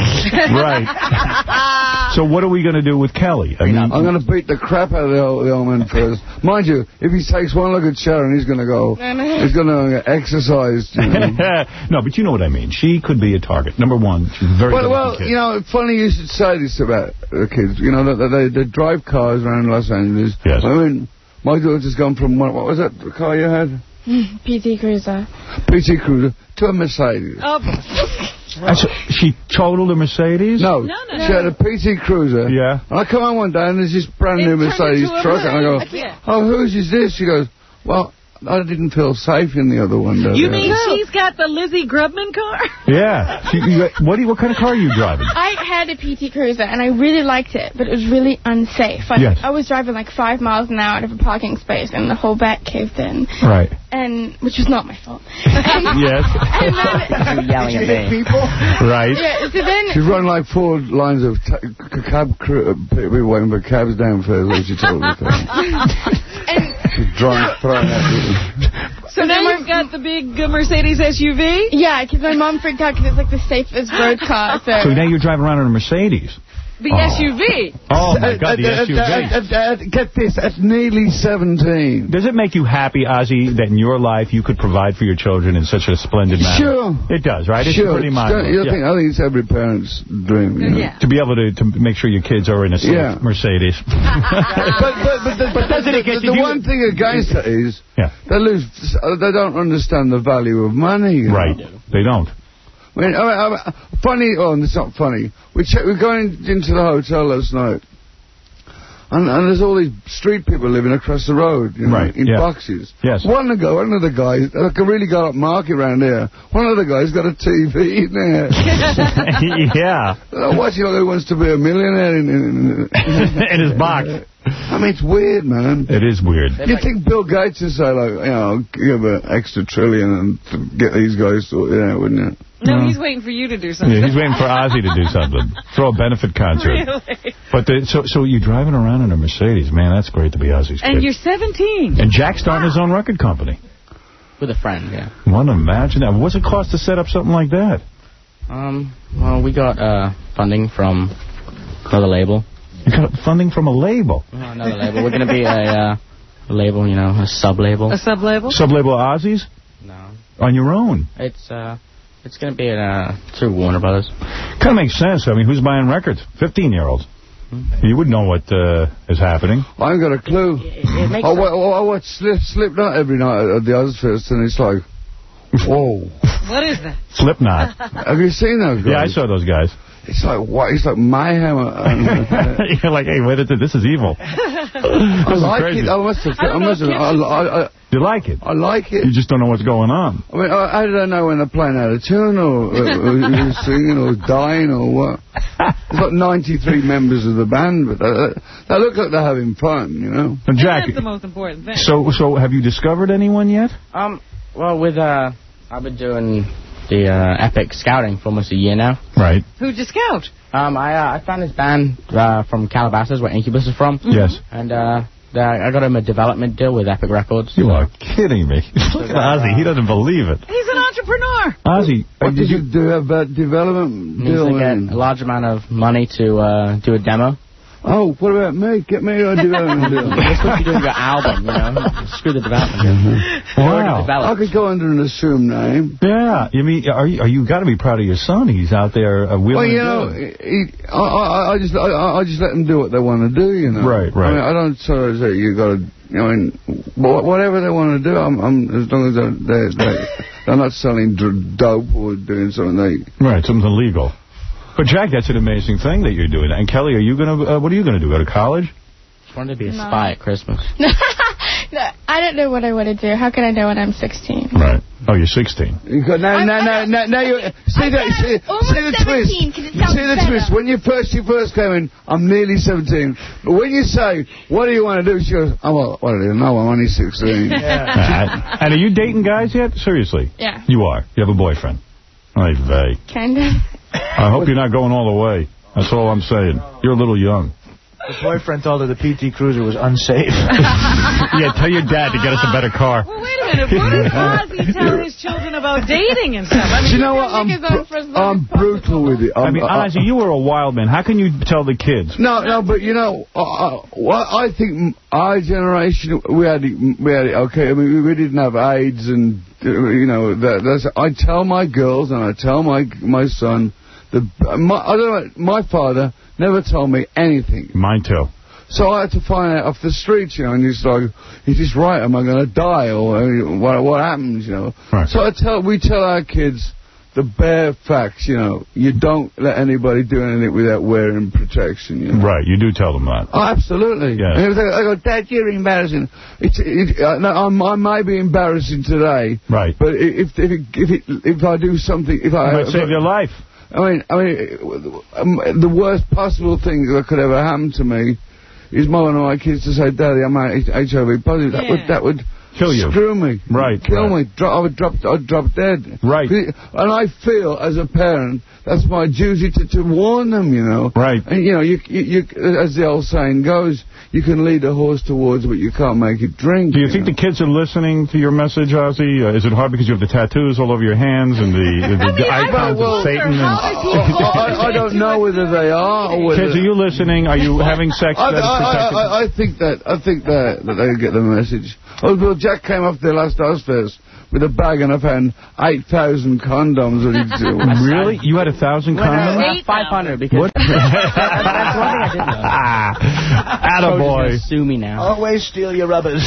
Right. So what are we going to do with Kelly? I mean, I'm going to beat the crap out of the old, the old man first. Mind you, if he takes one look at Sharon, he's going to go, he's going to exercise. You know. no, but you know what I mean. She could be a target. Number one, she's a very Well, good well, kid. you know, funny you should say this about the kids. You know, that they, they drive cars around Los Angeles. Yes. I mean, my daughter's gone from, one, what was that the car you had? P T Cruiser. P T Cruiser to a Mercedes. Oh. That's, she totaled a Mercedes? No, No, no, she no. had a P T Cruiser. Yeah. And I come on one day and there's this brand It new turned Mercedes into a truck, and I go, Mercedes, yeah. oh, whose is this? She goes, well, I didn't feel safe in the other one. You mean she's got the Lizzie Grubman car? Yeah. She, you, what, do you, what kind of car are you driving? I had a P T Cruiser, and I really liked it, but it was really unsafe. Like, Yes. I was driving like five miles an hour out of a parking space, and the whole back caved in. Right. And which was not my fault. Yes. And then, You yelling at me. Right. yeah, so then She's run like four lines of ta- c- cab crew, uh, people waiting for cabs down for her, she told me. She's drunk, throwing at people. So now you've got the big uh, Mercedes S U V? yeah, because my mom freaked out because it's like the safest road car. So, So now you're driving around in a Mercedes. The S U V. Oh, my God, the At- S U V. at- at- at- Get this, at nearly seventeen. Does it make you happy, Ozzy, that in your life you could provide for your children in such a splendid manner? Sure. It does, right? It's Sure. pretty It's- mind-blowing. I Yeah. think, I think it's every parent's dream. You know? Yeah. To be able to, to make sure your kids are in a safe Yeah. Mercedes. but but but, the, But doesn't it get the, you- the you- one thing against it is Yeah. they lose. They don't understand the value of money. You know? Right. They don't. I mean, I mean, I mean, funny. Oh, it's not funny. We check, we're going into the hotel last night, and, and there's all these street people living across the road, you know, Right, in yeah. boxes. Yes. One of the guy, one of the guys, like a really got up market around here. One of the guys got a T V in there. Yeah. I'm watching like Who Wants to Be a Millionaire in, in, In his box. I mean, it's weird, man. It is weird. You think Bill Gates would say, like, you know, give an extra trillion and to get these guys sorted out, wouldn't you? No, he's waiting for you to do something. Yeah, he's waiting for Ozzy to do something. Throw a benefit concert. Really? But the, so so you're driving around in a Mercedes. Man, that's great to be Ozzy's And kid. you're seventeen. And Jack's starting his own record company. With a friend, yeah. Want to imagine that? What's it cost to set up something like that? Um, well, we got uh, funding from another label. You got funding from a label? No, another label. We're going to be a, uh, a label, you know, a sub-label. A sub-label? Sub-label Ozzy's? No. On your own? It's, uh... It's going to be uh, through Warner Brothers. Kind of makes sense. I mean, who's buying records? fifteen-year-olds. Hmm. You would know what uh, is happening. I ain't got a clue. It, it makes I, wa- I watch Slip, Slipknot every night at the Ozfest, and it's like, whoa. What is that? Slipknot. Have you seen those guys? Yeah, I saw those guys. It's like, what? It's like mayhem. You're like, hey, wait a minute, this is evil. I like crazy. it. I must have. I don't I must have. know if I, kids- I, I, You like it? I like it. You just don't know what's going on. I mean, I, I don't know when they're playing out of tune or, or, or who's singing or dying or what. There's like ninety-three members of the band, but they, they look like they're having fun, you know. And Jack, That's the most important thing. so so have you discovered anyone yet? Um, well, with, uh, I've been doing the uh, Epic scouting for almost a year now. Right. Who'd you scout? Um, I uh, I found this band uh, from Calabasas, where Incubus is from. Yes. And uh, the, I got him a development deal with Epic Records. You are kidding me. Look at Ozzy. He doesn't believe it. He's an entrepreneur. Ozzy, uh, What did you do about development Means deal? they get then? a large amount of money to uh, do a demo. Oh, what about me? Get me a development deal. You're supposed to be doing your album, you know. Screw the development deal. Wow. I could go under an assumed name. Yeah. You mean, are you, are you got to be proud of your son. He's out there uh, wheeling Well, you and know, dealing. he, I, I, I just I, I just let them do what they want to do, you know. Right, right. I mean, I don't sort of say you got to. I mean, wh- whatever they want to do, I'm, I'm as long as they're they're, they're, they're not selling dr- dope or doing something they. Right, something illegal. But Jack, that's an amazing thing that you're doing. And Kelly, are you gonna? Uh, what are you gonna do? Go to college? I wanted to be a No. spy at Christmas. no, I don't know what I want to do. How can I know when I'm sixteen? Right. Oh, you're sixteen. You got no, no, no, no, no. You see that? See, see the twist. seventeen, 'cause it You sounds see the better. twist when you first you first came in. I'm nearly seventeen, but when you say, "What do you want to do?" She goes, "I'm well, what do you know? I'm only sixteen." Uh, and are you dating guys yet? Seriously? Yeah. You are. You have a boyfriend. Oy vey. Kind of. I hope you're not going all the way. That's all I'm saying. You're a little young. The boyfriend told her the P T Cruiser was unsafe. Yeah, tell your dad to get us a better car. Well, wait a minute. What does Ozzy tell his children about dating and stuff? I mean, Do you know what? I'm, br- I'm brutal with it. I'm, I mean, Ozzy, you were a wild man. How can you tell the kids? No, no, but you know, uh, uh, what I think our generation we had it, we had it okay. I mean, we, we didn't have AIDS, and uh, you know, that, that's. I tell my girls and I tell my my son, the my, I don't know. My father never told me anything. Mine too. So I had to find out off the streets, you know, and he's like, is this right? Am I going to die, or uh, what? What happens, you know? Right. So I tell we tell our kids the bare facts, you know. You don't let anybody do anything without wearing protection, you know. Right, you do tell them that. Oh, absolutely. Yes. And if they, I go, Dad, you're embarrassing. It's, it, uh, no, I'm, I may be embarrassing today. Right. But if if it, if it, if I do something, if I It might save your life. I mean, I mean, um, the worst possible thing that could ever happen to me is my one of my kids to say, Daddy, I'm H I V positive. That Yeah. would that would Kill you. Screw me. Right. Kill right. me. Dro- I would drop. I'd drop dead. Right. And I feel, as a parent, that's my duty to, to warn them. You know. Right. And you know, you, you, you as the old saying goes, you can lead a horse towards, but you can't make it drink. Do you, you think know? the kids are listening to your message, Ozzy? Uh, is it hard because you have the tattoos all over your hands and the, the, the, I mean, the icons well, of Satan? And... I, I don't know whether they are. Or whether... Kids, are you listening? Are you having sex? I, I, I, I think that I think that, that they get the message. Oh, well, Jack came off there last Ozfest with a bag and I found eight thousand condoms. Really? You had a thousand condoms? Well, five hundred because what? that's, that's one thing I did know. Attaboy. Sue me now. Always steal your rubbers.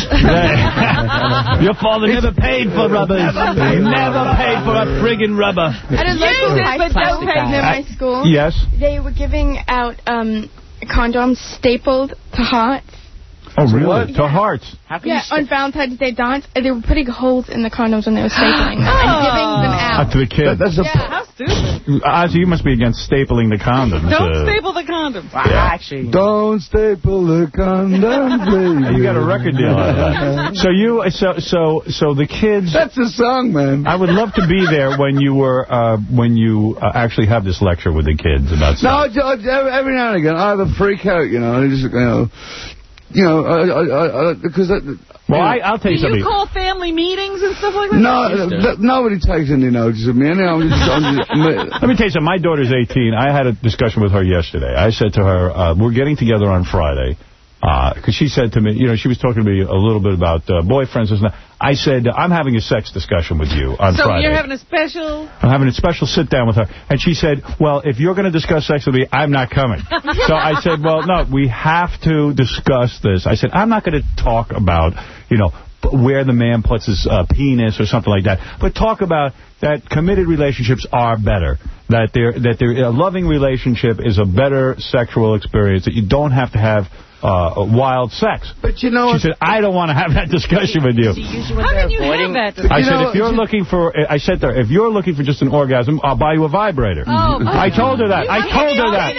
Your father never paid for rubbers. Never paid for a friggin' rubber. At a local high school near my school, yes, they were giving out um, condoms stapled to hearts. Oh, really? What? Yeah. To hearts? Yeah, on Valentine's Day dance, they were putting holes in the condoms when they were stapling them and giving them out. Uh, to the kids. That, that's a yeah, how stupid. Ozzy, you must be against stapling the condoms. Don't uh, staple the condoms. Well, yeah. Actually, don't staple the condom, please. You got a record deal on that. So you, so, so, so the kids. That's a song, man. I would love to be there when you were, uh, when you uh, actually have this lecture with the kids about sex. No, every now and again I have a freak out, you know, just, you know. You know, I, I, I, because... I, well, I, I'll tell you Do something. you call family meetings and stuff like that? No, nobody takes any notice of me. I mean, I'm just, I'm just, Let me tell you something. My daughter's eighteen. I had a discussion with her yesterday. I said to her, uh, we're getting together on Friday. Because uh, she said to me, you know, she was talking to me a little bit about uh, boyfriends and stuff. I said, I'm having a sex discussion with you on so Friday. So you're having a special... I'm having a special sit-down with her. And she said, well, if you're going to discuss sex with me, I'm not coming. So I said, well, no, we have to discuss this. I said, I'm not going to talk about, you know, where the man puts his uh, penis or something like that. But talk about that committed relationships are better. That, they're, that they're, a loving relationship is a better sexual experience. That you don't have to have... Uh, wild sex. But you know... She said, I don't want to have that discussion with you. How can you have that discussion? I you said, know, if you're looking for... I said to her, if you're looking for just an orgasm, I'll buy you a vibrator. Oh, I told her that. I told her that.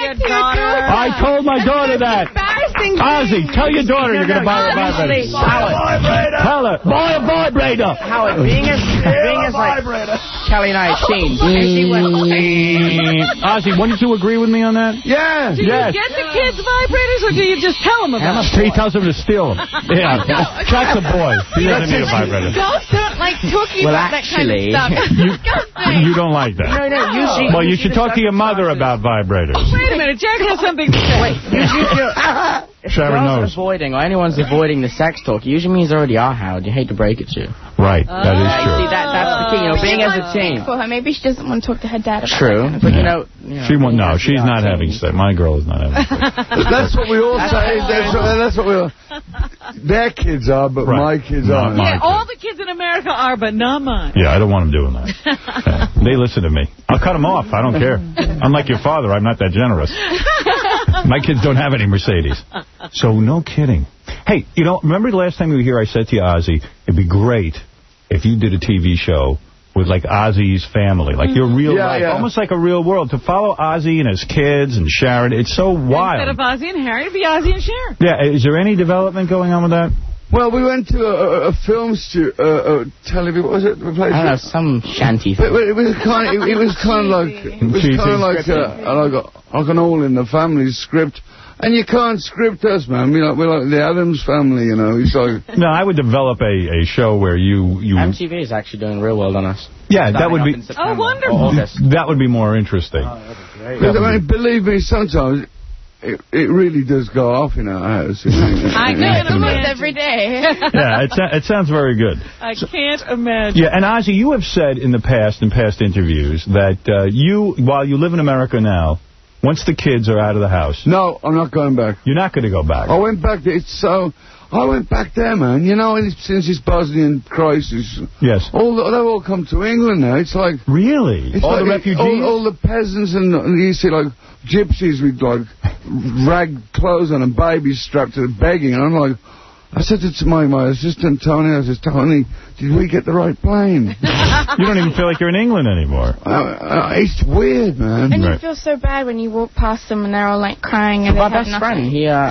I told my daughter that. Ozzy, tell your daughter you're going to buy a vibrator. Tell her. Buy a vibrator. Howard, being as, being as like Kelly and I have seen, and she went... Ozzy, wouldn't you agree with me on that? Yeah. Do yes. you get the kids vibrators, or do you just tell them about it? He tells them to steal them. Yeah. No, Jack's a boy. He doesn't need a vibrator. Don't, don't like talking well, about actually, that kind of stuff. You, you don't like that. No, no, usually... Well, you should talk to your mother about vibrators. Wait a minute, Jack has something to say. Wait, usually if you're... If Sharon girls knows. are avoiding, or anyone's avoiding the sex talk, it usually means they already are, Howard. You hate to break it to you. Right, that is true. See, that, that's the key, you know, being as a team. For her. Maybe she doesn't want to talk to her dad about True, that. but you know... You know she won't, no, she's not having sex. My girl is not having sex. That's what we all say. That's what, that's what we all... Their kids are, but right. my kids not aren't. Yeah, all the kids in America are, but not mine. Yeah, I don't want them doing that. Yeah. They listen to me. I'll cut them off. I don't care. Unlike your father, I'm not that generous. My kids don't have any Mercedes. So, no kidding. Hey, you know, remember the last time you were here, I said to you, Ozzy, it'd be great if you did a T V show with, like, Ozzy's family, like your real yeah, life, yeah. almost like a real world. To follow Ozzy and his kids and Sharon, it's so wild. Instead of Ozzy and Harry, it'd be Ozzy and Sharon. Yeah, is there any development going on with that? Well, we went to a, a film stu uh, uh, television. What was it? We played I don't know, some shanty thing. But, but it was kind. Of, it, it was kind of like it was kind of like a, like, a, like an all in the family script. And you can't script us, man. We're like, we're like the Addams family, you know. It's like no, I would develop a, a show where you, you... M T V is actually doing real well on us. Yeah, that would be... Oh, wonderful. That would be more interesting. Oh, that'd be great. I mean, believe me, sometimes it, it really does go off in our house. I know, almost every day. Yeah, it, it sounds very good. I can't imagine. Yeah, and Ozzy, you have said in the past, in past interviews, that uh, you, while you live in America now, once the kids are out of the house... No, I'm not going back. You're not going to go back? I went back there. It's so... I went back there, man. You know, since this Bosnian crisis... Yes. All the, they've all come to England now. It's like... Really? It's all like, the refugees? All, all the peasants and, and you see, like, gypsies with, like, ragged clothes on and babies strapped to the begging. And I'm like... I said to my, my assistant, Tony, I said, Tony, did we get the right plane? You don't even feel like you're in England anymore. Uh, uh, it's weird, man. And right. you feel so bad when you walk past them and they're all, like, crying and My they have best nothing. friend, he, uh...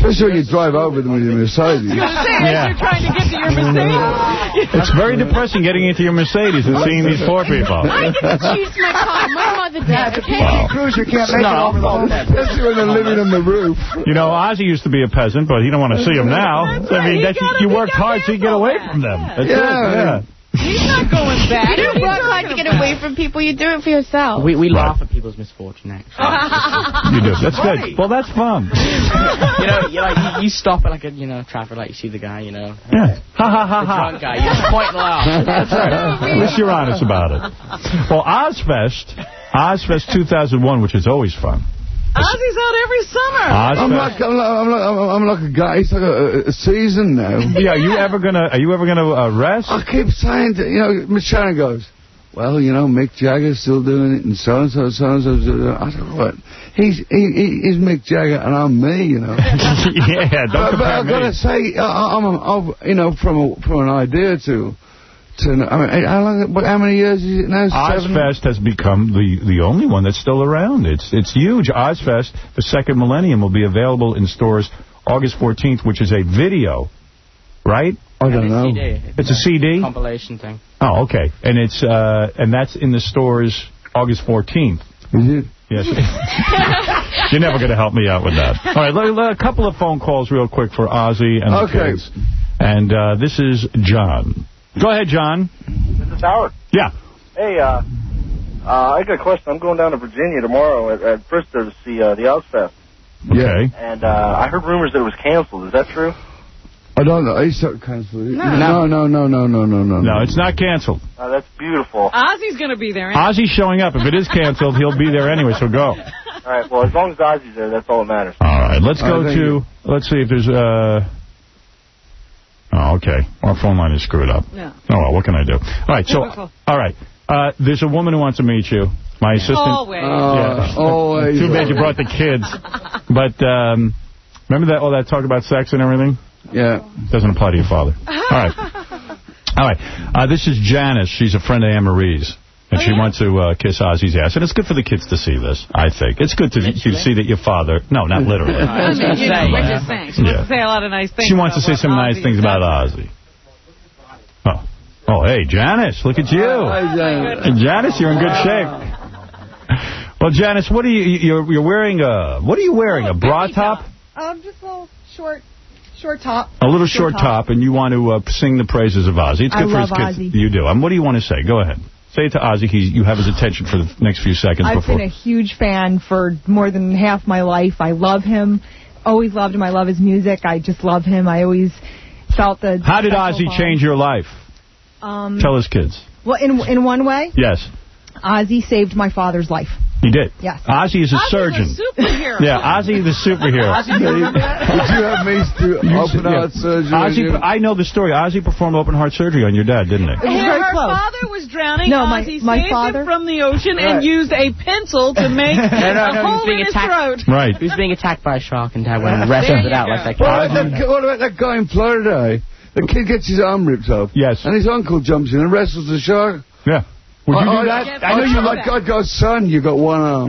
Especially when you drive over them with your Mercedes. I was going to say, as you're trying to get to your Mercedes. It's very depressing getting into your Mercedes and seeing these poor people. I get to choose my car. My mother did. Okay? Wow. Cruiser can't make No. it over the whole Especially when they're living on the roof. You know, Ozzy used to be a peasant, but you don't want to see him now. That's I mean, right. that's, He gotta you be worked hard so you get away from them. That's Yeah. it. Yeah. He's not going back. You don't work hard to get away from people. You do it for yourself. We we Right. laugh at people's misfortune, actually. You do. That's good. Well, that's fun. you know, you like you, you stop at like a you know traffic light, you see the guy, you know, Yeah. Ha ha ha the ha. drunk guy, you just point and laugh. That's right. At least you're honest about it. Well, Ozfest, Ozfest two thousand one, which is always fun. Ozzy's out every summer. I'm Ozfest. like, I'm like, I'm like, I'm, I'm like a guy. It's like a, a season now. Yeah, are you ever gonna? Are you ever gonna uh, rest? I keep saying, to, you know, Miss Shannon goes, well, you know, Mick Jagger's still doing it, and so and so, so and so. I said, what? He's he, he, he's Mick Jagger, and I'm me, you know. Yeah, don't but, but compare I've got me. to say, I, I'm, I'm, you know, from a, from an idea to, to, I mean, how long? What, how many years is it now? Seven? Ozfest has become the, the only one that's still around. It's it's huge. Ozfest, the second millennium, will be available in stores August fourteenth, which is a video, right? I don't know. C D. It's a C D? Compilation thing. Oh, okay. And it's uh, and that's in the stores August fourteenth. Is it? Yes. You're never going to help me out with that. All right, let, let, a couple of phone calls real quick for Ozzy and the Okay. kids. And uh, this is John. Go ahead, John. This is Howard. Yeah. Hey, uh, uh, I got a question. I'm going down to Virginia tomorrow at, at Bristol to see uh, the Ozfest. Okay. And uh, I heard rumors that it was canceled. Is that true? I don't know. He's not cancelled. No. No, no, no, no, no, no, no. No, it's not canceled. Uh, that's beautiful. Ozzy's going to be there. Ozzy's showing up. If it is canceled, he'll be there anyway, so go. All right. Well, as long as Ozzy's there, that's all that matters. All right, let's All go right, thank to, you. let's see if there's, uh, oh, okay. Our phone line is screwed up. Yeah. Oh, well, what can I do? All right, so, Typical. all right. Uh, there's a woman who wants to meet you. My assistant. Always. Yeah. Uh, always. Too bad you brought the kids. But, um, remember that all that talk about sex and everything? Yeah. Doesn't apply to your father. All right. All right. Uh, this is Janice. She's a friend of Anne-Marie's. And she wants to uh, kiss Ozzy's ass. And it's good for the kids to see this, I think. It's good to, to see that your father... No, not literally. I mean, you know, we're just saying. She Yeah. wants to say a lot of nice things. She wants to about say some what nice Ozzy things does. about Ozzy. Oh. Oh, hey, Janice, look at you. Hi, Janice. And Janice, you're in good shape. Well, Janice, what are you... You're, you're wearing a... What are you wearing? A bra top? Um, just a little short, short top. A little short top, and you want to uh, sing the praises of Ozzy. It's I good for his love kids. Ozzy. You do. Um, what do you want to say? Go ahead. Say it to Ozzy. He, you have his attention for the next few seconds I've before. been a huge fan for more than half my life. I love him. Always loved him. I love his music. I just love him. I always felt the... How did special Ozzy bond. change your life? Um, Tell his kids. Well, in in one way, Yes, Ozzy saved my father's life. he did. Yes. Ozzy is a Ozzy's a surgeon. superhero. Yeah, Ozzy the superhero. Would you have me to You open said- yeah. heart surgery? Ozzy, I know the story. Ozzy performed open heart surgery on your dad, didn't he? It was very Her close. father was drowning. No, my- Ozzy my saved father- him from the ocean Right. and used a pencil to make no, a no, he was hole being in his attacked. throat. Right. He was being attacked by a shark and Dad went and wrestled There it out you like that. What about, that, what about that guy in Florida? The kid gets his arm ripped off. Yes. And his uncle jumps in and wrestles the shark. Yeah. Would you I, do I, that? I, know you like. I go, son, you got one arm.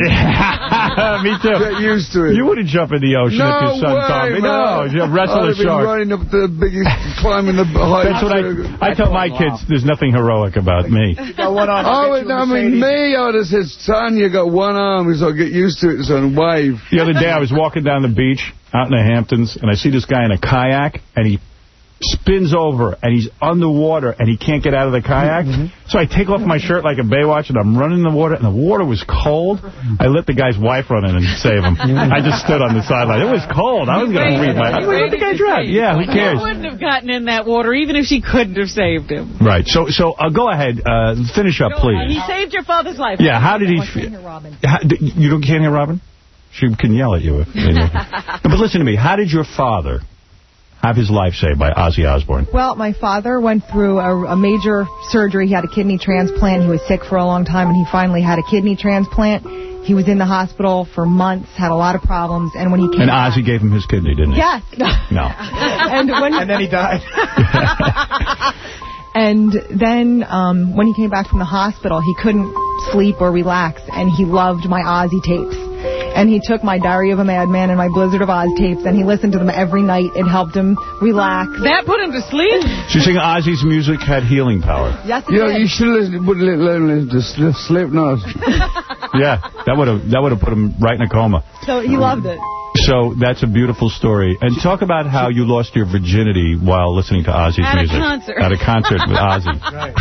Me too. Get used to it. You wouldn't jump in the ocean no if your son way, taught me. man. No, you wrestle I'd a been shark. running up the biggest, climbing the heights. That's what I, I tell my kids. There's nothing heroic about me. Got one on. Oh, I mean, me, I would have said, son, you got one arm. He's like, get used to it, son, wave. The other day I was walking down the beach out in the Hamptons, and I see this guy in a kayak, and he spins over, and he's underwater, and he can't get out of the kayak. Mm-hmm. So I take off my shirt like a Baywatch, and I'm running in the water, and the water was cold. I let the guy's wife run in and save him. I just stood on the sideline. It was cold. I was going to freeze my... I was like, let the guy drown. Yeah, who cares? She wouldn't have gotten in that water, even if she couldn't have saved him. Right. So, so uh, go ahead. Uh, finish up, Go on. please. He saved your father's life. Yeah, how did he feel? How, d- you don't can't hear Robin? She can yell at you. If, but listen to me. How did your father have his life saved by Ozzy Osbourne? Well, my father went through a, a major surgery. He had a kidney transplant. He was sick for a long time, and he finally had a kidney transplant. He was in the hospital for months, had a lot of problems, and when he came And back... Ozzy gave him his kidney, didn't he? Yes. No. and, when, and then he died. And then um, when he came back from the hospital, he couldn't sleep or relax, and he loved my Ozzy tapes. And he took my Diary of a Madman and my Blizzard of Oz tapes, and he listened to them every night. It helped him relax. That put him to sleep? So you think Ozzy's music had healing power? Yes, it You know, did. you should listen, would li- learn to listen to Sli- Slipknot. Yeah, that would have that would have put him right in a coma. So he loved it. So that's a beautiful story. And talk about how you lost your virginity while listening to Ozzy's At a music. concert. At a concert with Ozzy.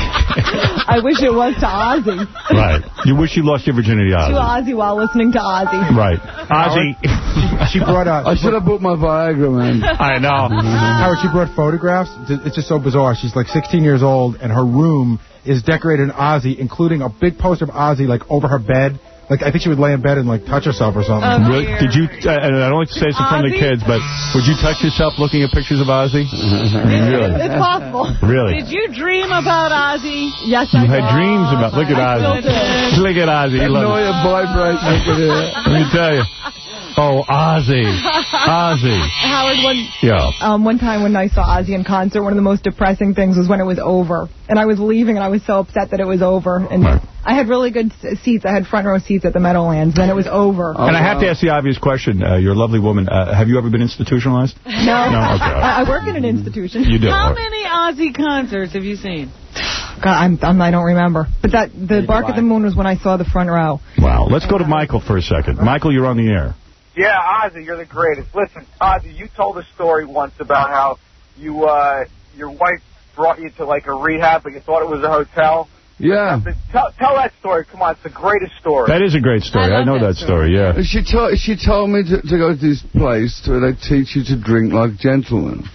I wish it was to Ozzy. Right. You wish you lost your virginity to To Ozzy. Ozzy while listening to Ozzy. Right. Ozzy. She brought out. I should have bought my Viagra, man. I know. Howard, she brought photographs. It's just so bizarre. She's like sixteen years old, and her room is decorated in Ozzy, including a big poster of Ozzy, like, over her bed. Like, I think she would lay in bed and, like, touch herself or something. Oh, really? Did you, uh, and I don't like to say this in front of the kids, but would you touch yourself looking at pictures of Ozzy? Really? It's possible. Really? Did you dream about Ozzy? Yes, You I had did. dreams about, look at I Ozzy. still do. Look at Ozzy. He loves Annoy it. a vibration up in here. Let me tell you. Oh, Ozzy. Ozzy. Howard, one, Yeah. um, one time when I saw Ozzy in concert, one of the most depressing things was when it was over. And I was leaving, and I was so upset that it was over. And Right. I had really good s- seats. I had front row seats at the Meadowlands. Then it was over. And I have to ask the obvious question. Uh, you're a lovely woman. Uh, have you ever been institutionalized? No. No? Okay. I, I work in an institution. You do. How All right. many Ozzy concerts have you seen? God, I'm, I'm, I don't remember. But that the Bark at the Moon was when I saw the front row. Wow. Let's go to Michael for a second. Michael, you're on the air. Yeah, Ozzy, you're the greatest. Listen, Ozzy, you told a story once about how you, uh, your wife brought you to like a rehab, but you thought it was a hotel. Yeah. Tell, tell that story. Come on, it's the greatest story. That is a great story. I, I know that story, yeah. She, to she told me to, to go to this place where they teach you to drink like gentlemen.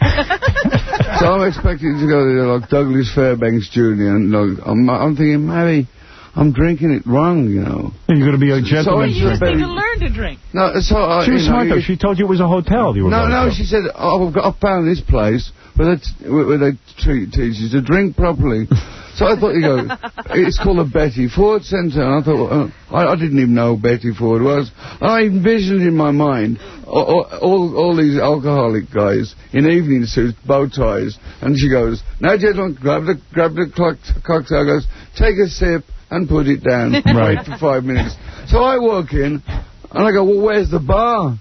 So I'm expecting to go there like Douglas Fairbanks Junior And like, I'm, I'm thinking, maybe I'm drinking it wrong, you know. You're going to be a gentleman's so drinker. You need to learn to drink. No, so uh, She was you know, smart, though. you- She told you it was a hotel you were No, going no, to. she said, oh, I've, got, I found this place where they, t- where they treat, teach you to drink properly. So I thought, you go, it's called a Betty Ford Centre. And I thought, uh, I, I didn't even know who Betty Ford was. I envisioned in my mind all, all, all these alcoholic guys in evening suits, bow ties. And she goes, now, gentlemen, grab the, grab the clock, cocktail, goes, take a sip and put it down. Right. Wait for five minutes. So I walk in. And I go, well, where's the bar?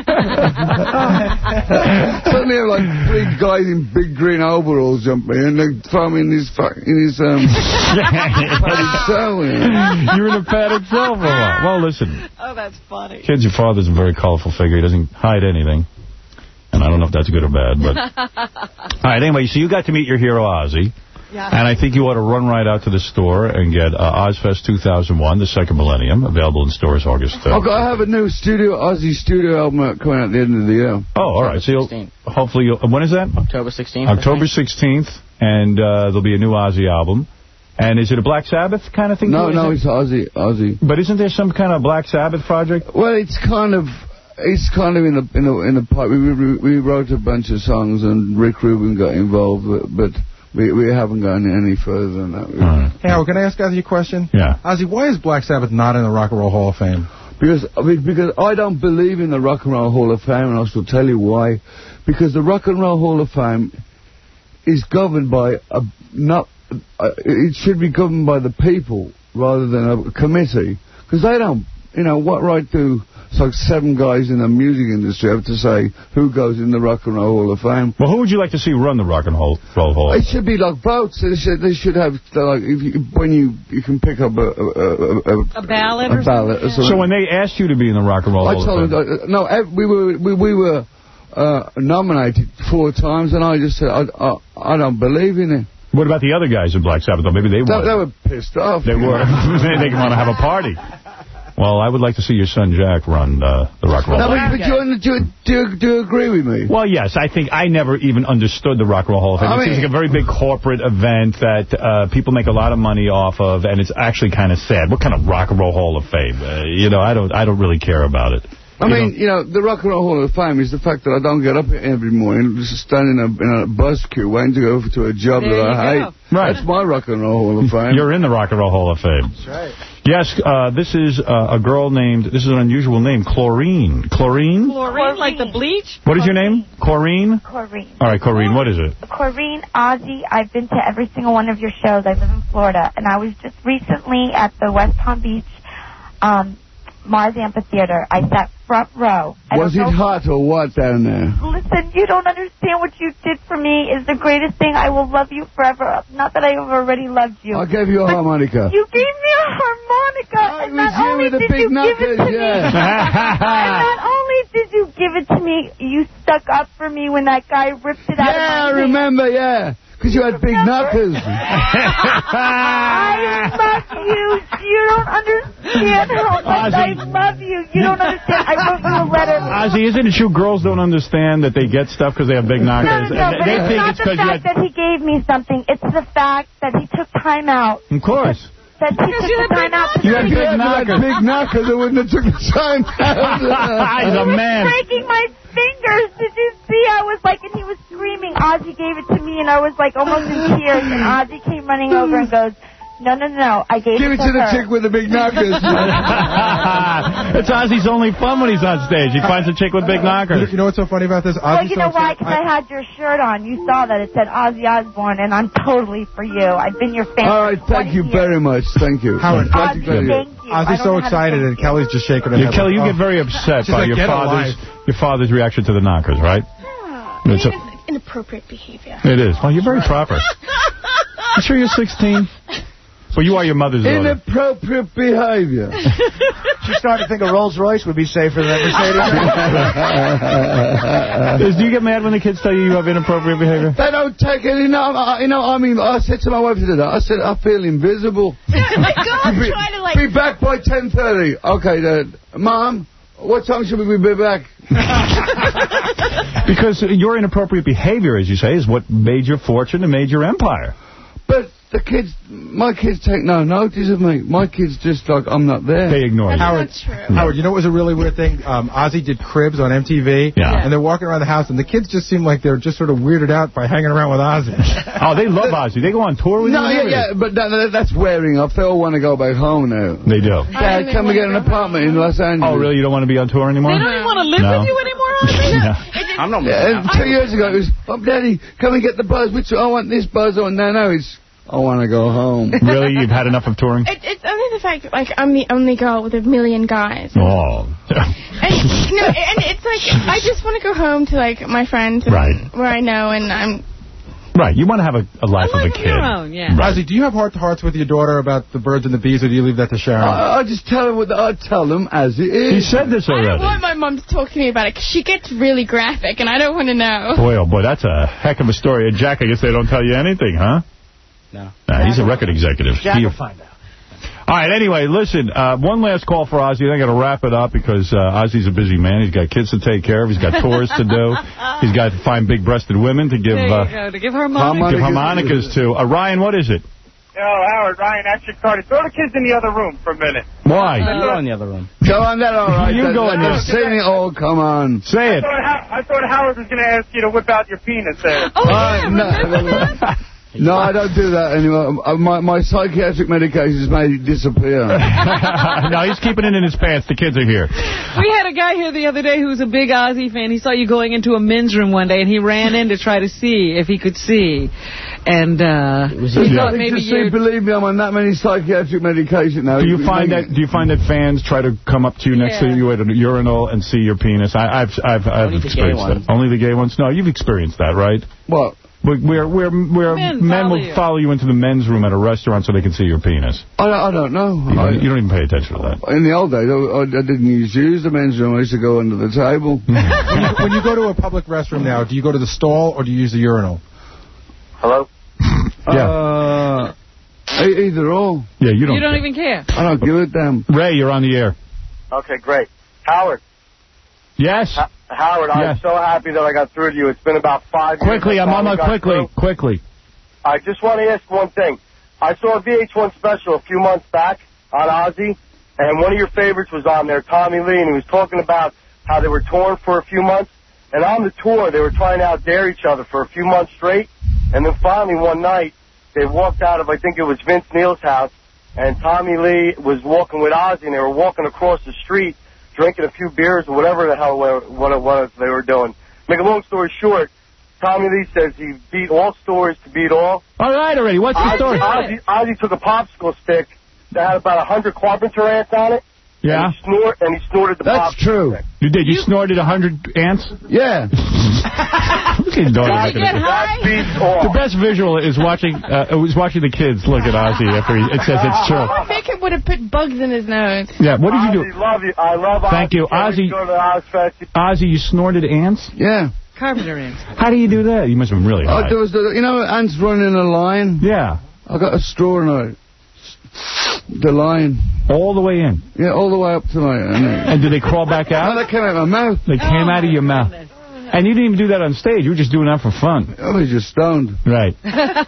Suddenly, I'm like three guys in big green overalls jumping in, and they throw me in his fuck, in his um, padded cell. You know. You're in a padded cell for a while. Well, listen, Oh, that's funny. kids, your father's a very colorful figure. He doesn't hide anything. And I don't know if that's good or bad, but... All right, anyway, so you got to meet your hero, Ozzy. Yeah. And I think you ought to run right out to the store and get uh, Ozfest two thousand one, the second millennium, available in stores August third. I've got, I have a new studio, Ozzy studio album out coming out at the end of the year. Oh, all right. So you'll, hopefully, you'll, when is that? October sixteenth. October sixteenth, and uh, there'll be a new Ozzy album. And is it a Black Sabbath kind of thing? No, too? no, Is it's Ozzy, Ozzy. it- But isn't there some kind of Black Sabbath project? Well, it's kind of, it's kind of in the in the in the pipe. We, we we wrote a bunch of songs, and Rick Rubin got involved, but. but We we haven't gone any further than that. Right. Hey, Howard, can I ask Ozzy a question? Yeah. Ozzy, why is Black Sabbath not in the Rock and Roll Hall of Fame? Because I mean, because I don't believe in the Rock and Roll Hall of Fame, and I shall tell you why. Because the Rock and Roll Hall of Fame is governed by a not. Uh, it should be governed by the people rather than a committee. Because they don't. You know what right do? It's like seven guys in the music industry have to say who goes in the Rock and Roll Hall of Fame. Well, who would you like to see run the Rock and Roll Roll Hall? It should be like votes. They should, they should have like if you, when you you can pick up a a, a, A ballot a or ballot. Or something? something. So when they asked you to be in the Rock and Roll I Hall told of Fame... them, uh, no, ev- we were we, we were uh, nominated four times, and I just said I, I I don't believe in it. What about the other guys in Black Sabbath, though? Maybe they They, were. they were pissed off. They were. they want to have a party. Well, I would like to see your son Jack run uh, the Rock and Roll No, Hall. but, but do, you, do, do, do you agree with me? Well, yes, I think I never even understood the Rock and Roll Hall of Fame. I It mean- seems like a very big corporate event that uh, people make a lot of money off of, and it's actually kind of sad. What kind of Rock and Roll Hall of Fame? Uh, you know, I don't, I don't really care about it. I You mean, know? you know, the Rock and Roll Hall of Fame is the fact that I don't get up every morning, just stand in a, in a bus queue waiting to go to a job There that you I go. hate. Right. That's my Rock and Roll Hall of Fame. You're in the Rock and Roll Hall of Fame. That's right. Yes, uh, this is uh, a girl named, this is an unusual name, Chlorine. Chlorine? Chlorine, like the bleach? What is your name? Corrine? Corrine. All right, Corrine, what is it? Corrine, Ozzy, I've been to every single one of your shows. I live in Florida, and I was just recently at the West Palm Beach um, Mars Amphitheater. I sat front row. I Was it don't know- hot or what down there? Listen, you don't understand what you did for me is the greatest thing. I will love you forever. Not that I have already loved you. I gave you a But harmonica. You gave me a harmonica, and not you only with the did big you give it knuckles, to yeah. me, and not only did you give it to me, you stuck up for me when that guy ripped it out Yeah, of my I hand. remember, yeah. Because you had big knuckles. I love you. You don't understand how much I love you. You don't understand. I wrote you a letter. Ozzy, isn't it true girls don't understand that they get stuff because they have big knockers? No, no, but they it's think not it's the because you fact had... that he gave me something. It's the fact that he took time out. Of course. That he took the time out to You had make- big knockers. Big knockers. I wouldn't have took the time out. He's a man. breaking my fingers. Did you see? I was like, and he was screaming. Ozzy gave it to me, and I was like almost in tears. And Ozzy came running over and goes, "No, no, no, I gave Give it it to to the her." chick with the big knockers. It's Ozzy's only fun when he's on stage. He finds a chick with big knockers. You know what's so funny about this? Well, Ozzy's you so know why? upset. Because I had your shirt on. You saw that it said Ozzy Osbourne, and I'm totally for you. I've been your fan. All right, thank you very much. Thank you. Howard, Glad Ozzy, you got here. thank you. I Ozzy's don't so know how to excited, thank and you. Kelly's just shaking her Yeah, head. Kelly, you like, get very upset She's by like, your "Get a father's life." your father's reaction to the knockers, right? I It's mean, a- it's inappropriate behavior. It is. Well, you're very proper. You sure you're sixteen? Well, you are your mother's daughter. Inappropriate behavior. She's starting to think a Rolls Royce would be safer than Mercedes. Do you get mad when the kids tell you you have inappropriate behavior? They don't take it. You know, I, you know, I mean, I said to my wife today, I said, I feel invisible. My God, be, trying to like. be back by ten thirty. Okay, Dad. Mom, what time should we be back? Because your inappropriate behavior, as you say, is what made your fortune and made your empire. But the kids, my kids take no notice of me. My kids just like, I'm not there. They ignore you. Howard, Howard, you know what was a really weird thing? Um, Ozzy did Cribs on M T V, Yeah. and they're walking around the house, and the kids just seem like they're just sort of weirded out by hanging around with Ozzy. Oh, they love Ozzy. They go on tour with No, you. yeah, yeah, but that, that- that's wearing off. They all want to go back home now. They do. Dad, can we get an apartment in Los Angeles? Oh, really? You don't want to be on tour anymore? They don't even want to live No. with you anymore, Ozzy? No. I'm not Yeah, and two years ago, it was, oh, Daddy, come and get the buzz. Which I want this buzz on. No, no, it's, I want to go home. Really? You've had enough of touring? It, it's only the fact that, like, I'm the only girl with a million guys. Oh. And, you know, and it's like, I just want to go home to, like, my friends and Right. where I know, and I'm... Right. You want to have a, a life of a kid. Your own, yeah. Right. Ozzy, do you have heart-to-hearts with your daughter about the birds and the bees, or do you leave that to Sharon? I, I just tell them what I tell them as it is. He said this I don't already. want my mom to talk to me about it, because she gets really graphic, and I don't want to know. Boy, oh boy, that's a heck of a story. And Jack, I guess they don't tell you anything, huh? No. Nah, he's a record executive. Jack He- will find out. All right, anyway, listen, uh, one last call for Ozzy. I got to wrap it up because uh, Ozzy's a busy man. He's got kids to take care of. He's got tours to do. He's got to find big-breasted women to give There you uh, go, to give harmonicas. give harmonicas to. Uh, Ryan, what is it? Yo, Howard, Ryan, actually, Carter, throw the kids in the other room for a minute. Why? You're in the other room. Go on, that all right. You that, go in there. I've seen it all. Come on. Say I it. thought, How- I thought Howard was going to ask you to whip out your penis there. Oh, yeah, Uh, no, remember that? no, I don't do that anymore. Uh, My, my psychiatric medications made it disappear. No, he's keeping it in his pants. The kids are here. We had a guy here the other day who was a big Ozzy fan. He saw you going into a men's room one day, and he ran in to try to see if he could see. And uh, he thought Nothing maybe to see, you... believe me, I'm on that many psychiatric medication now. Do you find that? Do you find that fans try to come up to you next to Yeah. you at a urinal and see your penis? I, I've I've I've Only the gay experienced ones. that. Only the gay ones. No, you've experienced that, right? What? Where where where Men men follow will you. follow you into the men's room at a restaurant so they can see your penis. I don't, I don't know. You I, don't, you don't even pay attention to that. in the old days, I, I didn't use to use the men's room. I used to go under the table. when, you, when you go to a public restroom now, do you go to the stall or do you use the urinal? Hello? Yeah. Uh, e- either or. Yeah, you don't. You don't even care. I don't give a damn. Ray, you're on the air. Okay, great. Howard, Yes. H- Howard, Yes. I'm so happy that I got through to you. It's been about five years. Quickly, I I'm finally almost got quickly, through. quickly. I just want to ask one thing. I saw a V H one special a few months back on Ozzy, and one of your favorites was on there, Tommy Lee, and he was talking about how they were torn for a few months. And on the tour, they were trying to outdare each other for a few months straight. And then finally one night, they walked out of, I think it was Vince Neil's house, and Tommy Lee was walking with Ozzy, and they were walking across the street, drinking a few beers or whatever the hell what it was they were doing. Make a long story short, Tommy Lee says he beat all stories to beat all. All right, already. What's the Ozzy, story? Ozzy, Ozzy took a popsicle stick that had about a hundred carpenter ants on it, Yeah? And he, snort, and he snorted the That's pop. true. You did? You, you snorted a hundred ants? Yeah. Look at Dog. Did you get high? The best visual is watching uh, was watching the kids look at Ozzy after he, it says it's true. I think it would have put bugs in his nose. Yeah, what did you do? Ozzy, love you. I love Ozzy. Thank you. Ozzy, Go to the Ozfest. Ozzy, you snorted ants? Yeah. Carpenter ants. How do you do that? You must have been really high. Oh, there was the, you know, ants running in a line? Yeah. I got a straw and I... The line. All the way in? Yeah, all the way up to my... And, and did they crawl back out? No, they came out of my mouth. They came out of your mouth. And you didn't even do that on stage. You were just doing that for fun. I was just stoned. Right.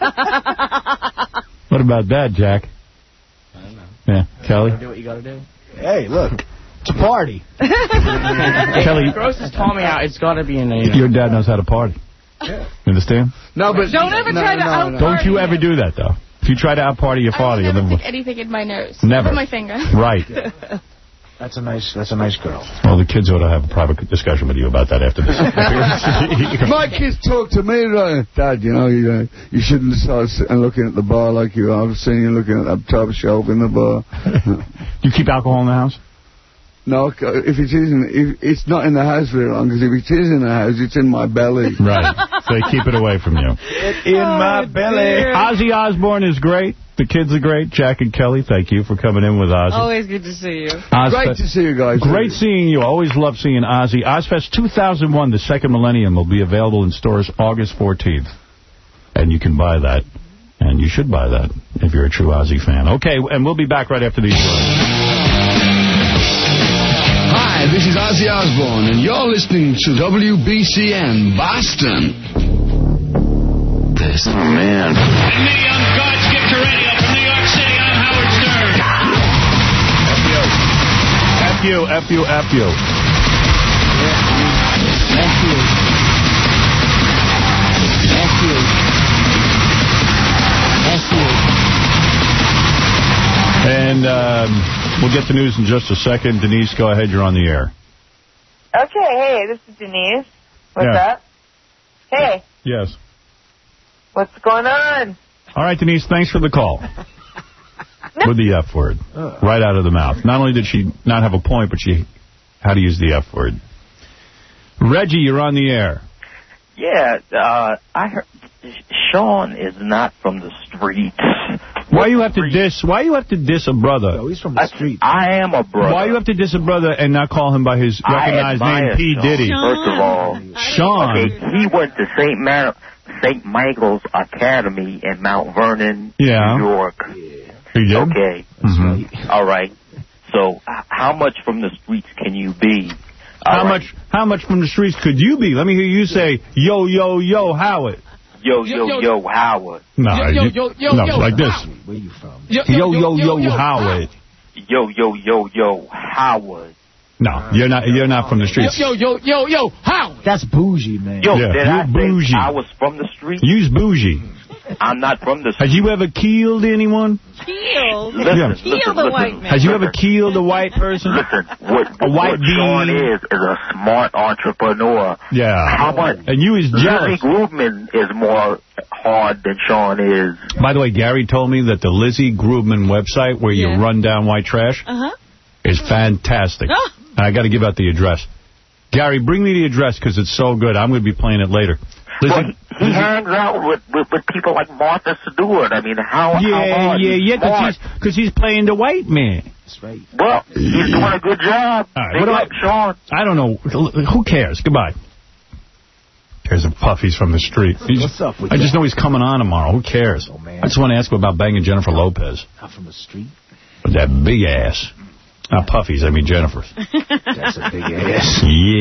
What about that, Jack? I don't know. Yeah, Kelly? Do what you gotta do. Hey, look. It's a party. Kelly. Gross has taught me out. It's got to be in there. You know. Your dad knows how to party. Yeah. You understand? No, but... Don't ever no, try to no, out no. Don't you ever do that, though. If you try to out-party your father, you'll never never... stick anything in my nose. Never. With my finger. Right. That's a nice. That's a nice girl. Well, the kids ought to have a private discussion with you about that after this. My kids talk to me, like, Dad, you know, you, uh, you shouldn't start sitting looking at the bar like you are. I've seen you looking at that top shelf in the bar. You keep alcohol in the house? No, if it isn't, if it's not in the house very long, because if it is in the house, it's in my belly. Right. So they keep it away from you. It's in oh, my belly. Dear. Ozzy Osbourne is great. The kids are great. Jack and Kelly, thank you for coming in with Ozzy. Always good to see you. Ozfest. Great to see you guys. Great seeing you. Always love seeing Ozzy. Ozfest two thousand one, the second millennium, will be available in stores August fourteenth. And you can buy that. And you should buy that if you're a true Ozzy fan. Okay, and we'll be back right after these words. Hi, this is Ozzy Osbourne, and you're listening to W B C N Boston. This, oh, man. And me, I'm God's gift to radio from New York City. I'm Howard Stern. F you. F you, F you, F you. F you. F you. F you. And um, we'll get to news in just a second. Denise, go ahead. You're on the air. Okay, hey, this is Denise. What's yeah. up? Hey. Yes. What's going on? All right, Denise, thanks for the call. With the F word. Right out of the mouth. Not only did she not have a point, but she had to use the F word. Reggie, you're on the air. Yeah, uh, I heard Sean is not from the streets. Why you have to diss? Why you have to diss a brother? No, he's from the street. I am a brother. Why you have to diss a brother and not call him by his recognized name, P. Sean, Diddy? First of all, Sean. Okay, he went to Saint Mar Saint Michael's Academy in Mount Vernon, yeah. New York. Yeah. He did? Okay. Mm-hmm. All right. So, how much from the streets can you be? How right. much? How much from the streets could you be? Let me hear you say, "Yo, yo, yo, Howard." Yo, yo, yo, yo Howard. No, yo, you, yo, yo, no, yo, like this. Howard. Where you from? Yo, yo, yo, yo, yo Howard. Yo, yo, yo, yo, Howard. No, you're not. You're not from the streets. Yo, yo, yo, yo, Howard. That's bougie, man. Yo, yeah, did you're I bougie. say I was from the street? You's bougie. I'm not from the street. Has you ever killed anyone? Killed? Listen, yeah. listen, Killed listen, a white man. Has you ever killed a white person? Listen, what, a white what Sean being? is is a smart entrepreneur. Yeah. How much? And you is jealous. Lizzie Grubman is more hard than Sean is. By the way, Gary told me that the Lizzie Grubman website where yeah. you run down white trash uh-huh. is fantastic. Oh. And I got to give out the address. Gary, bring me the address because it's so good. I'm going to be playing it later. Lizzie, well, he, he hangs out with, with, with people like Martha Stewart. I mean, how Yeah, how hard yeah, yeah, because he's, he's playing the white man. That's right. Well, he's doing a good job. All right, Big what up, I, Sean. I don't know. Who cares? Goodbye. There's a Puffy's from the street. He's, What's up with I just that? know he's coming on tomorrow. Who cares? Oh, man. I just want to ask him about banging Jennifer Lopez. Not from the street. With that big ass. Not Puffy's, I mean Jennifer's. That's a big ass.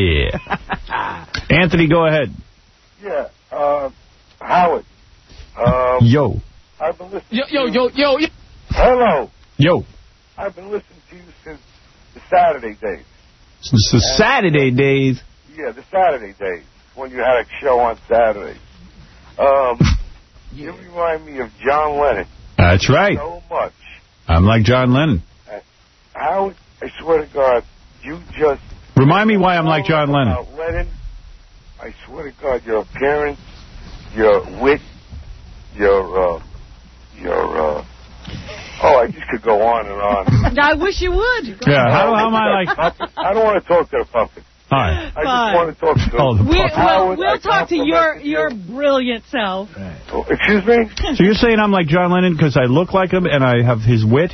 Yeah. Anthony, go ahead. Yeah, uh, Howard. Um, Yo. I've been listening Yo, yo, to yo, yo, yo. Hello. Yo. I've been listening to you since the Saturday days. Since the And, Saturday days. Yeah, the Saturday days, when you had a show on Saturday. Um, you remind me of John Lennon. That's right. So much. I'm like John Lennon. Uh, Howard, I swear to God, you just... Remind me why I'm like John Lennon. About Lennon, I swear to God, your appearance, your wit, your, uh, your, uh, oh, I I just could go on and on. I wish you would. Yeah, how, how am I like... I don't want to talk to the puppet. All right. I just want to talk to Oh, the him. We, puppet. we'll we'll talk to your your brilliant self. Oh, excuse me? So you're saying I'm like John Lennon because I look like him and I have his wit?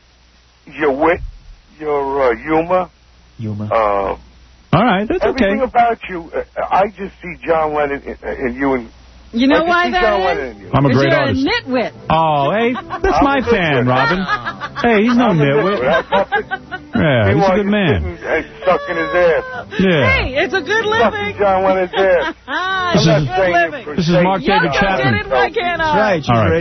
Your wit, your uh, humor. Humor. Uh, All right, that's everything okay. about you, uh, I just see John Lennon in, uh, in you and... You know I just why see that John is? Lennon in you. I'm a great you're artist. a nitwit. Oh, hey, that's my fan, Robin. Hey, he's no I'm a nitwit. nitwit. Puppet. Yeah, he's a Meanwhile, good you're man. sitting and sucking his ass. Yeah. Hey, it's a good Sucking living. John Lennon's ass. Ah, This it's a is- good living. This is Mark Y'all David don't Chapman. get it, why can't I? That's right, she's All right.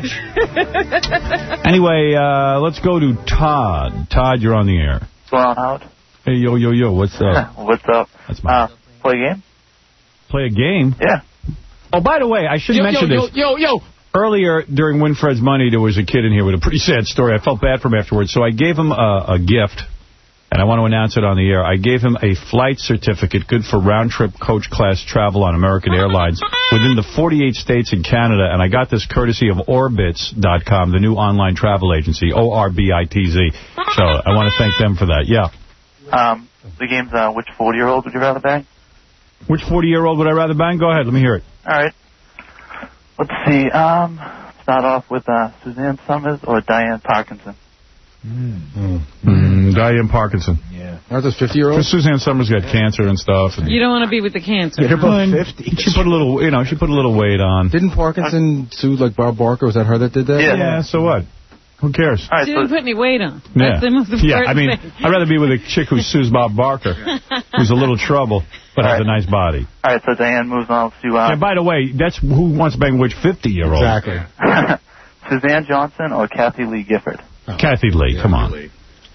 rich. Anyway, uh, let's go to Todd. Todd, you're on the air. What's going on, Howard? Hey, yo, yo, yo, what's up? What's up? That's my Uh, play a game? Play a game? Yeah. Oh, by the way, I should Yo, mention yo, this. yo, yo, yo. Earlier, during Winfred's Money, there was a kid in here with a pretty sad story. I felt bad for him afterwards, so I gave him a, a gift, and I want to announce it on the air. I gave him a flight certificate good for round-trip coach class travel on American Airlines within the forty-eight states in Canada, and I got this courtesy of Orbitz dot com, the new online travel agency, O R B I T Z. So I want to thank them for that. Yeah. Um, the game's uh, which forty-year-old would you rather bang? Which forty-year-old would I rather bang? Go ahead. Let me hear it. All right. Let's see. Um, start off with uh, Suzanne Summers or Diane Parkinson. Mm. Mm, Diane Parkinson. Yeah. Aren't those fifty-year-olds? Suzanne Summers got cancer and stuff. And You don't want to be with the cancer. They're both fifty. She put a little, you know, she put a little weight on. Didn't Parkinson sue like Bob Barker? Was that her that did that? Yeah. Yeah, so what? Who cares? All right, She so didn't put any weight on. Yeah, That's the most yeah. important I mean, thing. I'd rather be with a chick who sues Bob Barker, who's a little trouble, but has a nice body. all right, so Diane moves on to uh, Yeah, by the way, that's who wants to bang which fifty-year-old. Exactly. Suzanne Johnson or Kathy Lee Gifford. Kathy Lee, come on.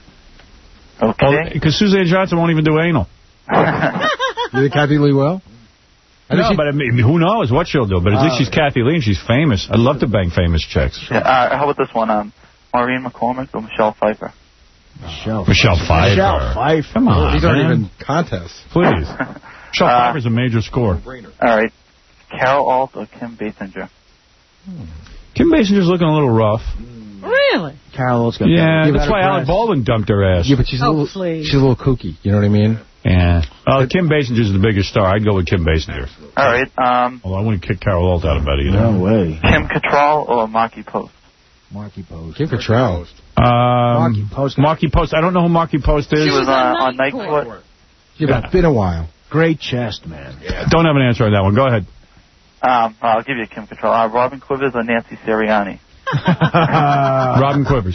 Okay. Because Suzanne Johnson won't even do anal. You think Kathy Lee will? I No, she- but I mean, who knows what she'll do. But at least she's Kathy Lee and she's famous. I'd love to bang famous chicks. Yeah, uh, how about this one? Um, Maureen McCormick or Michelle Pfeiffer? Michelle, Michelle Pfeiffer. Michelle Pfeiffer. Come on, These aren't man. even contests. Please. Michelle Uh, Pfeiffer's a major score. All right. Carol Alt or Kim Basinger? Kim Basinger's looking a little rough. Really? Carol's got Yeah, better- that's why better Alec breasts. Baldwin dumped her ass. Yeah, but she's a Oh, little, please. she's a little kooky. You know what I mean? Yeah. Uh, Kim Basinger's the biggest star. I'd go with Kim Basinger. All right. Um, Although I wouldn't kick Carol Alt out of bed either. No way. Kim Cattrall or Marky Post? Marky Post. Kim Cattrall. Um, Marky Post. Marky Post. I don't know who Marky Post is. She was uh, on Night Night Court. Court. Yeah, but it's been a while. Great chest, man. Don't have an answer on that one. Go ahead. Um, I'll give you Kim Cattrall. Uh, Robin Quivers or Nancy Sirianni? Robin Quivers.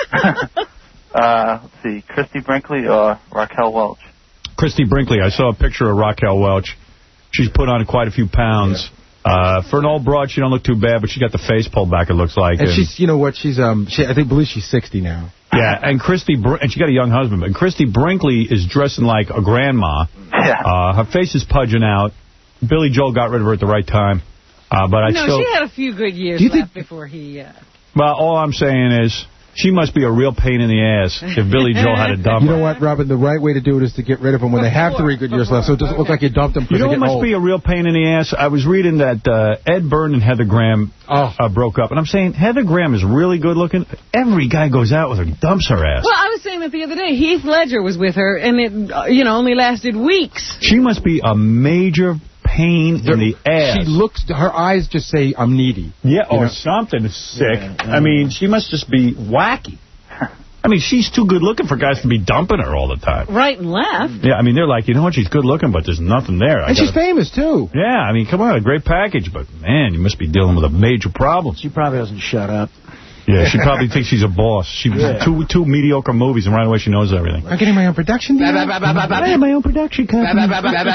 Uh, let's see. Christy Brinkley or Raquel Welch? Christy Brinkley. I saw a picture of Raquel Welch. She's put on quite a few pounds. Uh, for an old broad, she don't look too bad, but she got the face pulled back, it looks like. And and- she's, you know what, she's, um, she, I think, believe she's sixty now. Yeah, and Christy, Br- and she got a young husband, but Christy Brinkley is dressing like a grandma. Yeah. Uh, her face is pudging out. Billy Joel got rid of her at the right time. Uh, but I No, still... she had a few good years Do you left before he... Uh... Well, all I'm saying is, she must be a real pain in the ass if Billy Joel had a dump You her. know what, Robin? The right way to do it is to get rid of them when they have three good years left, so it doesn't look like you dumped them You because know they're what getting must old. be a real pain in the ass? I was reading that uh, Ed Byrne and Heather Graham Oh. uh, broke up. And I'm saying, Heather Graham is really good looking. Every guy goes out with her, dumps her ass. Well, I was saying that the other day. Heath Ledger was with her, and it, uh, you know, only lasted weeks. She must be a major pain in the ass. She looks, her eyes just say, I'm needy. Yeah, You or know? something sick. Yeah, I mean, she must just be wacky. I mean, she's too good looking for guys to be dumping her all the time. Right and left. Yeah, I mean, they're like, you know what, she's good looking, but there's nothing there. I And she's gotta- famous, too. Yeah, I mean, come on, a great package, but man, you must be dealing with a major problem. She probably doesn't shut up. Yeah, she probably thinks she's a boss. She Yeah. two two mediocre movies, and right away she knows everything. I'm getting my own production deal. I have my own production company.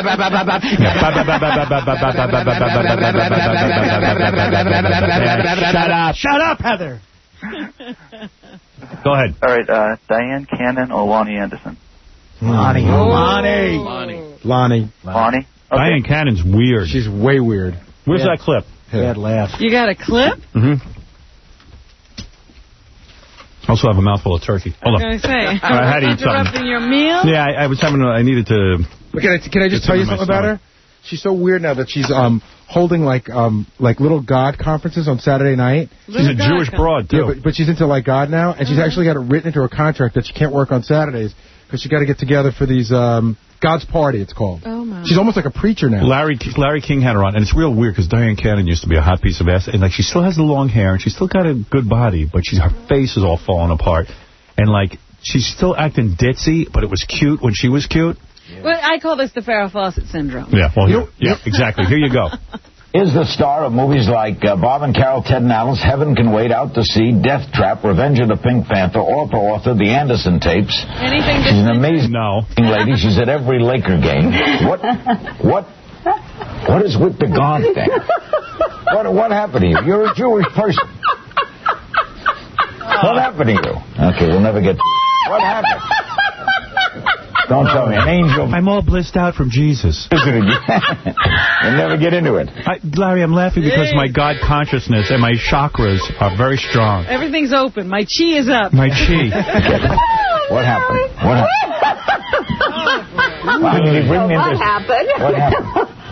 Shut up. Shut up, Heather. Go ahead. All right. Uh, Diane Cannon or Lonnie Anderson? Lonnie. Lonnie. Lonnie. Lonnie. Lonnie. Okay. Diane Cannon's weird. She's way weird. Where's Yeah. that clip? Bad laugh. You got a clip? Mm-hmm. Also have a mouthful of turkey. Hold on. I was going to say. I had to eat something. Interrupting your meal? Yeah, I, I was having. A, I needed to. But can I, can I just It's tell you in my something about her? she's so weird now that she's um holding like um like little God conferences on Saturday night. She's a Jewish broad, too. Yeah, but, but she's into like God now, and she's actually got it written into her contract that she can't work on Saturdays because she got to get together for these um God's Party, it's called. Oh, my. She's almost like a preacher now. Larry Larry King had her on, and it's real weird because Diane Cannon used to be a hot piece of ass, and like she still has the long hair, and she's still got a good body, but she's, her face is all falling apart, and like she's still acting ditzy, but it was cute when she was cute. Yeah. Well, I call this the Farrah Fawcett syndrome. Yeah, well, here, yeah, exactly. Here you go. Is the star of movies like uh, Bob and Carol, Ted and Alice, Heaven Can Wait, Out to Sea, Death Trap, Revenge of the Pink Panther, Author Author, The Anderson Tapes. Anything She's an amazing no. lady. She's at every Laker game. What? What? What is with the God thing? What? What happened to you? You're a Jewish person. What happened to you? Okay, we'll never get to What happened? Don't tell me. An angel. I'm all blissed out from Jesus. You'll never get into it. I, Larry, I'm laughing because my God consciousness and my chakras are very strong. Everything's open. My chi is up. My chi. What happened? What happened? Why did he bring me into What this? happened? What happened?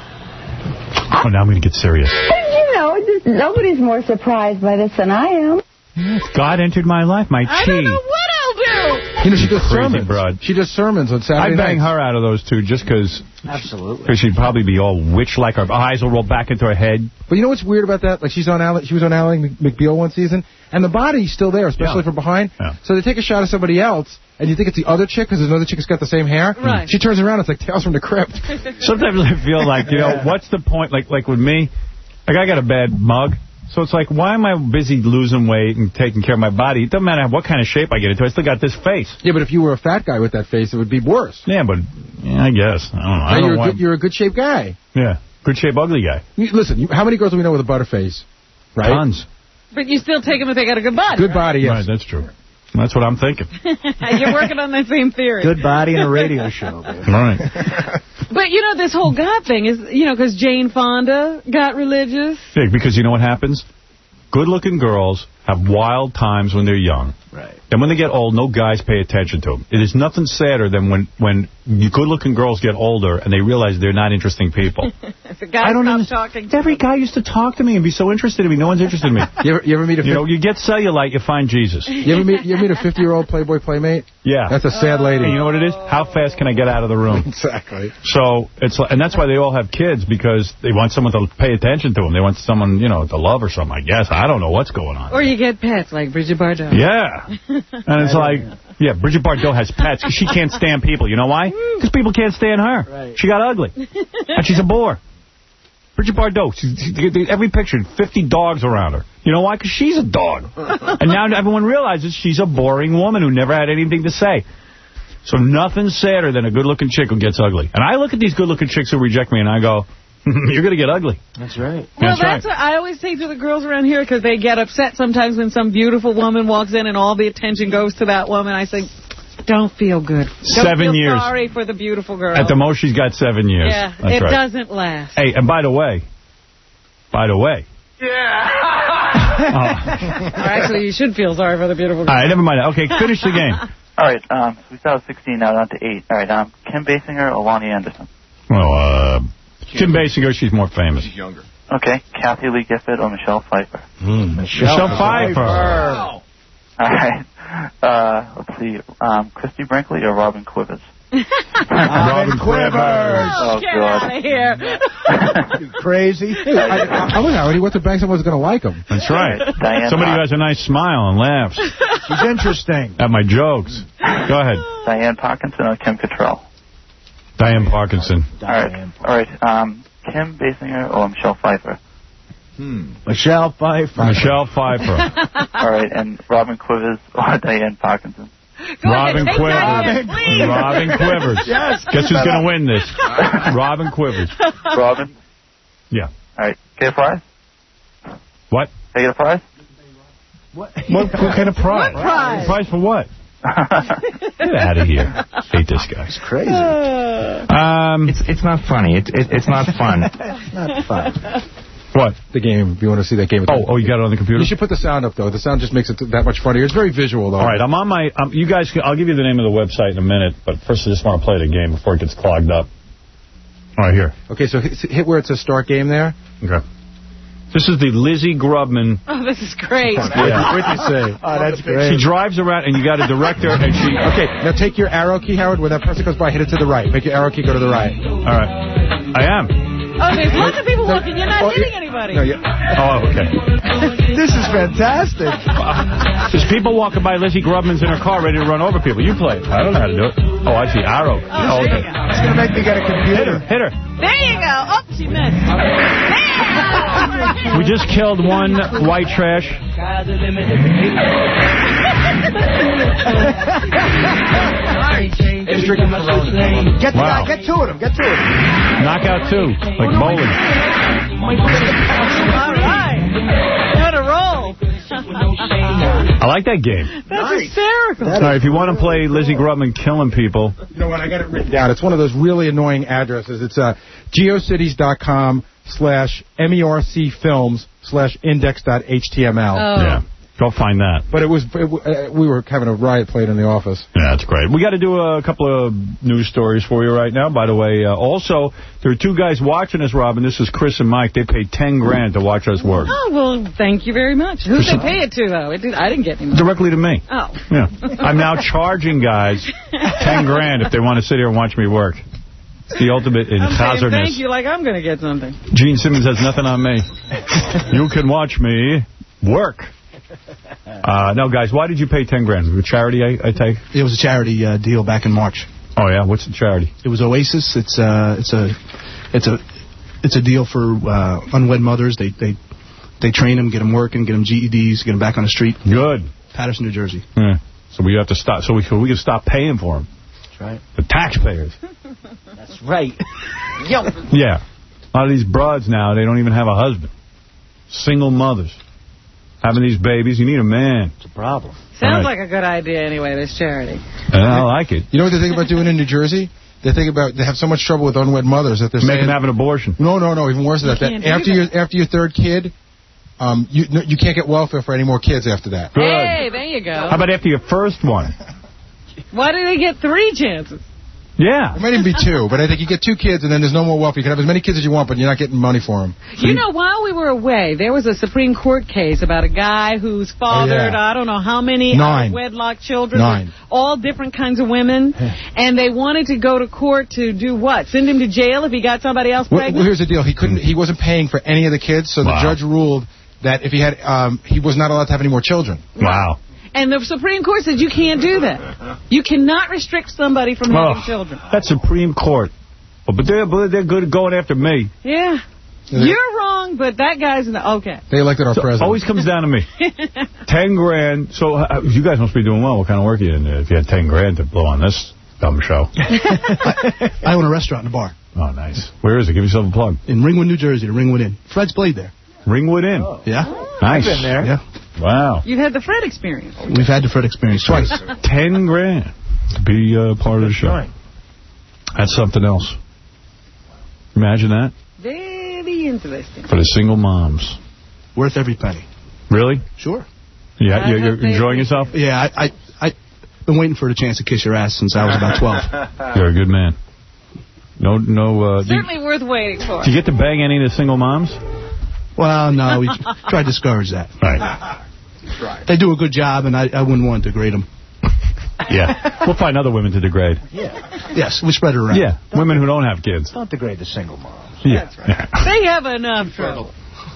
Oh, now I'm going to get serious. You know, just, nobody's more surprised by this than I am. God entered my life. My chi. I don't know what I'll do. You know, she does Crazy sermons. broad. She does sermons on Saturday I'd bang nights. her out of those two just because. Absolutely. Because she'd probably be all witch-like. Her eyes will roll back into her head. But you know what's weird about that? Like she's on Ally, she was on Ally McBeal one season, and the body's still there, especially Yeah. from behind. Yeah. So they take a shot of somebody else, and you think it's the other chick because another chick has got the same hair. Right. She turns around, it's like Tales from the Crypt. Sometimes I feel like, you know, what's the point? Like, like with me, like I got a bad mug. So it's like, why am I busy losing weight and taking care of my body? It doesn't matter what kind of shape I get into. I still got this face. Yeah, but if you were a fat guy with that face, it would be worse. Yeah, but yeah, I guess. I don't know. I Now don't you're, a want, good, you're a good shape guy. Yeah, good shape, ugly guy. You, listen, you, how many girls do we know with a butterface? Right? Tons. But you still take them if they got a good body. Good body, yes. Right, that's true. That's what I'm thinking. You're working on that same theory. Good body and a radio show, baby. Right. But, you know, this whole God thing is, you know, because Jane Fonda got religious. Yeah, because you know what happens? Good-looking girls have wild times when they're young. Right. And when they get old, no guys pay attention to them. It is nothing sadder than when, when good-looking girls get older and they realize they're not interesting people. If a guy I don't stops understand. talking to Every them. guy used to talk to me and be so interested in me. No one's interested in me. You ever, you ever meet a You know, you get cellulite, you find Jesus. you ever meet you ever meet a fifty-year-old Playboy playmate? Yeah. That's a sad lady. Hey, you know what it is? How fast can I get out of the room? Exactly. So it's like, and that's why they all have kids, because they want someone to pay attention to them. They want someone, you know, to love or something, I guess. I don't know what's going on. Or you get pets like Bridget Bardot. Yeah. And it's like, yeah, Bridget Bardot has pets. She can't stand people. You know why? Because people can't stand her. Right. She got ugly. And she's a bore. Bridget Bardot, she, she, every picture, fifty dogs around her. You know why? Because she's a dog. And now everyone realizes she's a boring woman who never had anything to say. So nothing's sadder than a good-looking chick who gets ugly. And I look at these good-looking chicks who reject me, and I go, you're going to get ugly. That's right. Well, that's, that's right. what I always say to the girls around here, because they get upset sometimes when some beautiful woman walks in and all the attention goes to that woman. I say, don't feel good. Don't Seven feel years. sorry for the beautiful girl. At the most, she's got seven years. Yeah, That's it right. doesn't last. Hey, and by the way, by the way. Yeah. uh, Or actually, you should feel sorry for the beautiful girl. all right, never mind. Okay, finish the game. All right, um, so we started with sixteen, now down to eight. All right, um, Kim Basinger or Lonnie Anderson? Well, uh, Kim Basinger, she's more famous. She's younger. Okay, Kathy Lee Gifford or Michelle Pfeiffer? Mm, Michelle, Michelle Pfeiffer. Wow. All right, uh, let's see, um, Christy Brinkley or Robin Quivers? Robin Quivers. Oh, Get God. out of here. You crazy. Hey, I, I, I was already what the bank someone's going to like him. That's right. Diane Somebody who Park- has a nice smile and laughs She's interesting. at my jokes. Go ahead. Diane Parkinson or Kim Cattrall? Diane Parkinson. All right, all right, um, Kim Basinger or Michelle Pfeiffer? Hmm. Michelle Pfeiffer. Michelle Pfeiffer. All right, and Robin Quivers or Diane Parkinson? Go Robin ahead, take Quivers. that in, please. Robin Quivers. Yes. Guess who's going to win this? Robin Quivers. Robin? Yeah. All right, get a prize? What? Can I get a prize? What? What, what kind of prize? What prize? Prize for what? Get out of here. Hate this guy. It's crazy. Um, It's it's not funny. It, it, it's not fun. It's not fun. What? The game, if you want to see that game. Oh, oh, you got it on the computer? You should put the sound up, though. The sound just makes it that much funnier. It's very visual, though. All right, I'm on my... Um, you guys, can, I'll give you the name of the website in a minute, but first I just want to play the game before it gets clogged up. All right, here. Okay, so hit, hit where it says start game there. Okay. This is the Lizzie Grubman. Oh, this is great. Yeah. What do you say? Oh, that's great. She drives around, and you got a director, and she... Okay, now take your arrow key, Howard. When that person goes by, hit it to the right. Make your arrow key go to the right. All right. I am. Oh, there's lots of people walking. You're not hitting anybody. No, yeah. Oh, okay. This is fantastic. There's people walking by. Lizzie Grubman's in her car ready to run over people. You play it. I don't know how to do it. Oh, I see. Arrow. Oh, okay. It's going to make me get a computer. Hit her. There you go. Oh, she missed. We just killed one white trash. Get, wow. uh, get two of them. Get two of them. Knockout two. Like bowling. All right. What a roll. I like that game. That's nice. Hysterical. All right, if you want to play Lizzie Grubman killing people. You know what? I got it written down. It's one of those really annoying addresses. It's uh, geocities.com slash MERC films slash index.html. Oh. Yeah. Go find that. But it was it, uh, we were having a riot played in the office. Yeah, that's great. We got to do a couple of news stories for you right now. By the way, uh, also, there are two guys watching us, Robin. This is Chris and Mike. They paid ten grand to watch us work. Oh, well, thank you very much. Who'd they pay it to, though? It did, I didn't get any money. Directly to me. Oh. Yeah. I'm now charging guys ten grand if they want to sit here and watch me work. It's the ultimate in I'm saying hazardness. thank you like I'm going to get something. Gene Simmons has nothing on me. You can watch me work. Uh, no, guys, why did you pay ten grand? A charity, I, I take? It was a charity uh, deal back in March. Oh, yeah? What's the charity? It was Oasis. It's uh, it's a it's a it's a deal for uh, unwed mothers. They they they train them, get them working, get them G E Ds, get them back on the street. Good. Patterson, New Jersey. Yeah. So we have to stop. So we so we can stop paying for them. That's right. The taxpayers. That's right. Yo. Yeah. A lot of these broads now, they don't even have a husband. Single mothers. Having these babies, you need a man. It's a problem. Sounds right. like a good idea anyway, this charity. And I like it. You know what they think about doing in New Jersey? They think about they have so much trouble with unwed mothers that they're Make saying, them have an abortion. No, no, no. Even worse than that. You that after your after your third kid, um, you no, you can't get welfare for any more kids after that. Good. Hey, there you go. How about after your first one? Why do they get three chances? Yeah. It might even be two, but I think you get two kids and then there's no more welfare. You can have as many kids as you want, but you're not getting money for them. So you know, while we were away, there was a Supreme Court case about a guy who's fathered, oh, yeah. I don't know how many Nine. wedlock children. Nine. All different kinds of women. And they wanted to go to court to do what? Send him to jail if he got somebody else Well, pregnant? well, here's the deal. He couldn't. He wasn't paying for any of the kids, so Wow. the judge ruled that if he had, um, he was not allowed to have any more children. Wow. And the Supreme Court said you can't do that. You cannot restrict somebody from having Oh, children. that's Supreme Court. Oh, but they're, but they're good at going after me. Yeah. You're wrong, but that guy's... in the, okay. They elected our So president. always comes down to me. Ten grand. So uh, you guys must be doing well. What kind of work are you in there if you had ten grand to blow on this dumb show? I, I own a restaurant and a bar. Oh, nice. Where is it? Give yourself a plug. In Ringwood, New Jersey, the Ringwood Inn. Fred's played there. Ringwood Inn. Oh. Yeah. Nice. I've been there. Yeah. Wow. You've had the Fred experience. We've had the Fred experience twice. Ten grand to be uh, part of the show. That's something else. Imagine that. Very interesting. For the single moms. Worth every penny. Really? Sure. Yeah, you're, you're enjoying yourself? Yeah, I, I, I been waiting for the chance to kiss your ass since I was about twelve. You're a good man. No, no. Uh, Certainly do, worth waiting for. Do you get to bang any of the single moms? Well, no, we try to discourage that. Right. They do a good job, and I, I wouldn't want to degrade them. Yeah. We'll find other women to degrade. Yeah. Yes, we spread it around. Yeah, women who don't have kids. Don't degrade the single moms. Yeah. That's right. They have enough trouble.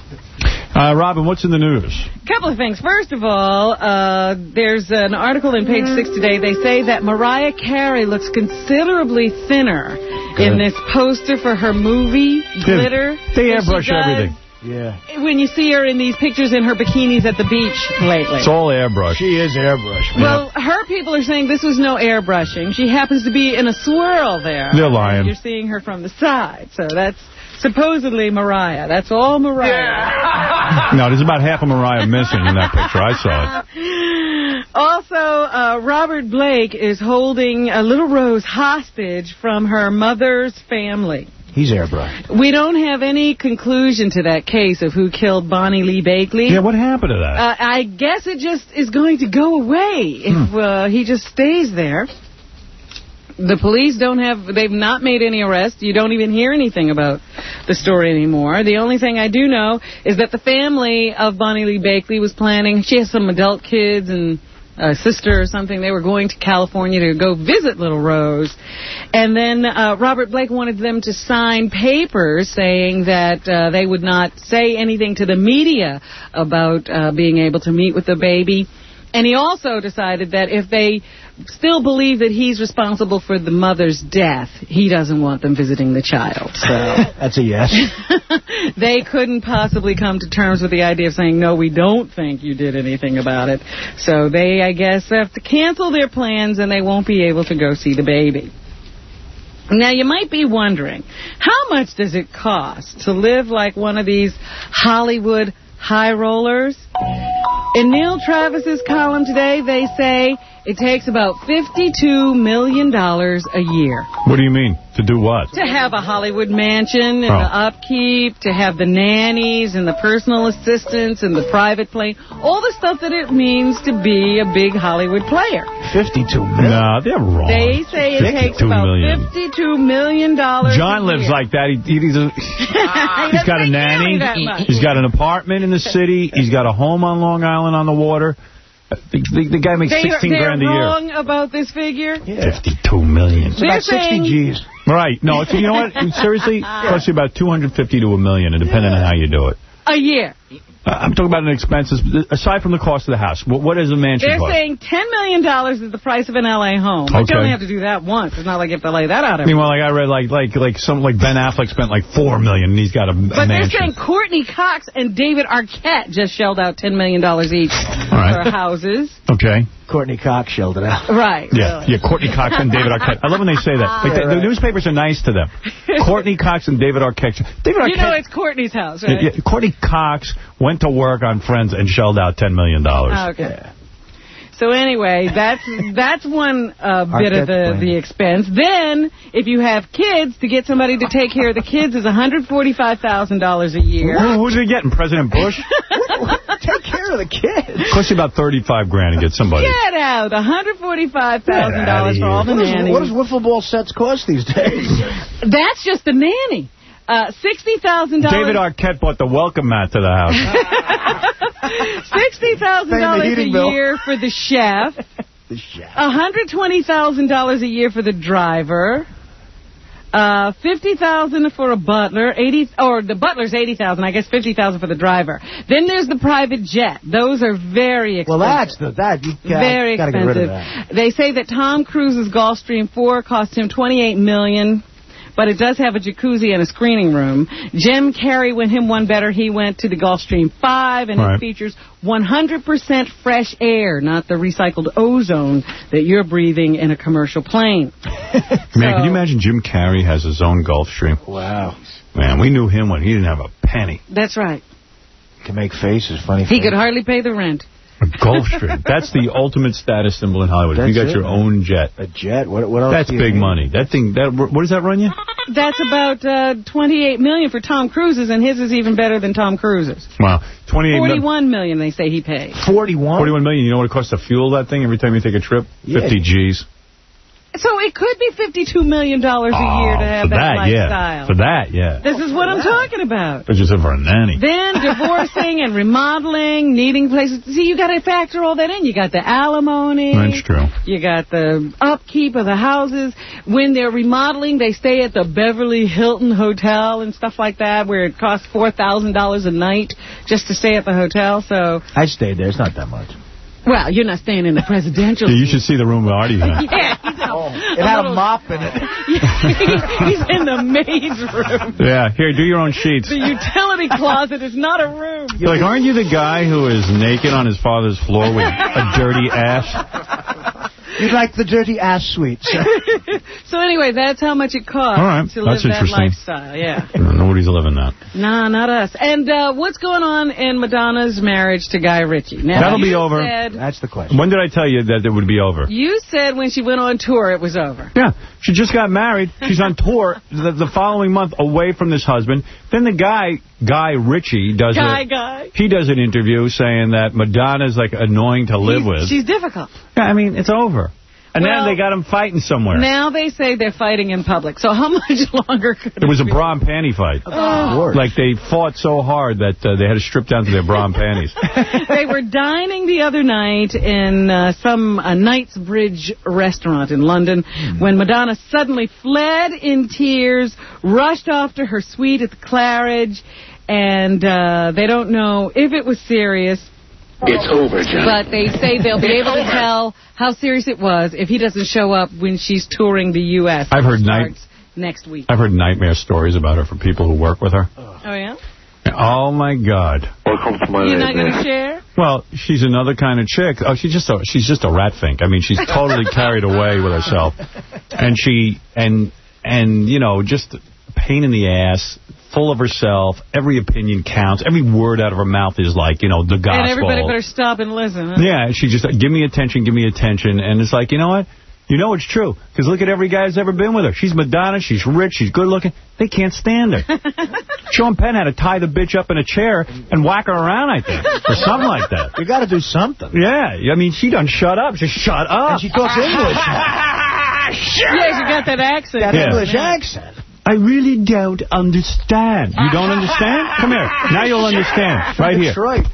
Uh, Robin, what's in the news? Couple of things. First of all, uh, there's an article in Page Six today. They say that Mariah Carey looks considerably thinner Good. in this poster for her movie, Glitter. They airbrush everything. Yeah. When you see her in these pictures in her bikinis at the beach lately. It's all airbrush. She is airbrush. Well, her people are saying this was no airbrushing. She happens to be in a swirl there. They're lying. You're seeing her from the side. So that's supposedly Mariah. That's all Mariah. Yeah. No, there's about half of Mariah missing in that picture. I saw it. Also, uh, Robert Blake is holding a little Rose hostage from her mother's family. He's airbrushed. We don't have any conclusion to that case of who killed Bonnie Lee Bakley. Yeah, what happened to that? Uh, I guess it just is going to go away if hmm. uh, he just stays there. The police don't have, they've not made any arrests. You don't even hear anything about the story anymore. The only thing I do know is that the family of Bonnie Lee Bakley was planning, she has some adult kids and a sister or something. They were going to California to go visit Little Rose. And then uh, Robert Blake wanted them to sign papers saying that uh, they would not say anything to the media about uh, being able to meet with the baby. And he also decided that if they still believe that he's responsible for the mother's death, he doesn't want them visiting the child. So that's a yes. They couldn't possibly come to terms with the idea of saying, no, we don't think you did anything about it. So they, I guess, have to cancel their plans and they won't be able to go see the baby. Now, you might be wondering, how much does it cost to live like one of these Hollywood high rollers? In Neil Travis's column today, they say it takes about fifty-two million dollars a year. What do you mean? To do what? To have a Hollywood mansion and Oh. the upkeep, to have the nannies and the personal assistants and the private plane, all the stuff that it means to be a big Hollywood player. fifty-two million No, they're wrong. They say it takes fifty-two about million. fifty-two million dollars John a lives year. like that. He, he, he's, a, he's got a nanny. that much. He's got an apartment in the city. He's got a home on Long Island on the water. The, the, the guy makes They are, sixteen grand a they're year. wrong about this figure? fifty-two million. It's about They're sixty saying- G's. Right. No, it's, you know what? Seriously, it costs you about two hundred fifty to a million, depending on how you do it. A year. Uh, I'm talking about an expenses, aside from the cost of the house. What, what is a mansion They're cost? saying ten million dollars is the price of an L A home. But you Okay. only have to do that once. It's not like you have to lay that out every Meanwhile, like I read, like like like some like Ben Affleck spent like four million, and he's got a, a But they're mansion. saying Courtney Cox and David Arquette just shelled out ten million dollars each right. for houses. Okay. Courtney Cox shelled it out. Right. Yeah, yeah. Courtney Cox and David Arquette. I love when they say that. Like, the, the newspapers are nice to them. Courtney Cox and David Arquette. David Arquette. You know it's Courtney's house, right? Yeah, yeah, Courtney Cox went to work on Friends and shelled out ten million dollars. Okay. So anyway, that's that's one uh, bit of the, the expense. Then, if you have kids, to get somebody to take care of the kids is one hundred forty-five thousand dollars a year. Who, who's he getting? President Bush? Take care of the kids. It costs you about thirty-five grand to get somebody. Get out! one hundred forty-five thousand Get outta dollars for here. all the What does- nannies. What does wiffle ball sets cost these days? That's just the nanny. Uh, sixty thousand dollars. David Arquette bought the welcome mat to the house. sixty thousand dollars a year for the chef. The chef. one hundred twenty thousand dollars a year for the driver. Uh, fifty thousand dollars for a butler, eighty or the butler's eighty thousand dollars, I guess fifty thousand dollars for the driver. Then there's the private jet. Those are very expensive. Well, that's the that you gotta, very gotta expensive. get rid of that. They say that Tom Cruise's Gulfstream four cost him twenty-eight million dollars. But it does have a jacuzzi and a screening room. Jim Carrey, when him one better, he went to the Gulfstream five, and Right. it features one hundred percent fresh air, not the recycled ozone that you're breathing in a commercial plane. Man, can you imagine Jim Carrey has his own Gulfstream? Wow. Man, we knew him when he didn't have a penny. That's right. Can make faces, funny He faces. could hardly pay the rent. A Gulfstream. That's the ultimate status symbol in Hollywood. If you That's got it, your man. own jet. A jet? What, what else That's do you big need? money. That thing, that what does that run you? That's about uh, twenty-eight million dollars for Tom Cruise's, and his is even better than Tom Cruise's. Wow. twenty-eight million. forty-one million dollars they say he paid. forty-one? forty-one million. You know what it costs to fuel that thing every time you take a trip? Yeah. fifty G's. So it could be fifty-two million dollars a year to have for that, that, lifestyle. yeah. For that, yeah. This is what I'm talking about. But just for a nanny. Then divorcing and remodeling, needing places. See, you got to factor all that in. You got the alimony. That's true. You got the upkeep of the houses. When they're remodeling, they stay at the Beverly Hilton Hotel and stuff like that, where it costs four thousand dollars a night just to stay at the hotel. So, I stayed there. It's not that much. well, you're not staying in the presidential Yeah, you should see the room where Artie's in. Yeah, he's in a, It had a mop in it. he's in the maid's room. Yeah, here, do your own sheets. The utility closet is not a room. Like, aren't you the guy who is naked on his father's floor with a dirty ass? You'd like the dirty ass suite. So anyway, that's how much it costs All right, to live that's that interesting. lifestyle. Yeah. Nobody's living that. Nah, not us. And uh, what's going on in Madonna's marriage to Guy Ritchie? Now, That'll be you over. Said, That's the question. When did I tell you that it would be over? you said when she went on tour it was over. Yeah, she just got married. She's on tour the, the following month away from this husband. Then the guy, Guy Ritchie, does Guy, a, Guy. He does an interview saying that Madonna's like annoying to live He's- with. She's difficult. Yeah, I mean, it's over. And well, then they got them fighting somewhere. Now they say they're fighting in public. So how much longer could it It was a be? bra and panty fight. Oh. Like they fought so hard that uh, they had to strip down to their bra and panties. They were dining the other night in uh, some uh, Knightsbridge restaurant in London mm. when Madonna suddenly fled in tears, rushed off to her suite at the Claridge, and uh, they don't know if it was serious. It's over, John. But they say they'll be It's able over. to tell how serious it was if he doesn't show up when she's touring the U S I've heard night. next week. I've heard nightmare stories about her from people who work with her. Oh, yeah? Oh, my God. Welcome to my You're not going to share? Well, she's another kind of chick. Oh, she's just a, she's just a rat fink. I mean, she's totally carried away with herself. And she, and, and you know, just a pain in the ass, full of herself. Every opinion counts. Every word out of her mouth is like, you know, the gospel. And everybody better stop and listen. Huh? Yeah, she just, give me attention, give me attention. And it's like, you know what? You know it's true. Because look at every guy who's ever been with her. She's Madonna. She's rich. She's good looking. They can't stand her. Sean Penn had to tie the bitch up in a chair and whack her around, I think. Or something like that. You got to do something. Yeah. I mean, she done shut up. Just shut up. And she talks English. Yeah, she got that accent. That Yeah. English accent. I really don't understand. You don't understand? Come here. Now you'll understand. Right here. That's right.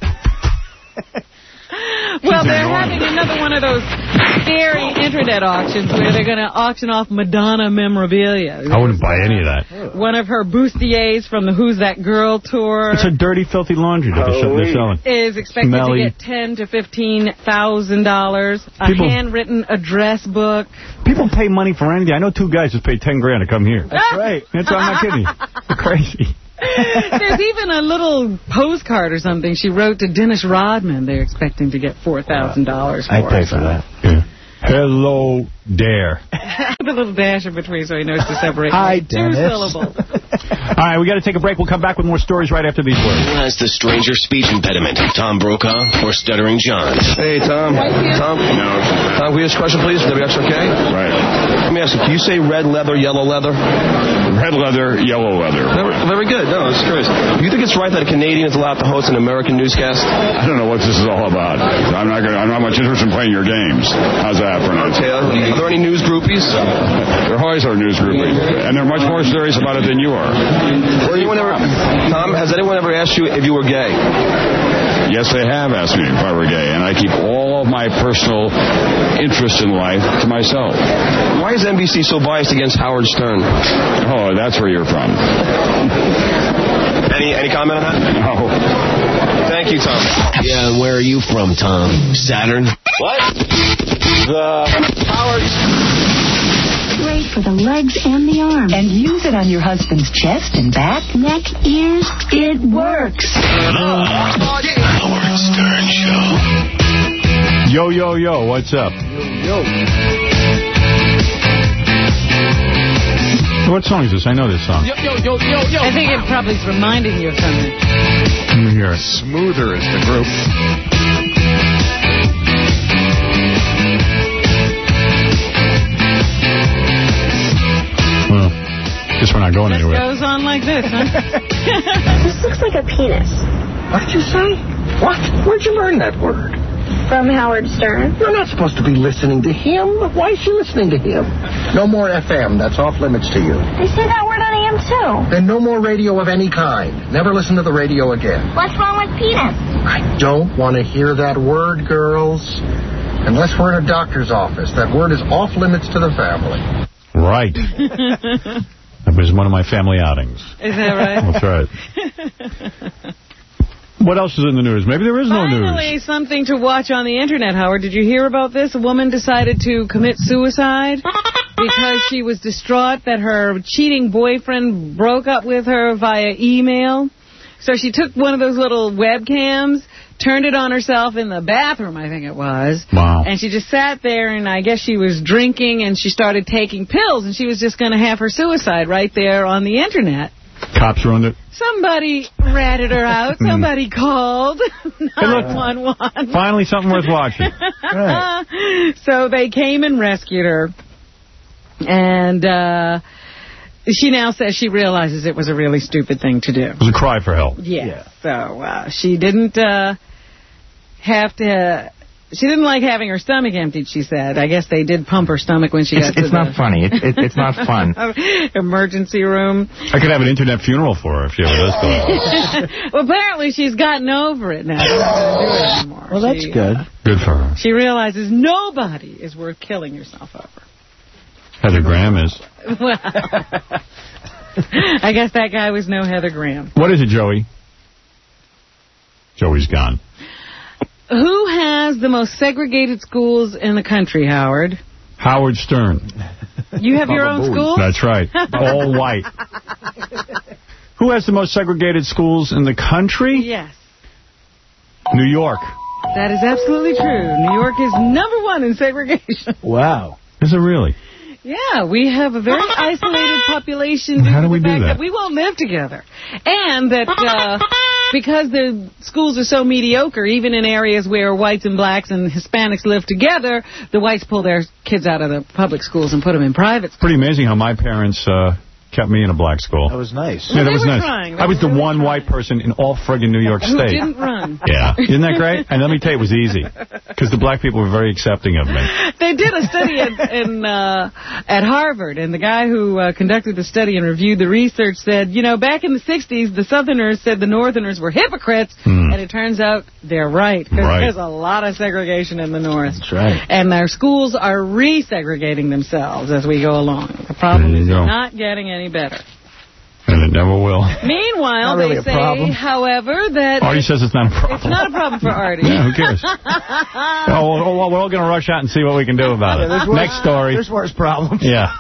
Well, they're having another one of those scary internet auctions where they're going to auction off Madonna memorabilia. I wouldn't buy any of that. One of her bustiers from the Who's That Girl tour It's a dirty, filthy laundry that they're, they're selling. is expected Smelly. to get ten to fifteen thousand dollars. A People- handwritten address book. People pay money for anything. I know two guys just paid ten grand to come here. That's right. That's I'm not kidding. It's crazy. There's even a little postcard or something she wrote to Dennis Rodman. They're expecting to get four thousand dollars for. I'd pay for that. Yeah. Hello, Dare. With a little dash in between so he knows to separate. Hi, Two Dennis. syllables. All right, we got to take a break. We'll come back with more stories right after these words. Who has the stranger speech impediment? Tom Brokaw or Stuttering John? Hey, Tom. Tom? No. Tom, can we ask a question, please? W X R K? Right. Let me ask you, can you say red leather, yellow leather? Red leather, yellow leather. Very, very good. No, I was curious. Do you think it's right that a Canadian is allowed to host an American newscast? I don't know what this is all about. I'm not gonna, I'm not much interested in playing your games. How's that for now? Okay, are there any news groupies? There always are news grouping, and they're much more serious about it than you are. Or anyone ever, Tom, has anyone ever asked you if you were gay? Yes, they have asked me if I were gay, and I keep all of my personal interests in life to myself. Why is N B C so biased against Howard Stern? Oh, that's where you're from. Any any comment on that? No. Thank you, Tom. Yeah, and where are you from, Tom? Saturn? What? The Howard... Great for the legs and the arms. And use it on your husband's chest and back, neck, ears. It works. Howard Stern Show. Yo, yo, yo, what's up? Yo. What song is this? I know this song. Yo, yo, yo, yo, yo. I think it probably is reminding you of something. Let me hear it. Smoother is the group. Well, guess we're not going This anywhere. goes on like this, huh? This looks like a penis. What did you say? What? Where'd you learn that word? From Howard Stern. You're not supposed to be listening to him. Why is she listening to him? No more F M. That's off limits to you. They say that word on A M too. And no more radio of any kind. Never listen to the radio again. What's wrong with penis? I don't want to hear that word, girls. Unless we're in a doctor's office. That word is off limits to the family. Right. That was one of my family outings. Is that right? That's right. What else is in the news? Maybe there is no news. Finally, something to watch on the Internet, Howard. Did you hear about this? A woman decided to commit suicide because she was distraught that her cheating boyfriend broke up with her via email. So she took one of those little webcams, turned it on herself in the bathroom, I think it was. Wow. And she just sat there, and I guess she was drinking, and she started taking pills, and she was just going to have her suicide right there on the Internet. Cops ruined it. Somebody ratted her out. Somebody called nine one one. Finally something worth watching. Right. So they came and rescued her. And uh, she now says she realizes it was a really stupid thing to do. It was a cry for help. Yes. Yeah. So uh, she didn't uh, have to She didn't like having her stomach emptied, she said. I guess they did pump her stomach when she it's, got to It's the not funny. It, it, it's not fun. emergency room. I could have an internet funeral for her if she ever does go. Well, apparently she's gotten over it now. She's not going to do it anymore. Well, that's she, good. Good for her. She realizes nobody is worth killing yourself over. Heather Graham is. Well, I guess that guy was no Heather Graham. What is it, Joey? Joey's gone. Who has the most segregated schools in the country, Howard? Howard Stern. You have your own school? That's right. All white. Who has the most segregated schools in the country? Yes. New York. That is absolutely true. New York is number one in segregation. Wow. Is it really? Yeah, we have a very isolated population. How do we do that? that? We won't live together. And that uh, because the schools are so mediocre, even in areas where whites and blacks and Hispanics live together, the whites pull their kids out of the public schools and put them in private schools. Pretty amazing how my parents uh, kept me in a black school. That was nice. Yeah, Well, that they was were nice. trying. They I was were the really one trying. white person in all friggin' New York Who State. didn't run. Yeah. Isn't that great? And let me tell you, it was easy. Because the black people were very accepting of me. They did a study in, in uh, at Harvard, and the guy who uh, conducted the study and reviewed the research said, you know, back in the sixties, the Southerners said the Northerners were hypocrites, Hmm. and it turns out they're right, because Right. there's a lot of segregation in the North. That's right. And their schools are re-segregating themselves as we go along. The problem There you is go. not getting any better. And it never will. Meanwhile, Not really they a say, problem. however, that... Artie says it's not a problem. It's not a problem for Artie. Yeah, who cares? oh, well, well, we're all going to rush out and see what we can do about Yeah, it. there's worse- Next story. There's worse problems. Yeah.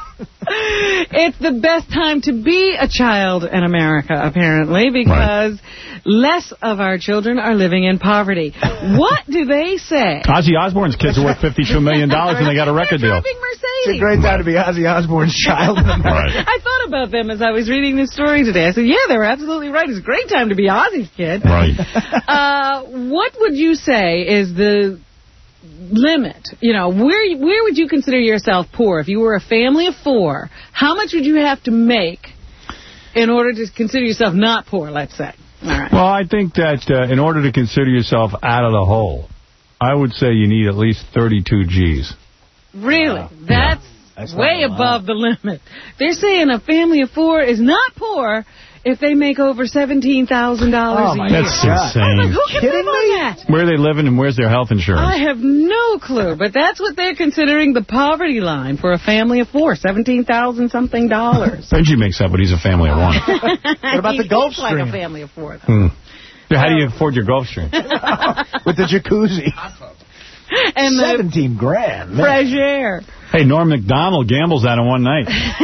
It's the best time to be a child in America, apparently, because less of our children are living in poverty. What do they say? Ozzy Osbourne's kids are worth fifty-two million dollars and they got a record deal. It's a great time to be Ozzy Osbourne's child. Right. I thought about them as I was reading this story today. I said, yeah, they were absolutely right. It's a great time to be Ozzy's kid. Right. Uh, what would you say is the limit? You know, where where would you consider yourself poor? If you were a family of four, how much would you have to make in order to consider yourself not poor, let's say? All right. Well, I think that uh, in order to consider yourself out of the hole, I would say you need at least thirty-two G's. Really? That's, That's way not a lot. above the limit. They're saying a family of four is not poor if they make over seventeen thousand dollars Oh, a my year. That's God. insane. Who can live on that? Where are they living and where's their health insurance? I have no clue, but that's what they're considering the poverty line for a family of four, seventeen thousand something dollars. Benji makes that, but he's a family of one. What about the He Gulf looks like a Stream? family of four, though. Hmm. Yeah, how do you afford your Gulfstream? With the jacuzzi. And the Seventeen grand. man. fresh air. Hey, Norm Macdonald gambles that in one night.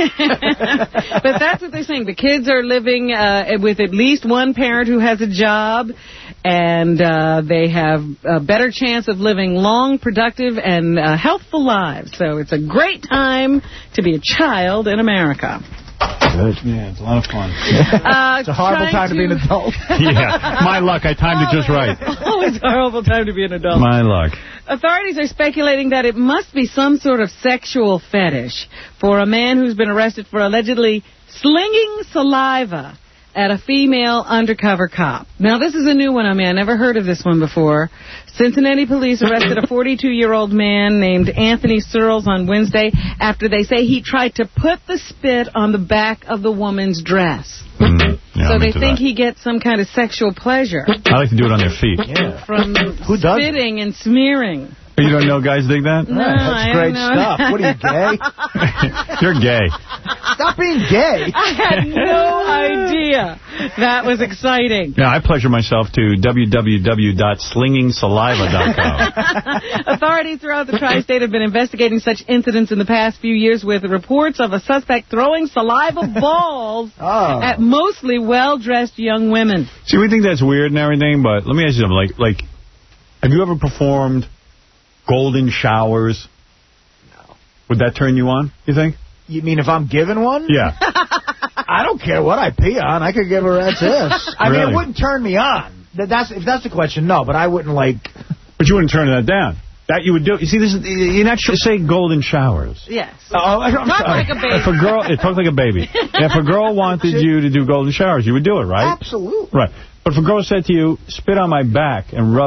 But that's what they're saying. The kids are living uh, with at least one parent who has a job, and uh, they have a better chance of living long, productive, and uh, healthful lives. So it's a great time to be a child in America. Good. Yeah, it's a lot of fun. Uh, It's a horrible time to be an adult. Yeah, my luck. I timed it just right. Always a horrible time to be an adult. My luck. Authorities are speculating that it must be some sort of sexual fetish for a man who's been arrested for allegedly slinging saliva at a female undercover cop. Now, this is a new one on me. I never heard of this one before. Cincinnati police arrested a forty-two-year-old man named Anthony Searles on Wednesday after they say he tried to put the spit on the back of the woman's dress. Mm, yeah, so I'm they into think that. he gets some kind of sexual pleasure I like to do it on their feet. Yeah. from Who doesn't? spitting and smearing. You don't know guys dig that? No, That's I great don't know. stuff. What are you, gay? You're gay. Stop being gay. I had no idea. That was exciting. Yeah, I pleasure myself to w w w dot slinging saliva dot com. Authorities throughout the tri-state have been investigating such incidents in the past few years with reports of a suspect throwing saliva balls Oh. at mostly well-dressed young women. See, we think that's weird and everything, but let me ask you something. Like, like, have you ever performed golden showers? No. Would that turn you on, you think? You mean if I'm given one? Yeah. I don't care what I pee on. I could give her a this. I mean, Really? it wouldn't turn me on. That- That's if that's the question. No, but I wouldn't like. But you wouldn't turn that down. That you would do. You see, this is, you're not sure. Say golden showers. Yes. Oh, I'm Talk sorry. like a baby. If a girl, it talks like a baby. If a girl wanted you to do golden showers, you would do it, right? Absolutely. Right. But if a girl said to you, spit on my back and rub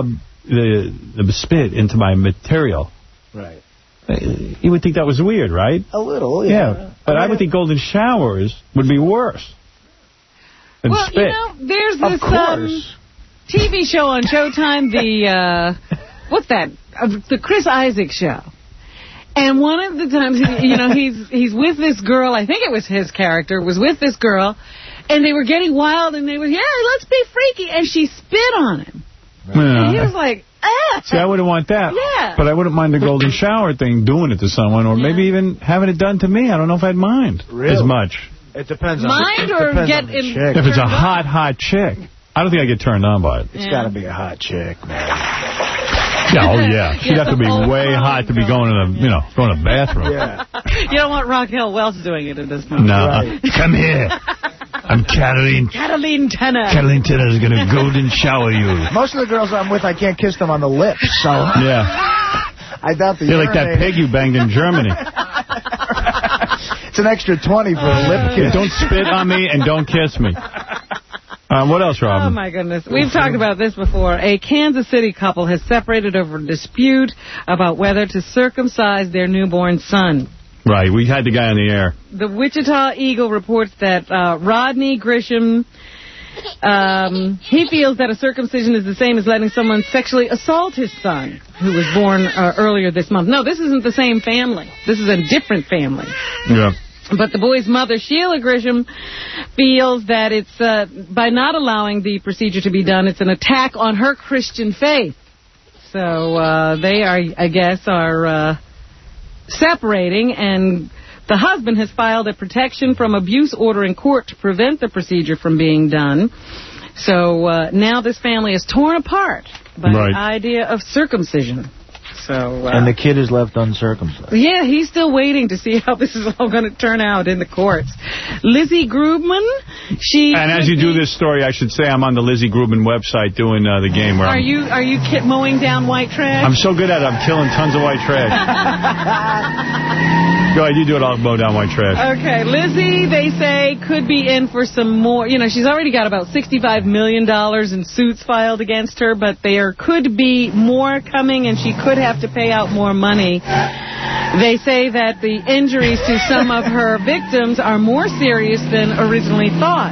the, the spit into my material. Right. You would think that was weird, right? A little, yeah. Yeah, but I, mean, I would think golden showers would be worse than well, spit. you know, there's Of this course. um, T V show on Showtime, the, uh, what's that? Uh, the Chris Isaac Show. And one of the times, you know, he's he's with this girl, I think it was his character, was with this girl, and they were getting wild, and they were, yeah, let's be freaky, and she spit on him. Yeah. And he was like, ah. See, I wouldn't want that. Yeah. But I wouldn't mind the golden shower thing, doing it to someone, or maybe even having it done to me. I don't know if I'd mind Really? as much. It depends on Mind the, or depends get on the in- chick. If it's a hot, hot chick, I don't think I get turned on by it. It's Yeah. got to be a hot chick, man. Yeah, oh yeah. She'd have to be way hot to be going to the, you know, going to the bathroom. Yeah. You don't want Raquel Welch doing it at this moment. No. Right. Come here. I'm Caroline. Cataline Tenner. Caroline Tenner is going to golden shower you. Most of the girls I'm with, I can't kiss them on the lips, so... Yeah. I doubt the You're like that urinator- pig you banged in Germany. It's an extra twenty for a lip kiss. Don't spit on me and don't kiss me. Uh, what else, Robin? Oh, my goodness. We've talked about this before. A Kansas City couple has separated over a dispute about whether to circumcise their newborn son. Right, we had the guy on the air. The Wichita Eagle reports that uh, Rodney Grisham, um, he feels that a circumcision is the same as letting someone sexually assault his son, who was born uh, earlier this month. No, this isn't the same family. This is a different family. Yeah. But the boy's mother, Sheila Grisham, feels that it's, uh, by not allowing the procedure to be done, it's an attack on her Christian faith. So uh, they are, I guess, are uh, separating, and the husband has filed a protection from abuse order in court to prevent the procedure from being done. So uh, now this family is torn apart by Right. the idea of circumcision. So, uh, And the kid is left uncircumcised. yeah, he's still waiting to see how this is all going to turn out in the courts. Lizzie Grubman, she... And as you do this story, I should say I'm on the Lizzie Grubman website doing uh, the game. Where Are I'm, you are you ki- mowing down white trash? I'm so good at it, I'm killing tons of white trash. Go ahead, you do it, I'll mow down white trash. Okay, Lizzie, they say, could be in for some more. You know, she's already got about sixty-five million dollars in suits filed against her, but there could be more coming, and she could have to pay out more money. They say that the injuries to some of her victims are more serious than originally thought.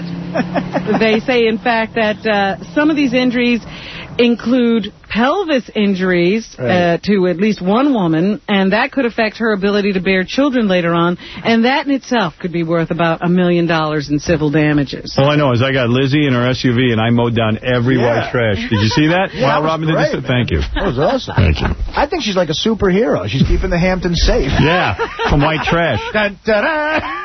They say, in fact, that uh, some of these injuries include pelvis injuries Right. uh, to at least one woman, and that could affect her ability to bear children later on, and that in itself could be worth about a million dollars in civil damages. All I know is I got Lizzie in her S U V, and I mowed down every Yeah. white trash. Did you see that? Yeah, While that was Robin did great, this? man. Thank you. That was awesome. Thank you. I think she's like a superhero. She's keeping the Hamptons safe. Yeah, from white trash. Dun, dun, dun.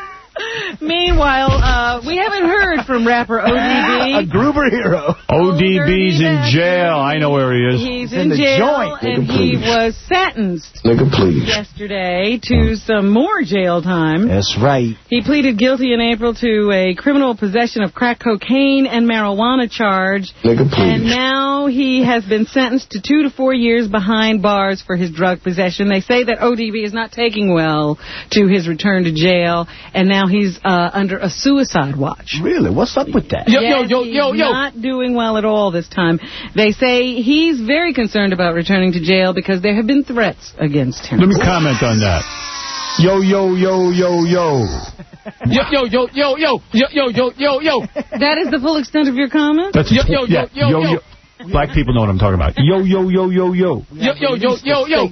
Meanwhile, uh, we haven't heard from rapper O D B. A Gruber hero. O D B's in jail. I know where he is. He's in in the jail, joint. and he was sentenced Nigga, please. yesterday to some more jail time. That's right. He pleaded guilty in April to a criminal possession of crack cocaine and marijuana charge. Nigga, And please. now he has been sentenced to two to four years behind bars for his drug possession. They say that O D B is not taking well to his return to jail, and now he's uh, under a suicide watch. Really? What's up with that? Yo, Yes, yo, yo, he's yo, yo. not doing well at all this time. They say he's very concerned about returning to jail because there have been threats against him. Let me comment on that. Yo, yo, yo, yo, yo. Yo, yo, yo, yo, yo, yo, yo, yo, yo, yo. That is the full extent of your comment? That's Yo, yo, yeah, yo, yo, yo. Black people know what I'm talking about. Yo, yo, yo, yo, yo. Yo, yo, yo, yo, yo.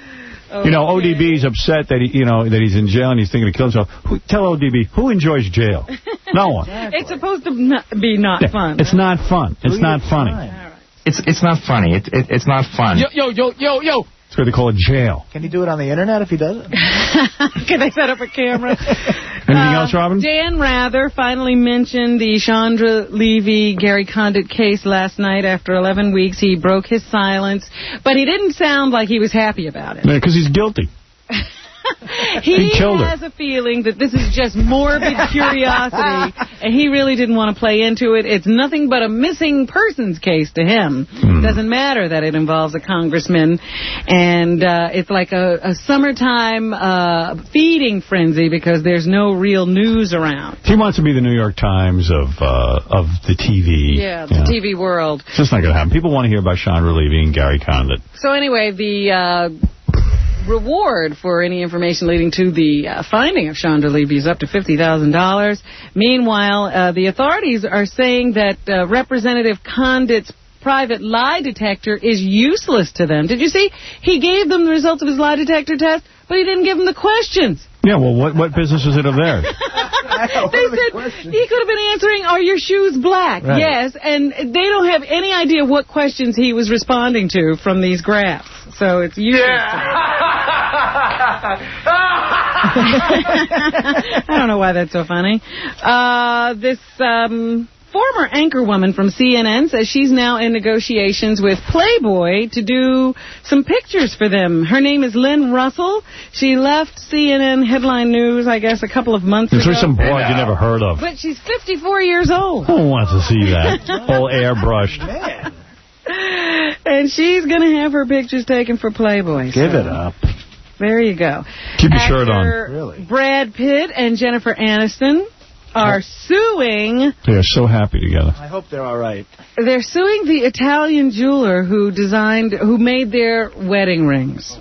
You know, O D B's upset that he, you know, that he's in jail and he's thinking to kill himself. Who, tell O D B, who enjoys jail? No one. It's supposed to not be not Yeah, fun. It's not fun. It's not funny. It's it's not funny. It, it it's not fun. Yo, yo, yo, yo, yo. It's what they call a jail. Can he do it on the internet if he does it? Can they set up a camera? Anything Uh, else, Robin? Dan Rather finally mentioned the Chandra Levy Gary Condit case last night. After eleven weeks, he broke his silence, but he didn't sound like he was happy about it. Because he's guilty. He, he killed has her. a feeling that this is just morbid curiosity, and he really didn't want to play into it. It's nothing but a missing persons case to him. Hmm. Doesn't matter that it involves a congressman, and uh, it's like a, a summertime uh, feeding frenzy because there's no real news around. He wants to be the New York Times of uh, of the T V. Yeah, the you know. T V world. It's just not going to happen. People want to hear about Chandra Levy and Gary Condit. So anyway, the uh, reward for any information leading to the uh, finding of Chandra Levy is up to fifty thousand dollars. Meanwhile, uh, the authorities are saying that uh, Representative Condit's private lie detector is useless to them. Did you see? He gave them the results of his lie detector test, but he didn't give them the questions. Yeah, well, what what business is it of theirs? They said he could have been answering, are your shoes black? Right. Yes, and they don't have any idea what questions he was responding to from these graphs. So it's useless. I don't know why that's so funny. Uh, this... Um, Former anchorwoman from C N N says she's now in negotiations with Playboy to do some pictures for them. Her name is Lynn Russell. She left C N N Headline News, I guess, a couple of months There's ago. some broad you never heard of. But she's fifty-four years old. Who wants to see that? All airbrushed. And she's going to have her pictures taken for Playboy. Give so. it up. There you go. Keep your shirt on. Really? Brad Pitt and Jennifer Aniston are suing... They're so happy together. I hope they're all right. They're suing the Italian jeweler who designed, who made their wedding rings.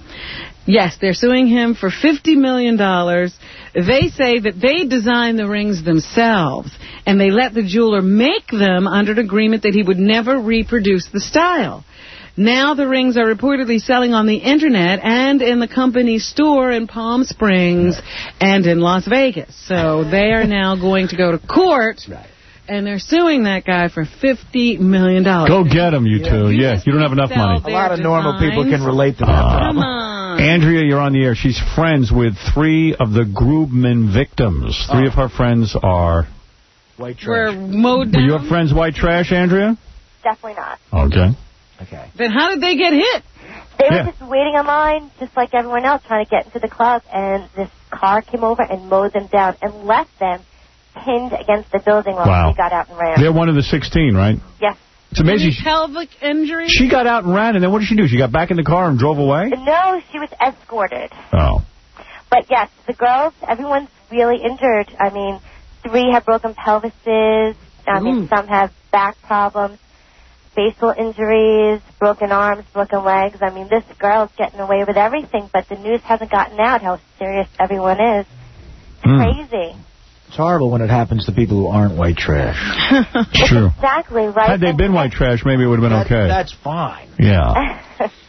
Yes, they're suing him for fifty million dollars. They say that they designed the rings themselves, and they let the jeweler make them under an agreement that he would never reproduce the style. Now the rings are reportedly selling on the Internet and in the company's store in Palm Springs and in Las Vegas. So they are now going to go to court, and they're suing that guy for fifty million dollars. Go get him, you two. Yeah, you don't have enough money. A lot of normal people can relate to that. Uh, Come on. Andrea, you're on the air. She's friends with three of the Grubman victims. Three Oh. of her friends are... White We're trash. mowed Were down. your friends white trash, Andrea? Definitely not. Okay. Okay. Then how did they get hit? They Yeah. were just waiting in line, just like everyone else, trying to get into the club, and this car came over and mowed them down and left them pinned against the building while Wow. they got out and ran. They're one of the sixteen, right? Yes. It's amazing. Any pelvic injury? She got out and ran, and then what did she do? She got back in the car and drove away? No, she was escorted. Oh. But yes, the girls, everyone's really injured. I mean, three have broken pelvises. I mean, Ooh. some have back problems, facial injuries, broken arms, broken legs. I mean, this girl's getting away with everything, but the news hasn't gotten out how serious everyone is. It's Mm. crazy. It's horrible when it happens to people who aren't white trash. It's true. Exactly, right? Had they been white trash, maybe it would have been That- okay. That's fine. Yeah.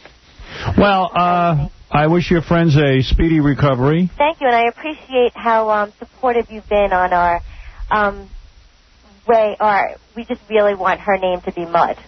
Well, uh, I wish your friends a speedy recovery. Thank you, and I appreciate how um, supportive you've been on our um, way. Or we just really want her name to be Mud.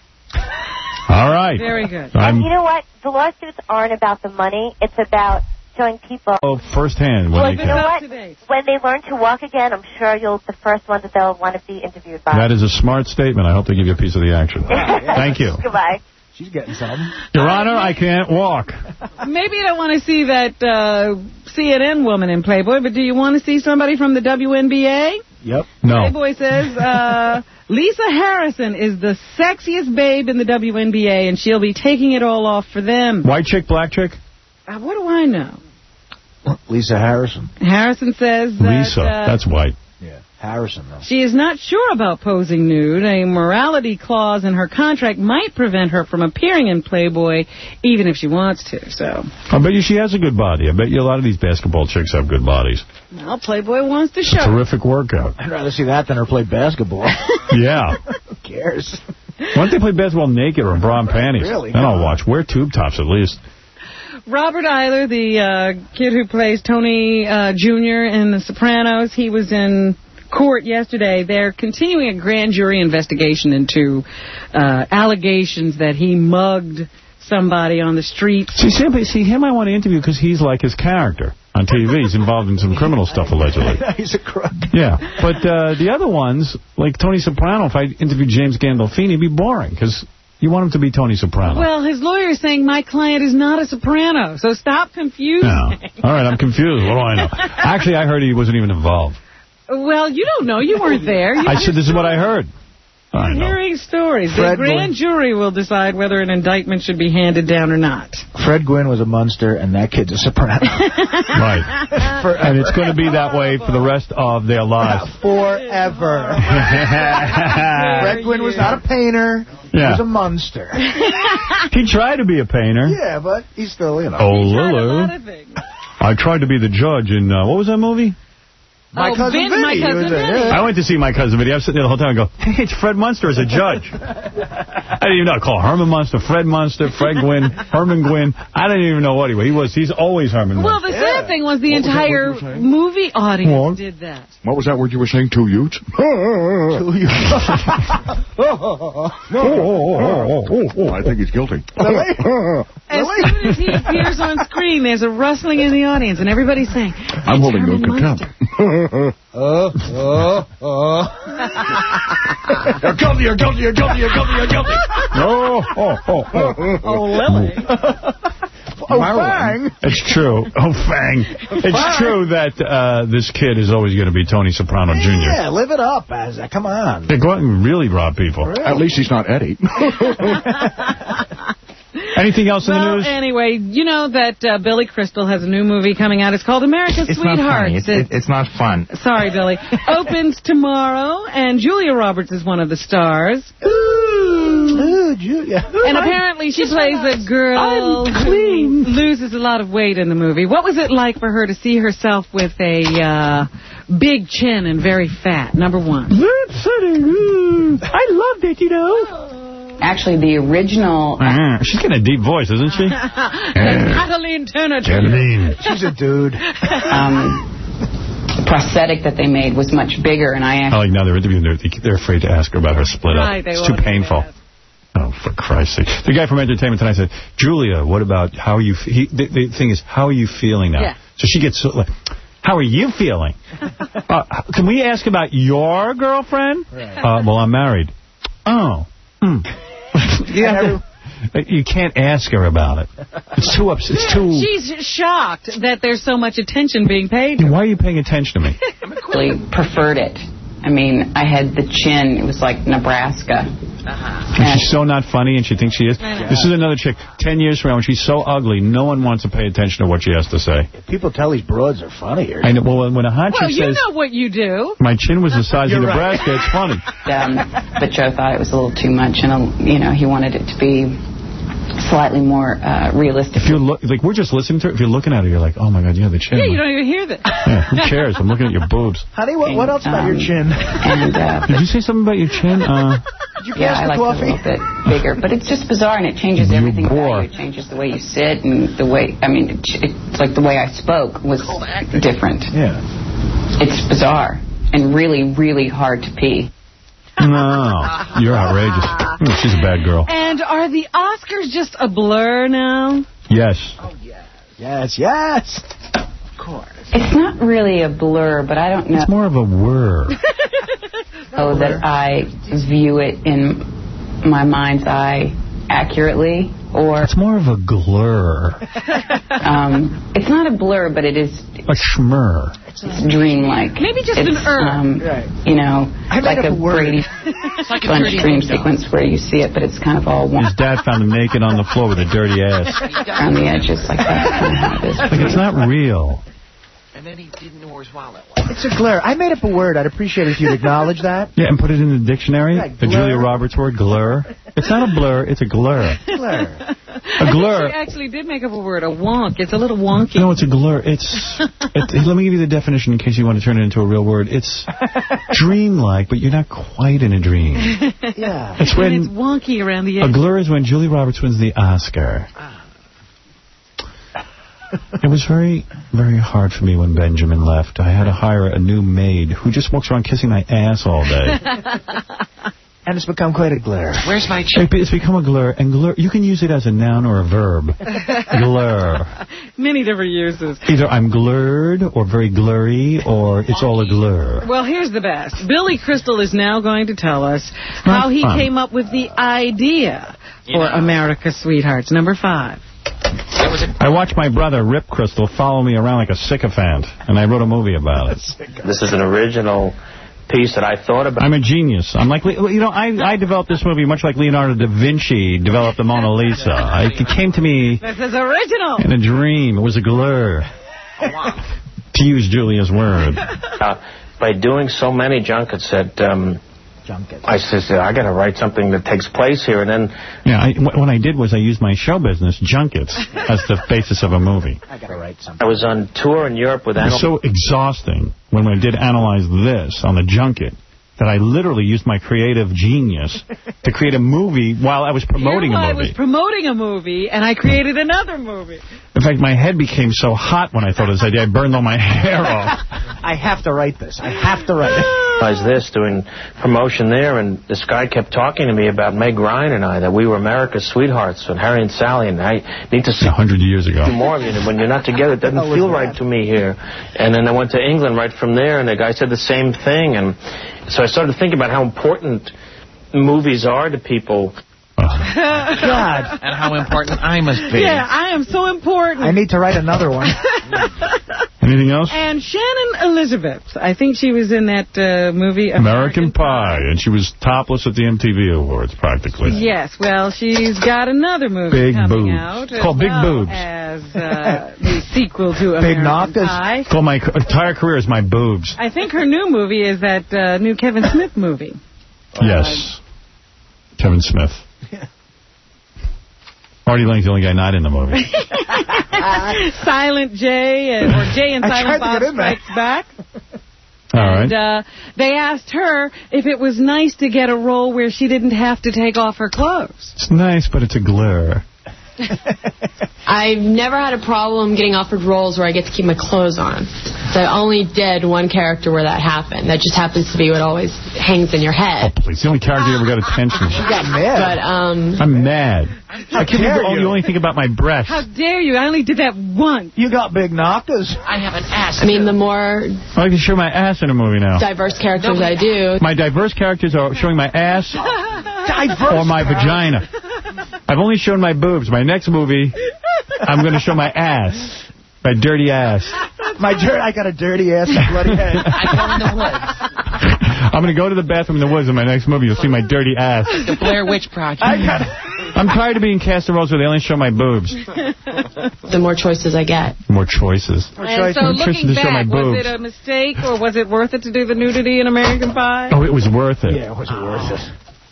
All right. Very good. I'm And you know what? The lawsuits aren't about the money. It's about showing people. oh, firsthand when Well, they you know can. what? When they learn to walk again, I'm sure you'll the first ones that they'll want to be interviewed by. That is a smart statement. I hope they give you a piece of the action. Thank you. Goodbye. She's getting something. Your Honor, I can't walk. Maybe you don't want to see that uh, C N N woman in Playboy, but do you want to see somebody from the W N B A? Yep. No. Playboy says uh, Lisa Harrison is the sexiest babe in the W N B A, and she'll be taking it all off for them. White chick, black chick? Uh, what do I know? Lisa Harrison. Harrison says that Lisa. uh, That's white. Yeah. Harrison, though. she is not sure about posing nude. A morality clause in her contract might prevent her from appearing in Playboy, even if she wants to. So, I bet you she has a good body. I bet you a lot of these basketball chicks have good bodies. well, Playboy wants to It's show. a terrific workout. I'd rather see that than her play basketball. Yeah. Who cares? Why don't they play basketball naked or in bra and panties? Really? Then I'll watch. Wear tube tops at least. Robert Eiler, the uh, kid who plays Tony uh, Junior in The Sopranos, he was in court yesterday. They're continuing a grand jury investigation into uh, allegations that he mugged somebody on the street. See, simply, see him I want to interview because he's like his character on T V. He's involved in some criminal stuff, allegedly. He's a crook. Yeah, but uh, the other ones, like Tony Soprano, if I interviewed James Gandolfini, it'd be boring because You want him to be Tony Soprano. Well, his lawyer is saying my client is not a soprano, so stop confusing. No. All right, I'm confused. What do I know? Actually, I heard he wasn't even involved. Well, you don't know. You weren't there. You I said this is what I heard. I You're know. hearing stories. Fred the grand Gwynn. jury will decide whether an indictment should be handed down or not. Fred Gwynn was a Munster, and that kid's a soprano. Right. And it's going to be that way for the rest of their lives. Forever. Fred Gwynn was not a painter. He Yeah. was a Munster. He tried to be a painter. Yeah, but he's still, you know. Oh, He tried a Lulu. lot I tried to be the judge in, uh, what was that movie? My Oh, Cousin Vin, Vinny. My He Cousin was a- Vinny. I went to see My Cousin Vinny. I was sitting there the whole time and go, hey, it's Fred Munster as a judge. I didn't even know. I call Herman Munster, Fred Munster, Fred Gwynn, Herman Gwynn. I didn't even know what he was. He was. He's always Herman Well, Munster. the sad thing was the What was that entire word you were saying? movie audience What? did that. What was that word you were saying? Two Utes? Two Utes. I think he's guilty. As soon as he appears on screen, there's a rustling in the audience, and everybody's saying, I'm holding no contempt. Uh, uh, uh. You're guilty, you're guilty, you're guilty, you're guilty, you're guilty. Oh, oh, oh, oh. Oh, Lily. Oh, Fang. It's true. Oh, Fang. It's Fang. true that uh, this kid is always going to be Tony Soprano Junior Yeah, live it up, Azza. Come on. They go out and really rob people. At least he's not Eddie. Anything else in the Well, news? anyway, you know that uh, Billy Crystal has a new movie coming out. It's called America's It's not Sweethearts. funny. It's, it, it's not fun. Sorry, Billy. Opens tomorrow, and Julia Roberts is one of the stars. Ooh, Julia. And apparently she plays a girl who loses a lot of weight in the movie. What was it like for her to see herself with a uh, big chin and very fat? Number one. I loved it, you know. Actually, the original... Uh, she's got a deep voice, isn't she? Kathleen Turner. Kathleen. She's a dude. Um, prosthetic that they made was much bigger, and I I actually... like now they're interviewing her. They're afraid to ask her about her split Right, up. they It's too won't painful. Oh, for Christ's sake. The guy from Entertainment Tonight said, Julia, what about how you... F he, the, the thing is, how are you feeling now? Yeah. So she gets... So, like, how are you feeling? uh, can we ask about your girlfriend? Right. Uh, well, I'm married. Oh. Mm. you, have to, you can't ask her about it. It's too ups. It's too... She's shocked that there's so much attention being paid. Why are you paying attention to me? really preferred it. I mean, I had the chin. It was like Nebraska. Uh-huh. And she's so not funny, and she thinks she is. This is another chick. Ten years from now, when she's so ugly, no one wants to pay attention to what she has to say. People tell these broads are funnier. I know. Well, when a hot Well, chick you says, know what you do. my chin was the size of You're right. Nebraska, it's funny. Um, but Joe thought it was a little too much, and uh, you know, he wanted it to be slightly more uh, realistic. If you're look, like we're just listening to her, if you're looking at her, you're like, oh my God, you have the chin. Yeah, you don't even hear that. Yeah, who cares? I'm looking at your boobs. Honey, what, what else about your chin? And, uh, Did you say something about your chin? Uh, Did you yeah, pass I the like coffee? it a little bit bigger, but it's just bizarre, and it changes You everything bore. about you. It changes the way you sit and the way. I mean, it, it's like the way I spoke was different. Yeah, it's bizarre and really, really hard to pee. no, you're outrageous. Mm, she's a bad girl. And are the Oscars just a blur now? Yes. Yes, yes. Of course. It's not really a blur, but I don't know. It's more of a whir. Oh, that I view it in my mind's eye accurately, or It's more of a glur. um, it's not a blur, but it is A schmur. it's dreamlike. Maybe just it's, an err. Um, Right. You know, I made like up a a word. Brady like a Bunch pretty dream window. sequence where you see it, but it's kind of all one His dad found him naked on the floor with a dirty ass. around the edges, like that's kind of how it is. Like, it's not real. And then he didn't know where his wallet was. It's a glare. I made up a word. I'd appreciate it if you'd acknowledge that. Yeah, and put it in the dictionary. Yeah, the glur. Julia Roberts word, glur. It's not a blur, it's a glur. Glare. A glur. I think she actually did make up a word, a wonk. It's a little wonky. No, it's a glur. It's, it, let me give you the definition in case you want to turn it into a real word. It's dreamlike, but you're not quite in a dream. Yeah. It's and when it's wonky around the a edge. glur is when Julia Roberts wins the Oscar. It was very, very hard for me when Benjamin left. I had to hire a new maid who just walks around kissing my ass all day. And it's become quite a glare. Where's my check? It's become a glur, and glur, you can use it as a noun or a verb. Glur. Many different uses. Either I'm glurred or very glurry or it's all a glur. Well, here's the best. Billy Crystal is now going to tell us how he fun. came up with the idea for America's Sweethearts. Number five. I watched my brother, Rip Crystal, follow me around like a sycophant, and I wrote a movie about it. This is an original piece that I thought about. I'm a genius. I'm like, you know, I, I developed this movie much like Leonardo da Vinci developed the Mona Lisa. I, it came to me This is original. in a dream. It was a glur. To use Julia's word. Uh, by doing so many junkets that... Um, I said, I got to write something that takes place here, and then... Yeah, I, what I did was I used my show business, junkets, as the basis of a movie. I got to write something. I was on tour in Europe with... It was so exhausting when I did Analyze This on the junket that I literally used my creative genius to create a movie while I was promoting Here a I movie. was promoting a movie, and I created another movie. In fact, my head became so hot when I thought of this idea, I burned all my hair off. I have to write this. I have to write it. I was this, doing promotion there, and this guy kept talking to me about Meg Ryan and I, that we were America's sweethearts, and Harry and Sally, and I need to see... A hundred years ago. More of you. When you're not together, it doesn't feel right to me here. And then I went to England right from there, and the guy said the same thing, and so I started thinking about how important movies are to people. God. And how important I must be. Yeah, I am so important. I need to write another one. Anything else? And Shannon Elizabeth, I think she was in that uh, movie American, American Pie, and she was topless at the M T V Awards, practically. Yes, well, she's got another movie Big coming boobs. out. It's called Big well Boobs. As uh, the sequel to Big American Pie. It's called my entire career is my boobs. I think her new movie is that uh, new Kevin Smith movie. Yes. Uh, Kevin Smith. Artie Lang's the only guy not in the movie. Silent J, and, or Jay and Silent Bob Strikes Back. All right. And uh, they asked her if it was nice to get a role where she didn't have to take off her clothes. It's nice, but it's a glare. I've never had a problem getting offered roles where I get to keep my clothes on. So I only did one character where that happened. That just happens to be what always hangs in your head. Oh, please. The only character you ever got attention. You got mad. But, um... I'm mad. I can't believe you. you only think about my breasts. How dare you? I only did that once. You got big knockers. I have an ass. I mean, the more... I can show my ass in a movie now. Diverse characters I do. My diverse characters are showing my ass diverse or my vagina. I've only shown my boobs. My next movie, I'm going to show my ass. My dirty ass. My dirt. I got a dirty ass and bloody head. I go in the woods. I'm going to go to the bathroom in the woods in my next movie. You'll see my dirty ass. The Blair Witch Project. I got I'm tired of being cast in roles where they only show my boobs. The more choices I get. More choices. And so More looking to show my back, boobs. was it a mistake or was it worth it to do the nudity in American Pie? Oh, it was worth it. Yeah, it was worth it.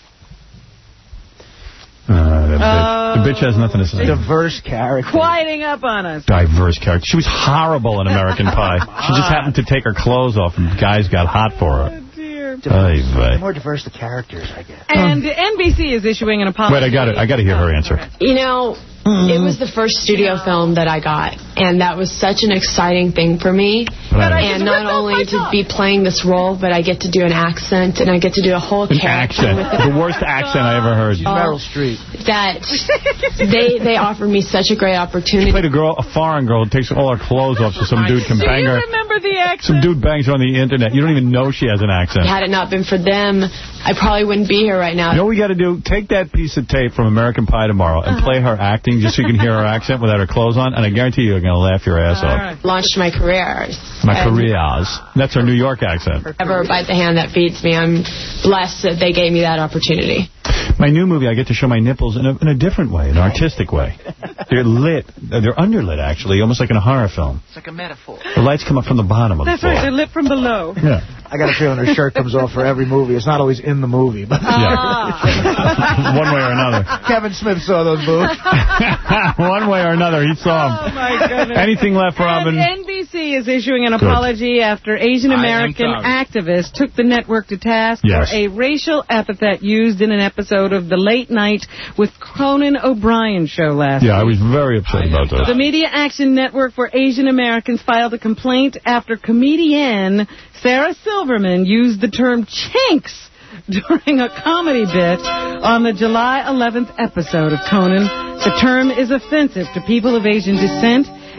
Uh, that bitch. The bitch has nothing to say. Diverse character. Quieting up on us. Diverse character. She was horrible in American Pie. She just happened to take her clothes off and guys got hot for her. Oh, dear. Diverse. More diverse the characters, I guess. And N B C is issuing an apology. Wait, I got it. I got to hear her answer. You know, it was the first studio film that I got, and that was such an exciting thing for me. But and not only to be playing this role, but I get to do an accent, and I get to do a whole An character accent. with it. The worst accent I ever heard. Meryl Streep. That they they offered me such a great opportunity. She played a girl, a foreign girl, who takes all her clothes off so some dude can Do bang you her. remember the accent? Some dude bangs her on the internet. You don't even know she has an accent. Had it not been for them, I probably wouldn't be here right now. You know what we got to do? Take that piece of tape from American Pie tomorrow and Uh-huh. play her acting just so you can hear her accent without her clothes on, and I guarantee you're going to laugh your ass off. Right. Launched my career. My And careers. That's her New York accent. Never bite the hand that feeds me. I'm blessed that they gave me that opportunity. My new movie, I get to show my nipples in a, in a different way, an artistic way. They're lit. They're underlit, actually, almost like in a horror film. It's like a metaphor. The lights come up from the bottom of the That's floor. right, they're lit from below. Yeah. I got a feeling her shirt comes off for every movie. It's not always in the movie, but Ah. One way or another. Kevin Smith saw those boobs. One way or another, he saw them. Oh, my goodness. Anything left, Robin? And N B C is issuing an Good. apology after Asian American I am activists took the network to task Yes. for a racial epithet used in an episode of the Late Night with Conan O'Brien show last Yeah, I week. was very upset about that. The Media Action Network for Asian Americans filed a complaint after comedian Sarah Silverman used the term chinks during a comedy bit on the July eleventh episode of Conan. The term is offensive to people of Asian descent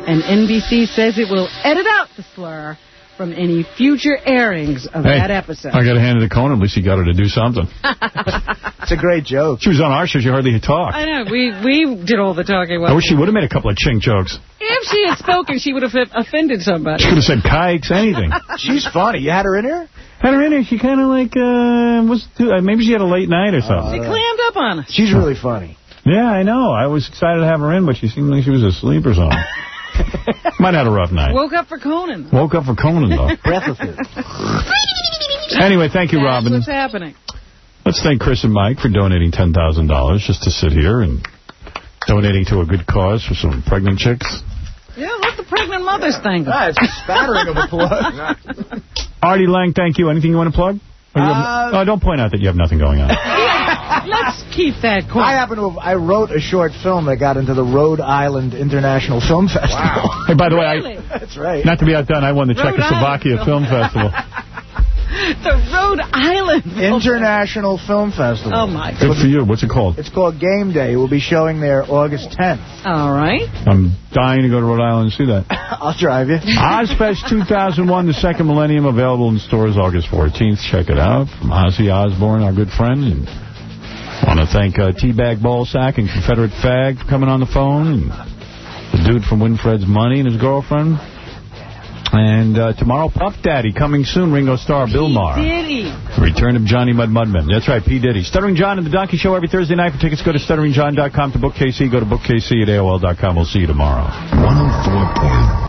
and N B C says it will edit out the slur from any future airings of hey, that episode. I got to hand it to Conan. At least he got her to do something. It's a great joke. She was on our show. She hardly talked. I know. We we did all the talking. I wish she would have made a couple of chink jokes. If she had spoken, she would have offended somebody. She could have said kikes, anything. She's funny. You had her in here? Had her in here. She kind of like, uh, was too, uh, maybe she had a late night or something. She clammed up on us. She's really funny. Yeah, I know. I was excited to have her in, but she seemed like she was asleep or something. Might have had a rough night. Woke up for Conan. Woke up for Conan, though. Breath of it. Anyway, thank you, That's Robin. what's happening. Let's thank Chris and Mike for donating ten thousand dollars just to sit here and donating to a good cause for some pregnant chicks. Yeah, let the pregnant mothers thank them. Ah, it's a spattering of a plug. Artie Lang, thank you. Anything you want to plug? Or you have, uh, oh, don't point out that you have nothing going on. Let's keep that quiet. I happen to have, I wrote a short film that got into the Rhode Island International Film Festival. Wow. Hey, by the really? way, I, that's right. Not to be outdone, I won the Rhode Czechoslovakia Island. Film Festival. The Rhode Island International Film Festival. Oh, my God. Good for you. What's it called? It's called Game Day. We'll be showing there August tenth. All right. I'm dying to go to Rhode Island and see that. I'll drive you. Ozfest two thousand one, the second millennium, available in stores August fourteenth. Check it out. From Ozzy Osbourne, our good friend. And I want to thank uh, Teabag Ballsack and Confederate Fag for coming on the phone. And the dude from Winfred's Money and his girlfriend. And uh, tomorrow, Puff Daddy, coming soon, Ringo Starr, Bill Maher. Diddy. Return of Johnny Mud Mudman. That's right, P. Diddy. Stuttering John and the Donkey Show every Thursday night. For tickets, go to stuttering john dot com. To book K C, go to book K C at A O L dot com. We'll see you tomorrow. one oh four point